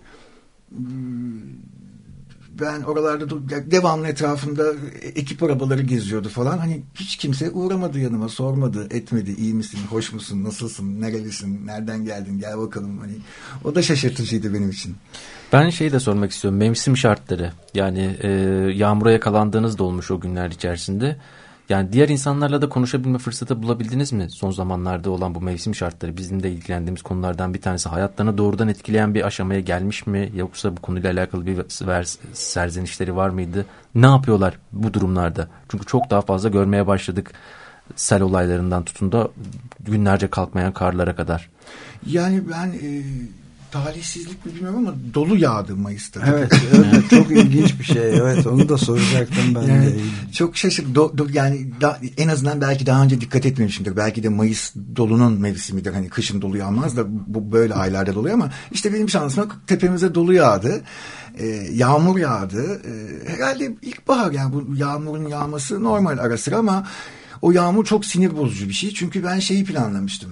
ben oralarda devamlı etrafımda ekip arabaları geziyordu falan. Hani hiç kimse uğramadı yanıma, sormadı, etmedi. İyi misin, hoş musun, nasılsın, nerelisin, nereden geldin, gel bakalım. Hani o da şaşırtıcıydı benim için.
Ben şeyi de sormak istiyorum. Mevsim şartları. Yani yağmura yakalandığınız da olmuş o günler içerisinde. Yani diğer insanlarla da konuşabilme fırsatı bulabildiniz mi? Son zamanlarda olan bu mevsim şartları bizim de ilgilendiğimiz konulardan bir tanesi. Hayatlarını doğrudan etkileyen bir aşamaya gelmiş mi? Yoksa bu konuyla alakalı bir serzenişleri var mıydı? Ne yapıyorlar bu durumlarda? Çünkü çok daha fazla görmeye başladık. Sel olaylarından tutun da günlerce kalkmayan karlara kadar.
Yani ben talihsizlik mi bilmiyorum ama dolu yağdı Mayıs'ta.
Evet, evet çok ilginç bir şey. Evet, onu da soracaktım ben
yani,
de.
Çok şaşırdım. Yani en azından belki daha önce dikkat etmemişimdir. Belki de Mayıs dolunun mevsimidir. Hani kışın dolu yağmaz da bu böyle aylarda doluyor ama işte benim şansıma tepemize dolu yağdı. Yağmur yağdı. Herhalde ilkbahar, yani bu yağmurun yağması normal ara sıra ama o yağmur çok sinir bozucu bir şey. Çünkü ben şeyi planlamıştım.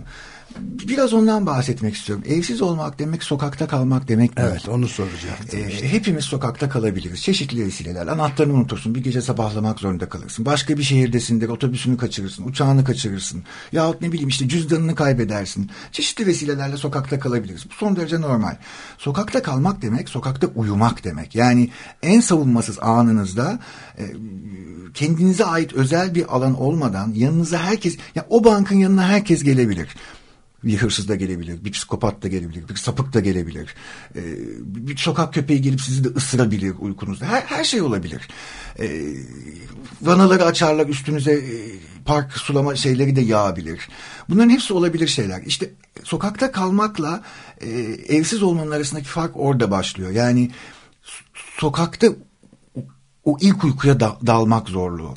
Biraz ondan bahsetmek istiyorum. Evsiz olmak demek sokakta kalmak demek değil.
Evet, onu soracaktım.
Hepimiz sokakta kalabiliriz. Çeşitli vesilelerle. Anahtarını unutursun. Bir gece sabahlamak zorunda kalırsın. Başka bir şehirdesindir. Otobüsünü kaçırırsın. Uçağını kaçırırsın. Yahut ne bileyim işte cüzdanını kaybedersin. Çeşitli vesilelerle sokakta kalabiliriz. Bu son derece normal. Sokakta kalmak demek, sokakta uyumak demek. Yani en savunmasız anınızda kendinize ait özel bir alan olmadan yanınıza herkes, ya o bankın yanına herkes gelebilir. Bir hırsız da gelebilir, bir psikopat da gelebilir, bir sapık da gelebilir. Bir sokak köpeği gelip sizi de ısırabilir uykunuzda. Her şey olabilir. Vanaları açarlar üstünüze, park sulama şeyleri de yağabilir. Bunların hepsi olabilir şeyler. İşte sokakta kalmakla evsiz olmanın arasındaki fark orada başlıyor. Yani sokakta o ilk uykuya dalmak zorluğu.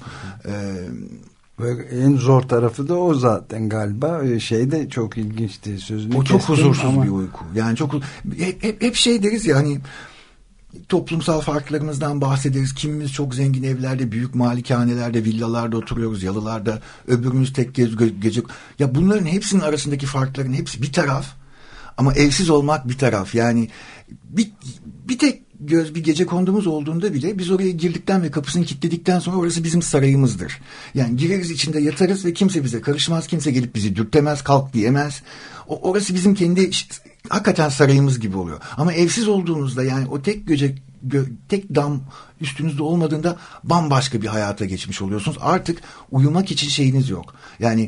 En zor tarafı da o zaten galiba. Şey de çok ilginçti. Sözünü
o çok huzursuz
ama...
bir uyku. Yani çok hep şey deriz ya, hani toplumsal farklarımızdan bahsederiz. Kimimiz çok zengin evlerde, büyük malikanelerde, villalarda oturuyoruz, yalılarda. Öbürümüz tek gece. Ya bunların hepsinin arasındaki farkların hepsi bir taraf. Ama evsiz olmak bir taraf. Yani bir tek bir gecekondomuz olduğunda bile biz oraya girdikten ve kapısını kilitledikten sonra orası bizim sarayımızdır. Yani gireriz, içinde yatarız ve kimse bize karışmaz, kimse gelip bizi dürtemez, kalk diyemez. Orası bizim kendi hakikaten sarayımız gibi oluyor. Ama evsiz olduğunuzda, yani o tek dam üstünüzde olmadığında bambaşka bir hayata geçmiş oluyorsunuz. Artık uyumak için şeyiniz yok. Yani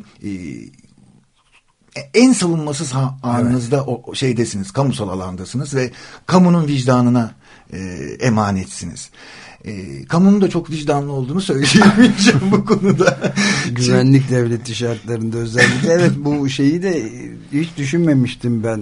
en savunmasız anınızda o şeydesiniz, kamusal alandasınız ve kamunun vicdanına emanetsiniz. Kamunun da çok vicdanlı olduğunu söyleyemeyeceğim bu konuda.
Güvenlik devleti şartlarında özellikle. Evet, bu şeyi de hiç düşünmemiştim ben.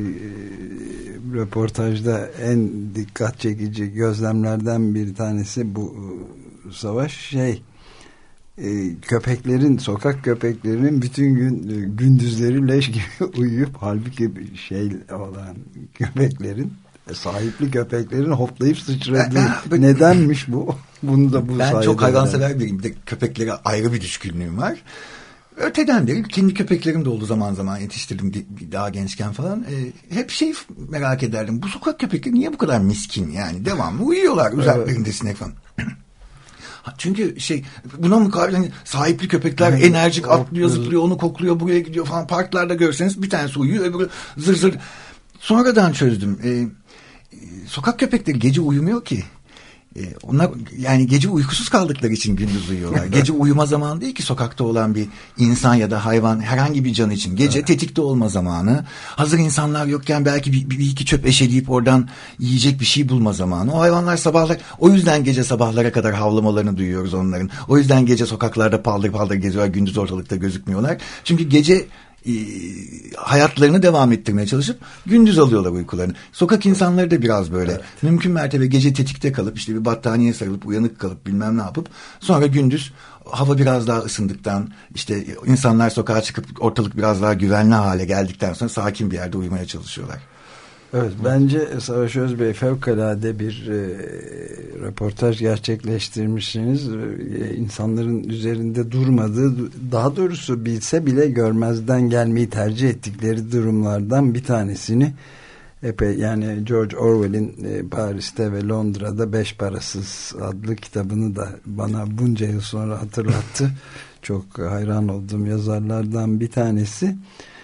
Röportajda en dikkat çekici gözlemlerden bir tanesi bu Savaş köpeklerin, sokak köpeklerinin bütün gün gündüzleri leş gibi uyuyup, halbuki şey olan köpeklerin, sahipli köpeklerin hoplayıp sıçradığı. Nedenmiş bu? Bunu da bu
ben çok hayvansever biriyim. Bir de köpeklere ayrı bir düşkünlüğüm var. Öteden beri kendi köpeklerim de oldu, zaman zaman yetiştirdim daha gençken falan. Hep merak ederdim. Bu sokak köpekleri niye bu kadar miskin yani? Devamlı uyuyorlar üzerlerinde sinek falan. Çünkü buna mukabil hani sahipli köpekler enerjik, atlıyor, zıplıyor, onu kokluyor, buraya gidiyor falan. Parklarda görseniz bir tanesi uyuyor, öbürü zır zır. Sonradan çözdüm. Sokak köpekleri gece uyumuyor ki. Onlar yani gece uykusuz kaldıkları için gündüz uyuyorlar. Gece uyuma zamanı değil ki sokakta olan bir insan ya da hayvan, herhangi bir can için. Gece tetikte olma zamanı. Hazır insanlar yokken belki bir iki çöp eşeleyip oradan yiyecek bir şey bulma zamanı. O hayvanlar sabahlar, o yüzden gece sabahlara kadar havlamalarını duyuyoruz onların. O yüzden gece sokaklarda paldır paldır geziyorlar, gündüz ortalıkta gözükmüyorlar. Çünkü gece hayatlarını devam ettirmeye çalışıp gündüz alıyorlar uykularını. Sokak insanları da biraz böyle. Evet. Mümkün mertebe gece tetikte kalıp işte bir battaniye sarılıp uyanık kalıp bilmem ne yapıp sonra gündüz hava biraz daha ısındıktan, işte insanlar sokağa çıkıp ortalık biraz daha güvenli hale geldikten sonra sakin bir yerde uyumaya çalışıyorlar.
Evet, bence Savaş Özbey fevkalade bir röportaj gerçekleştirmişsiniz. İnsanların üzerinde durmadığı, daha doğrusu bilse bile görmezden gelmeyi tercih ettikleri durumlardan bir tanesini yani George Orwell'in Paris'te ve Londra'da Beş Parasız adlı kitabını da bana bunca yıl sonra hatırlattı. Çok hayran olduğum yazarlardan bir tanesi.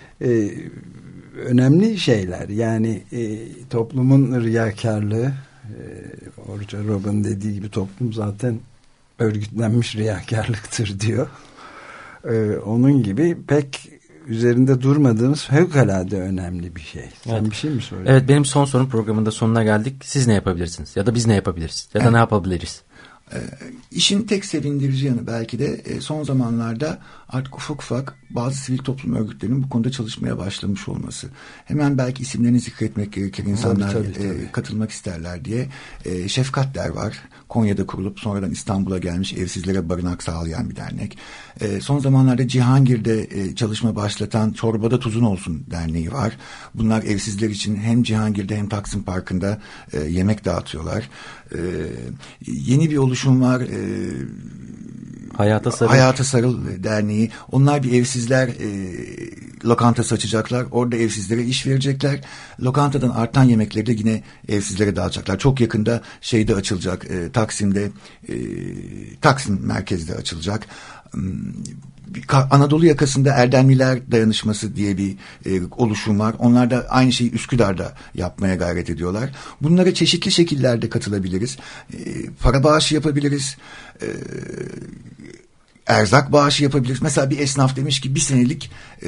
Önemli şeyler yani toplumun riyakarlığı, Orca Rob'un dediği gibi toplum zaten örgütlenmiş riyakarlıktır diyor. Onun gibi pek üzerinde durmadığımız fevkalade önemli bir şey. Sen evet. Bir şey mi söyledin?
Evet, benim son sorun programında sonuna geldik. Siz ne yapabilirsiniz? Ya da biz ne yapabiliriz? Ya da ne yapabiliriz?
İşin tek sevindirici yanı belki de son zamanlarda artık ufak ufak bazı sivil toplum örgütlerinin bu konuda çalışmaya başlamış olması. Hemen belki isimlerini zikretmek gerekir, insanlar tabii. Katılmak isterler diye. Şefkatler var. Konya'da kurulup sonradan İstanbul'a gelmiş evsizlere barınak sağlayan bir dernek. Son zamanlarda Cihangir'de çalışma başlatan Çorbada Tuzun Olsun Derneği var. Bunlar evsizler için hem Cihangir'de hem Taksim Parkı'nda yemek dağıtıyorlar. Yeni bir oluşum var.
Hayata
Sarıl Derneği. Onlar bir evsizler lokantası açacaklar. Orada evsizlere iş verecekler. Lokantadan artan yemekleri de yine evsizlere dağıtacaklar. Çok yakında şeyde açılacak. Taksim'de Taksim merkezde açılacak. Anadolu yakasında Erdemliler Dayanışması diye bir oluşum var. Onlar da aynı şeyi Üsküdar'da yapmaya gayret ediyorlar. Bunlara çeşitli şekillerde katılabiliriz. Para bağışı yapabiliriz. Erzak bağışı yapabiliriz. Mesela bir esnaf demiş ki bir senelik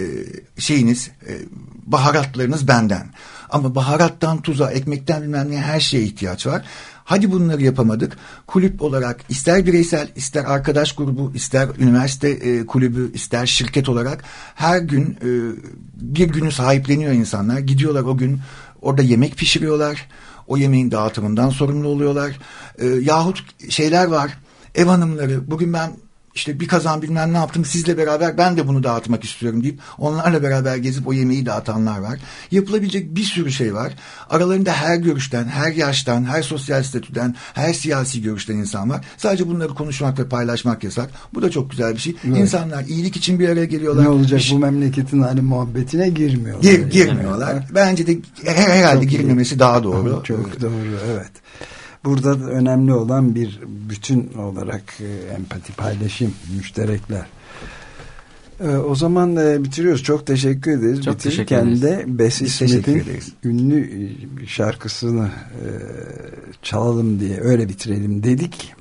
baharatlarınız benden. Ama baharattan tuza, ekmekten bilmem ne her şeye ihtiyaç var. Hadi bunları yapamadık. Kulüp olarak ister bireysel, ister arkadaş grubu, ister üniversite kulübü, ister şirket olarak her gün bir günü sahipleniyor insanlar. Gidiyorlar o gün orada yemek pişiriyorlar. O yemeğin dağıtımından sorumlu oluyorlar. Yahut şeyler var. Ev hanımları bugün ben işte bir kazan bilmem ne yaptım sizle beraber ben de bunu dağıtmak istiyorum deyip onlarla beraber gezip o yemeği dağıtanlar var. Yapılabilecek bir sürü şey var. Aralarında her görüşten, her yaştan, her sosyal statüden, her siyasi görüşten insan var. Sadece bunları konuşmak ve paylaşmak yasak. Bu da çok güzel bir şey. Evet. İnsanlar iyilik için bir araya geliyorlar.
Ne olacak bu memleketin hali muhabbetine girmiyorlar.
Girmiyorlar. Yani. Bence de herhalde girmemesi daha doğru.
Çok doğru, evet. Burada önemli olan bir bütün olarak empati, paylaşım, müşterekler. O zaman bitiriyoruz. Çok teşekkür ederiz.
Çok
bitirirken de Bessie Smith'in ünlü şarkısını çalalım diye öyle bitirelim dedik.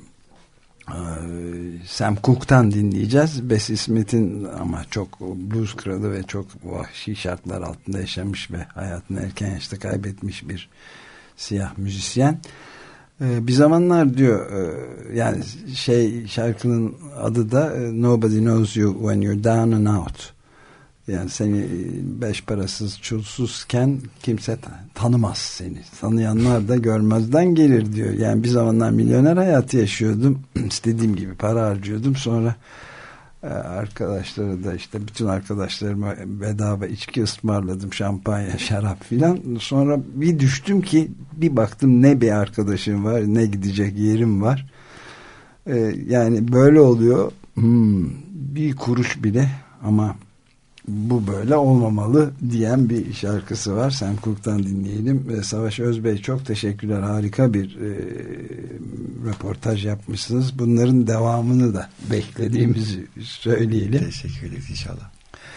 Sam Cooke'tan dinleyeceğiz. Bessie Smith'in ama çok blues kralı ve çok vahşi şartlar altında yaşamış ve hayatını erken yaşta kaybetmiş bir siyah müzisyen. Bir zamanlar diyor yani şarkının adı da Nobody Knows You When You're Down and Out. Yani seni beş parasız çulsuzken kimse tanımaz seni. Tanıyanlar da görmezden gelir diyor. Yani bir zamanlar milyoner hayatı yaşıyordum. İstediğim gibi para harcıyordum. Sonra arkadaşları da işte bütün arkadaşlarıma bedava içki ısmarladım, şampanya, şarap filan. Sonra bir düştüm ki bir baktım ne bir arkadaşım var ne gidecek yerim var. Yani böyle oluyor. Bir kuruş bile ama bu böyle olmamalı diyen bir şarkısı var. Sam Cooke'tan dinleyelim. Savaş Özbey çok teşekkürler. Harika bir röportaj yapmışsınız. Bunların devamını da beklediğimizi söyleyelim.
Teşekkür ederiz inşallah.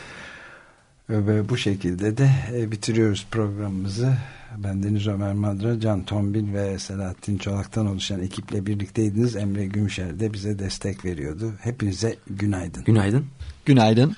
Ve bu şekilde de bitiriyoruz programımızı. Ben Deniz Ömer Madra, Can Tombil ve Selahattin Çolak'tan oluşan ekiple birlikteydiniz. Emre Gümüşer de bize destek veriyordu. Hepinize günaydın.
Günaydın.
Günaydın.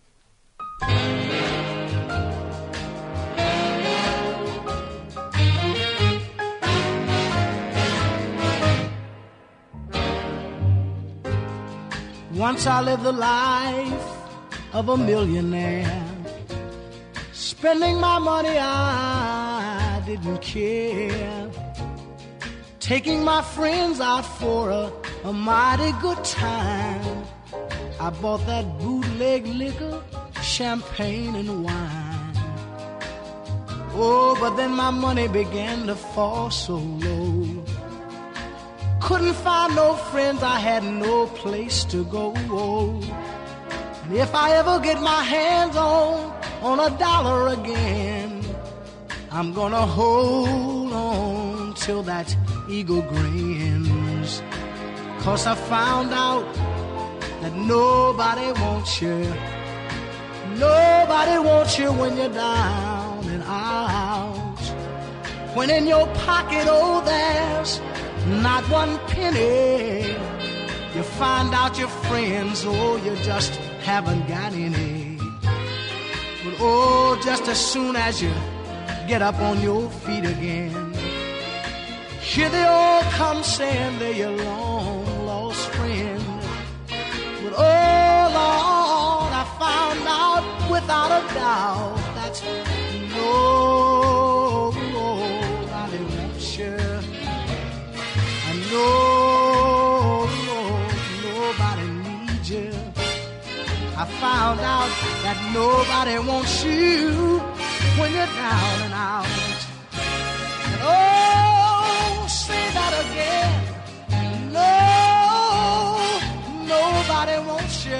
Once I lived the life of a millionaire, spending my money I didn't care, taking my friends out for a mighty good time. I bought that bootleg liquor, champagne and wine. Oh, but then my money began to fall so low. Couldn't find no friends, I had no place to go. And if I ever get my hands on a dollar again, I'm gonna hold on till that eagle grins. 'Cause I found out that nobody wants you. Nobody wants you when you're down and out. When in your pocket, oh, there's not one penny. You find out your friends, oh, you just haven't got any. But oh, just as soon as you get up on your feet again, here they all come saying they're your long lost friend. But oh Lord, I found out without a doubt that nobody wants you. No, nobody needs you. I found out that nobody wants you when you're down and out. And oh, say that again. No, Nobody wants you.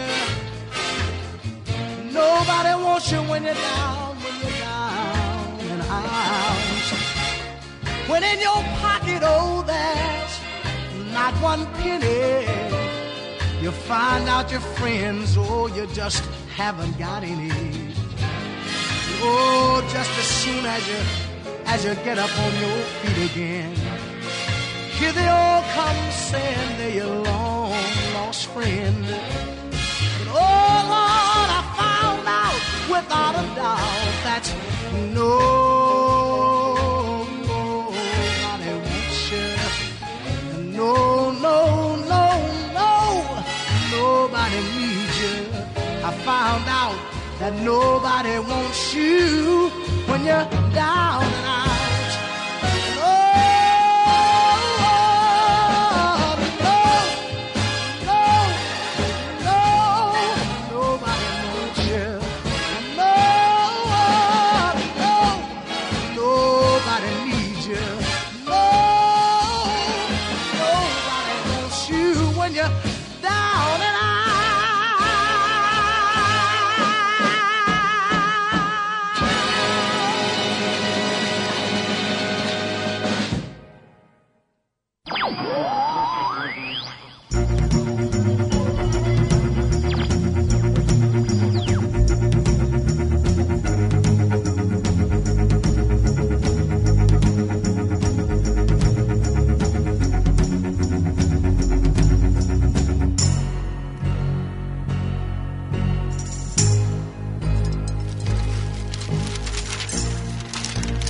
Nobody wants you when you're down and out. When in your pocket, oh, there's not one penny. You find out your friends, oh, you just haven't got any. Oh, just as soon as you get up on your feet again, here they all come saying they're your long lost friend. But oh Lord, I found out without a doubt that nobody wants you. No, nobody needs you. I found out that nobody wants you when you're down and out.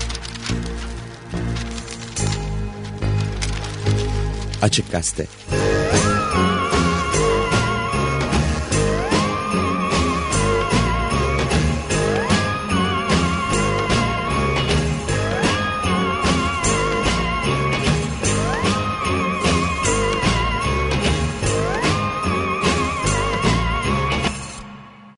Açık Gazete.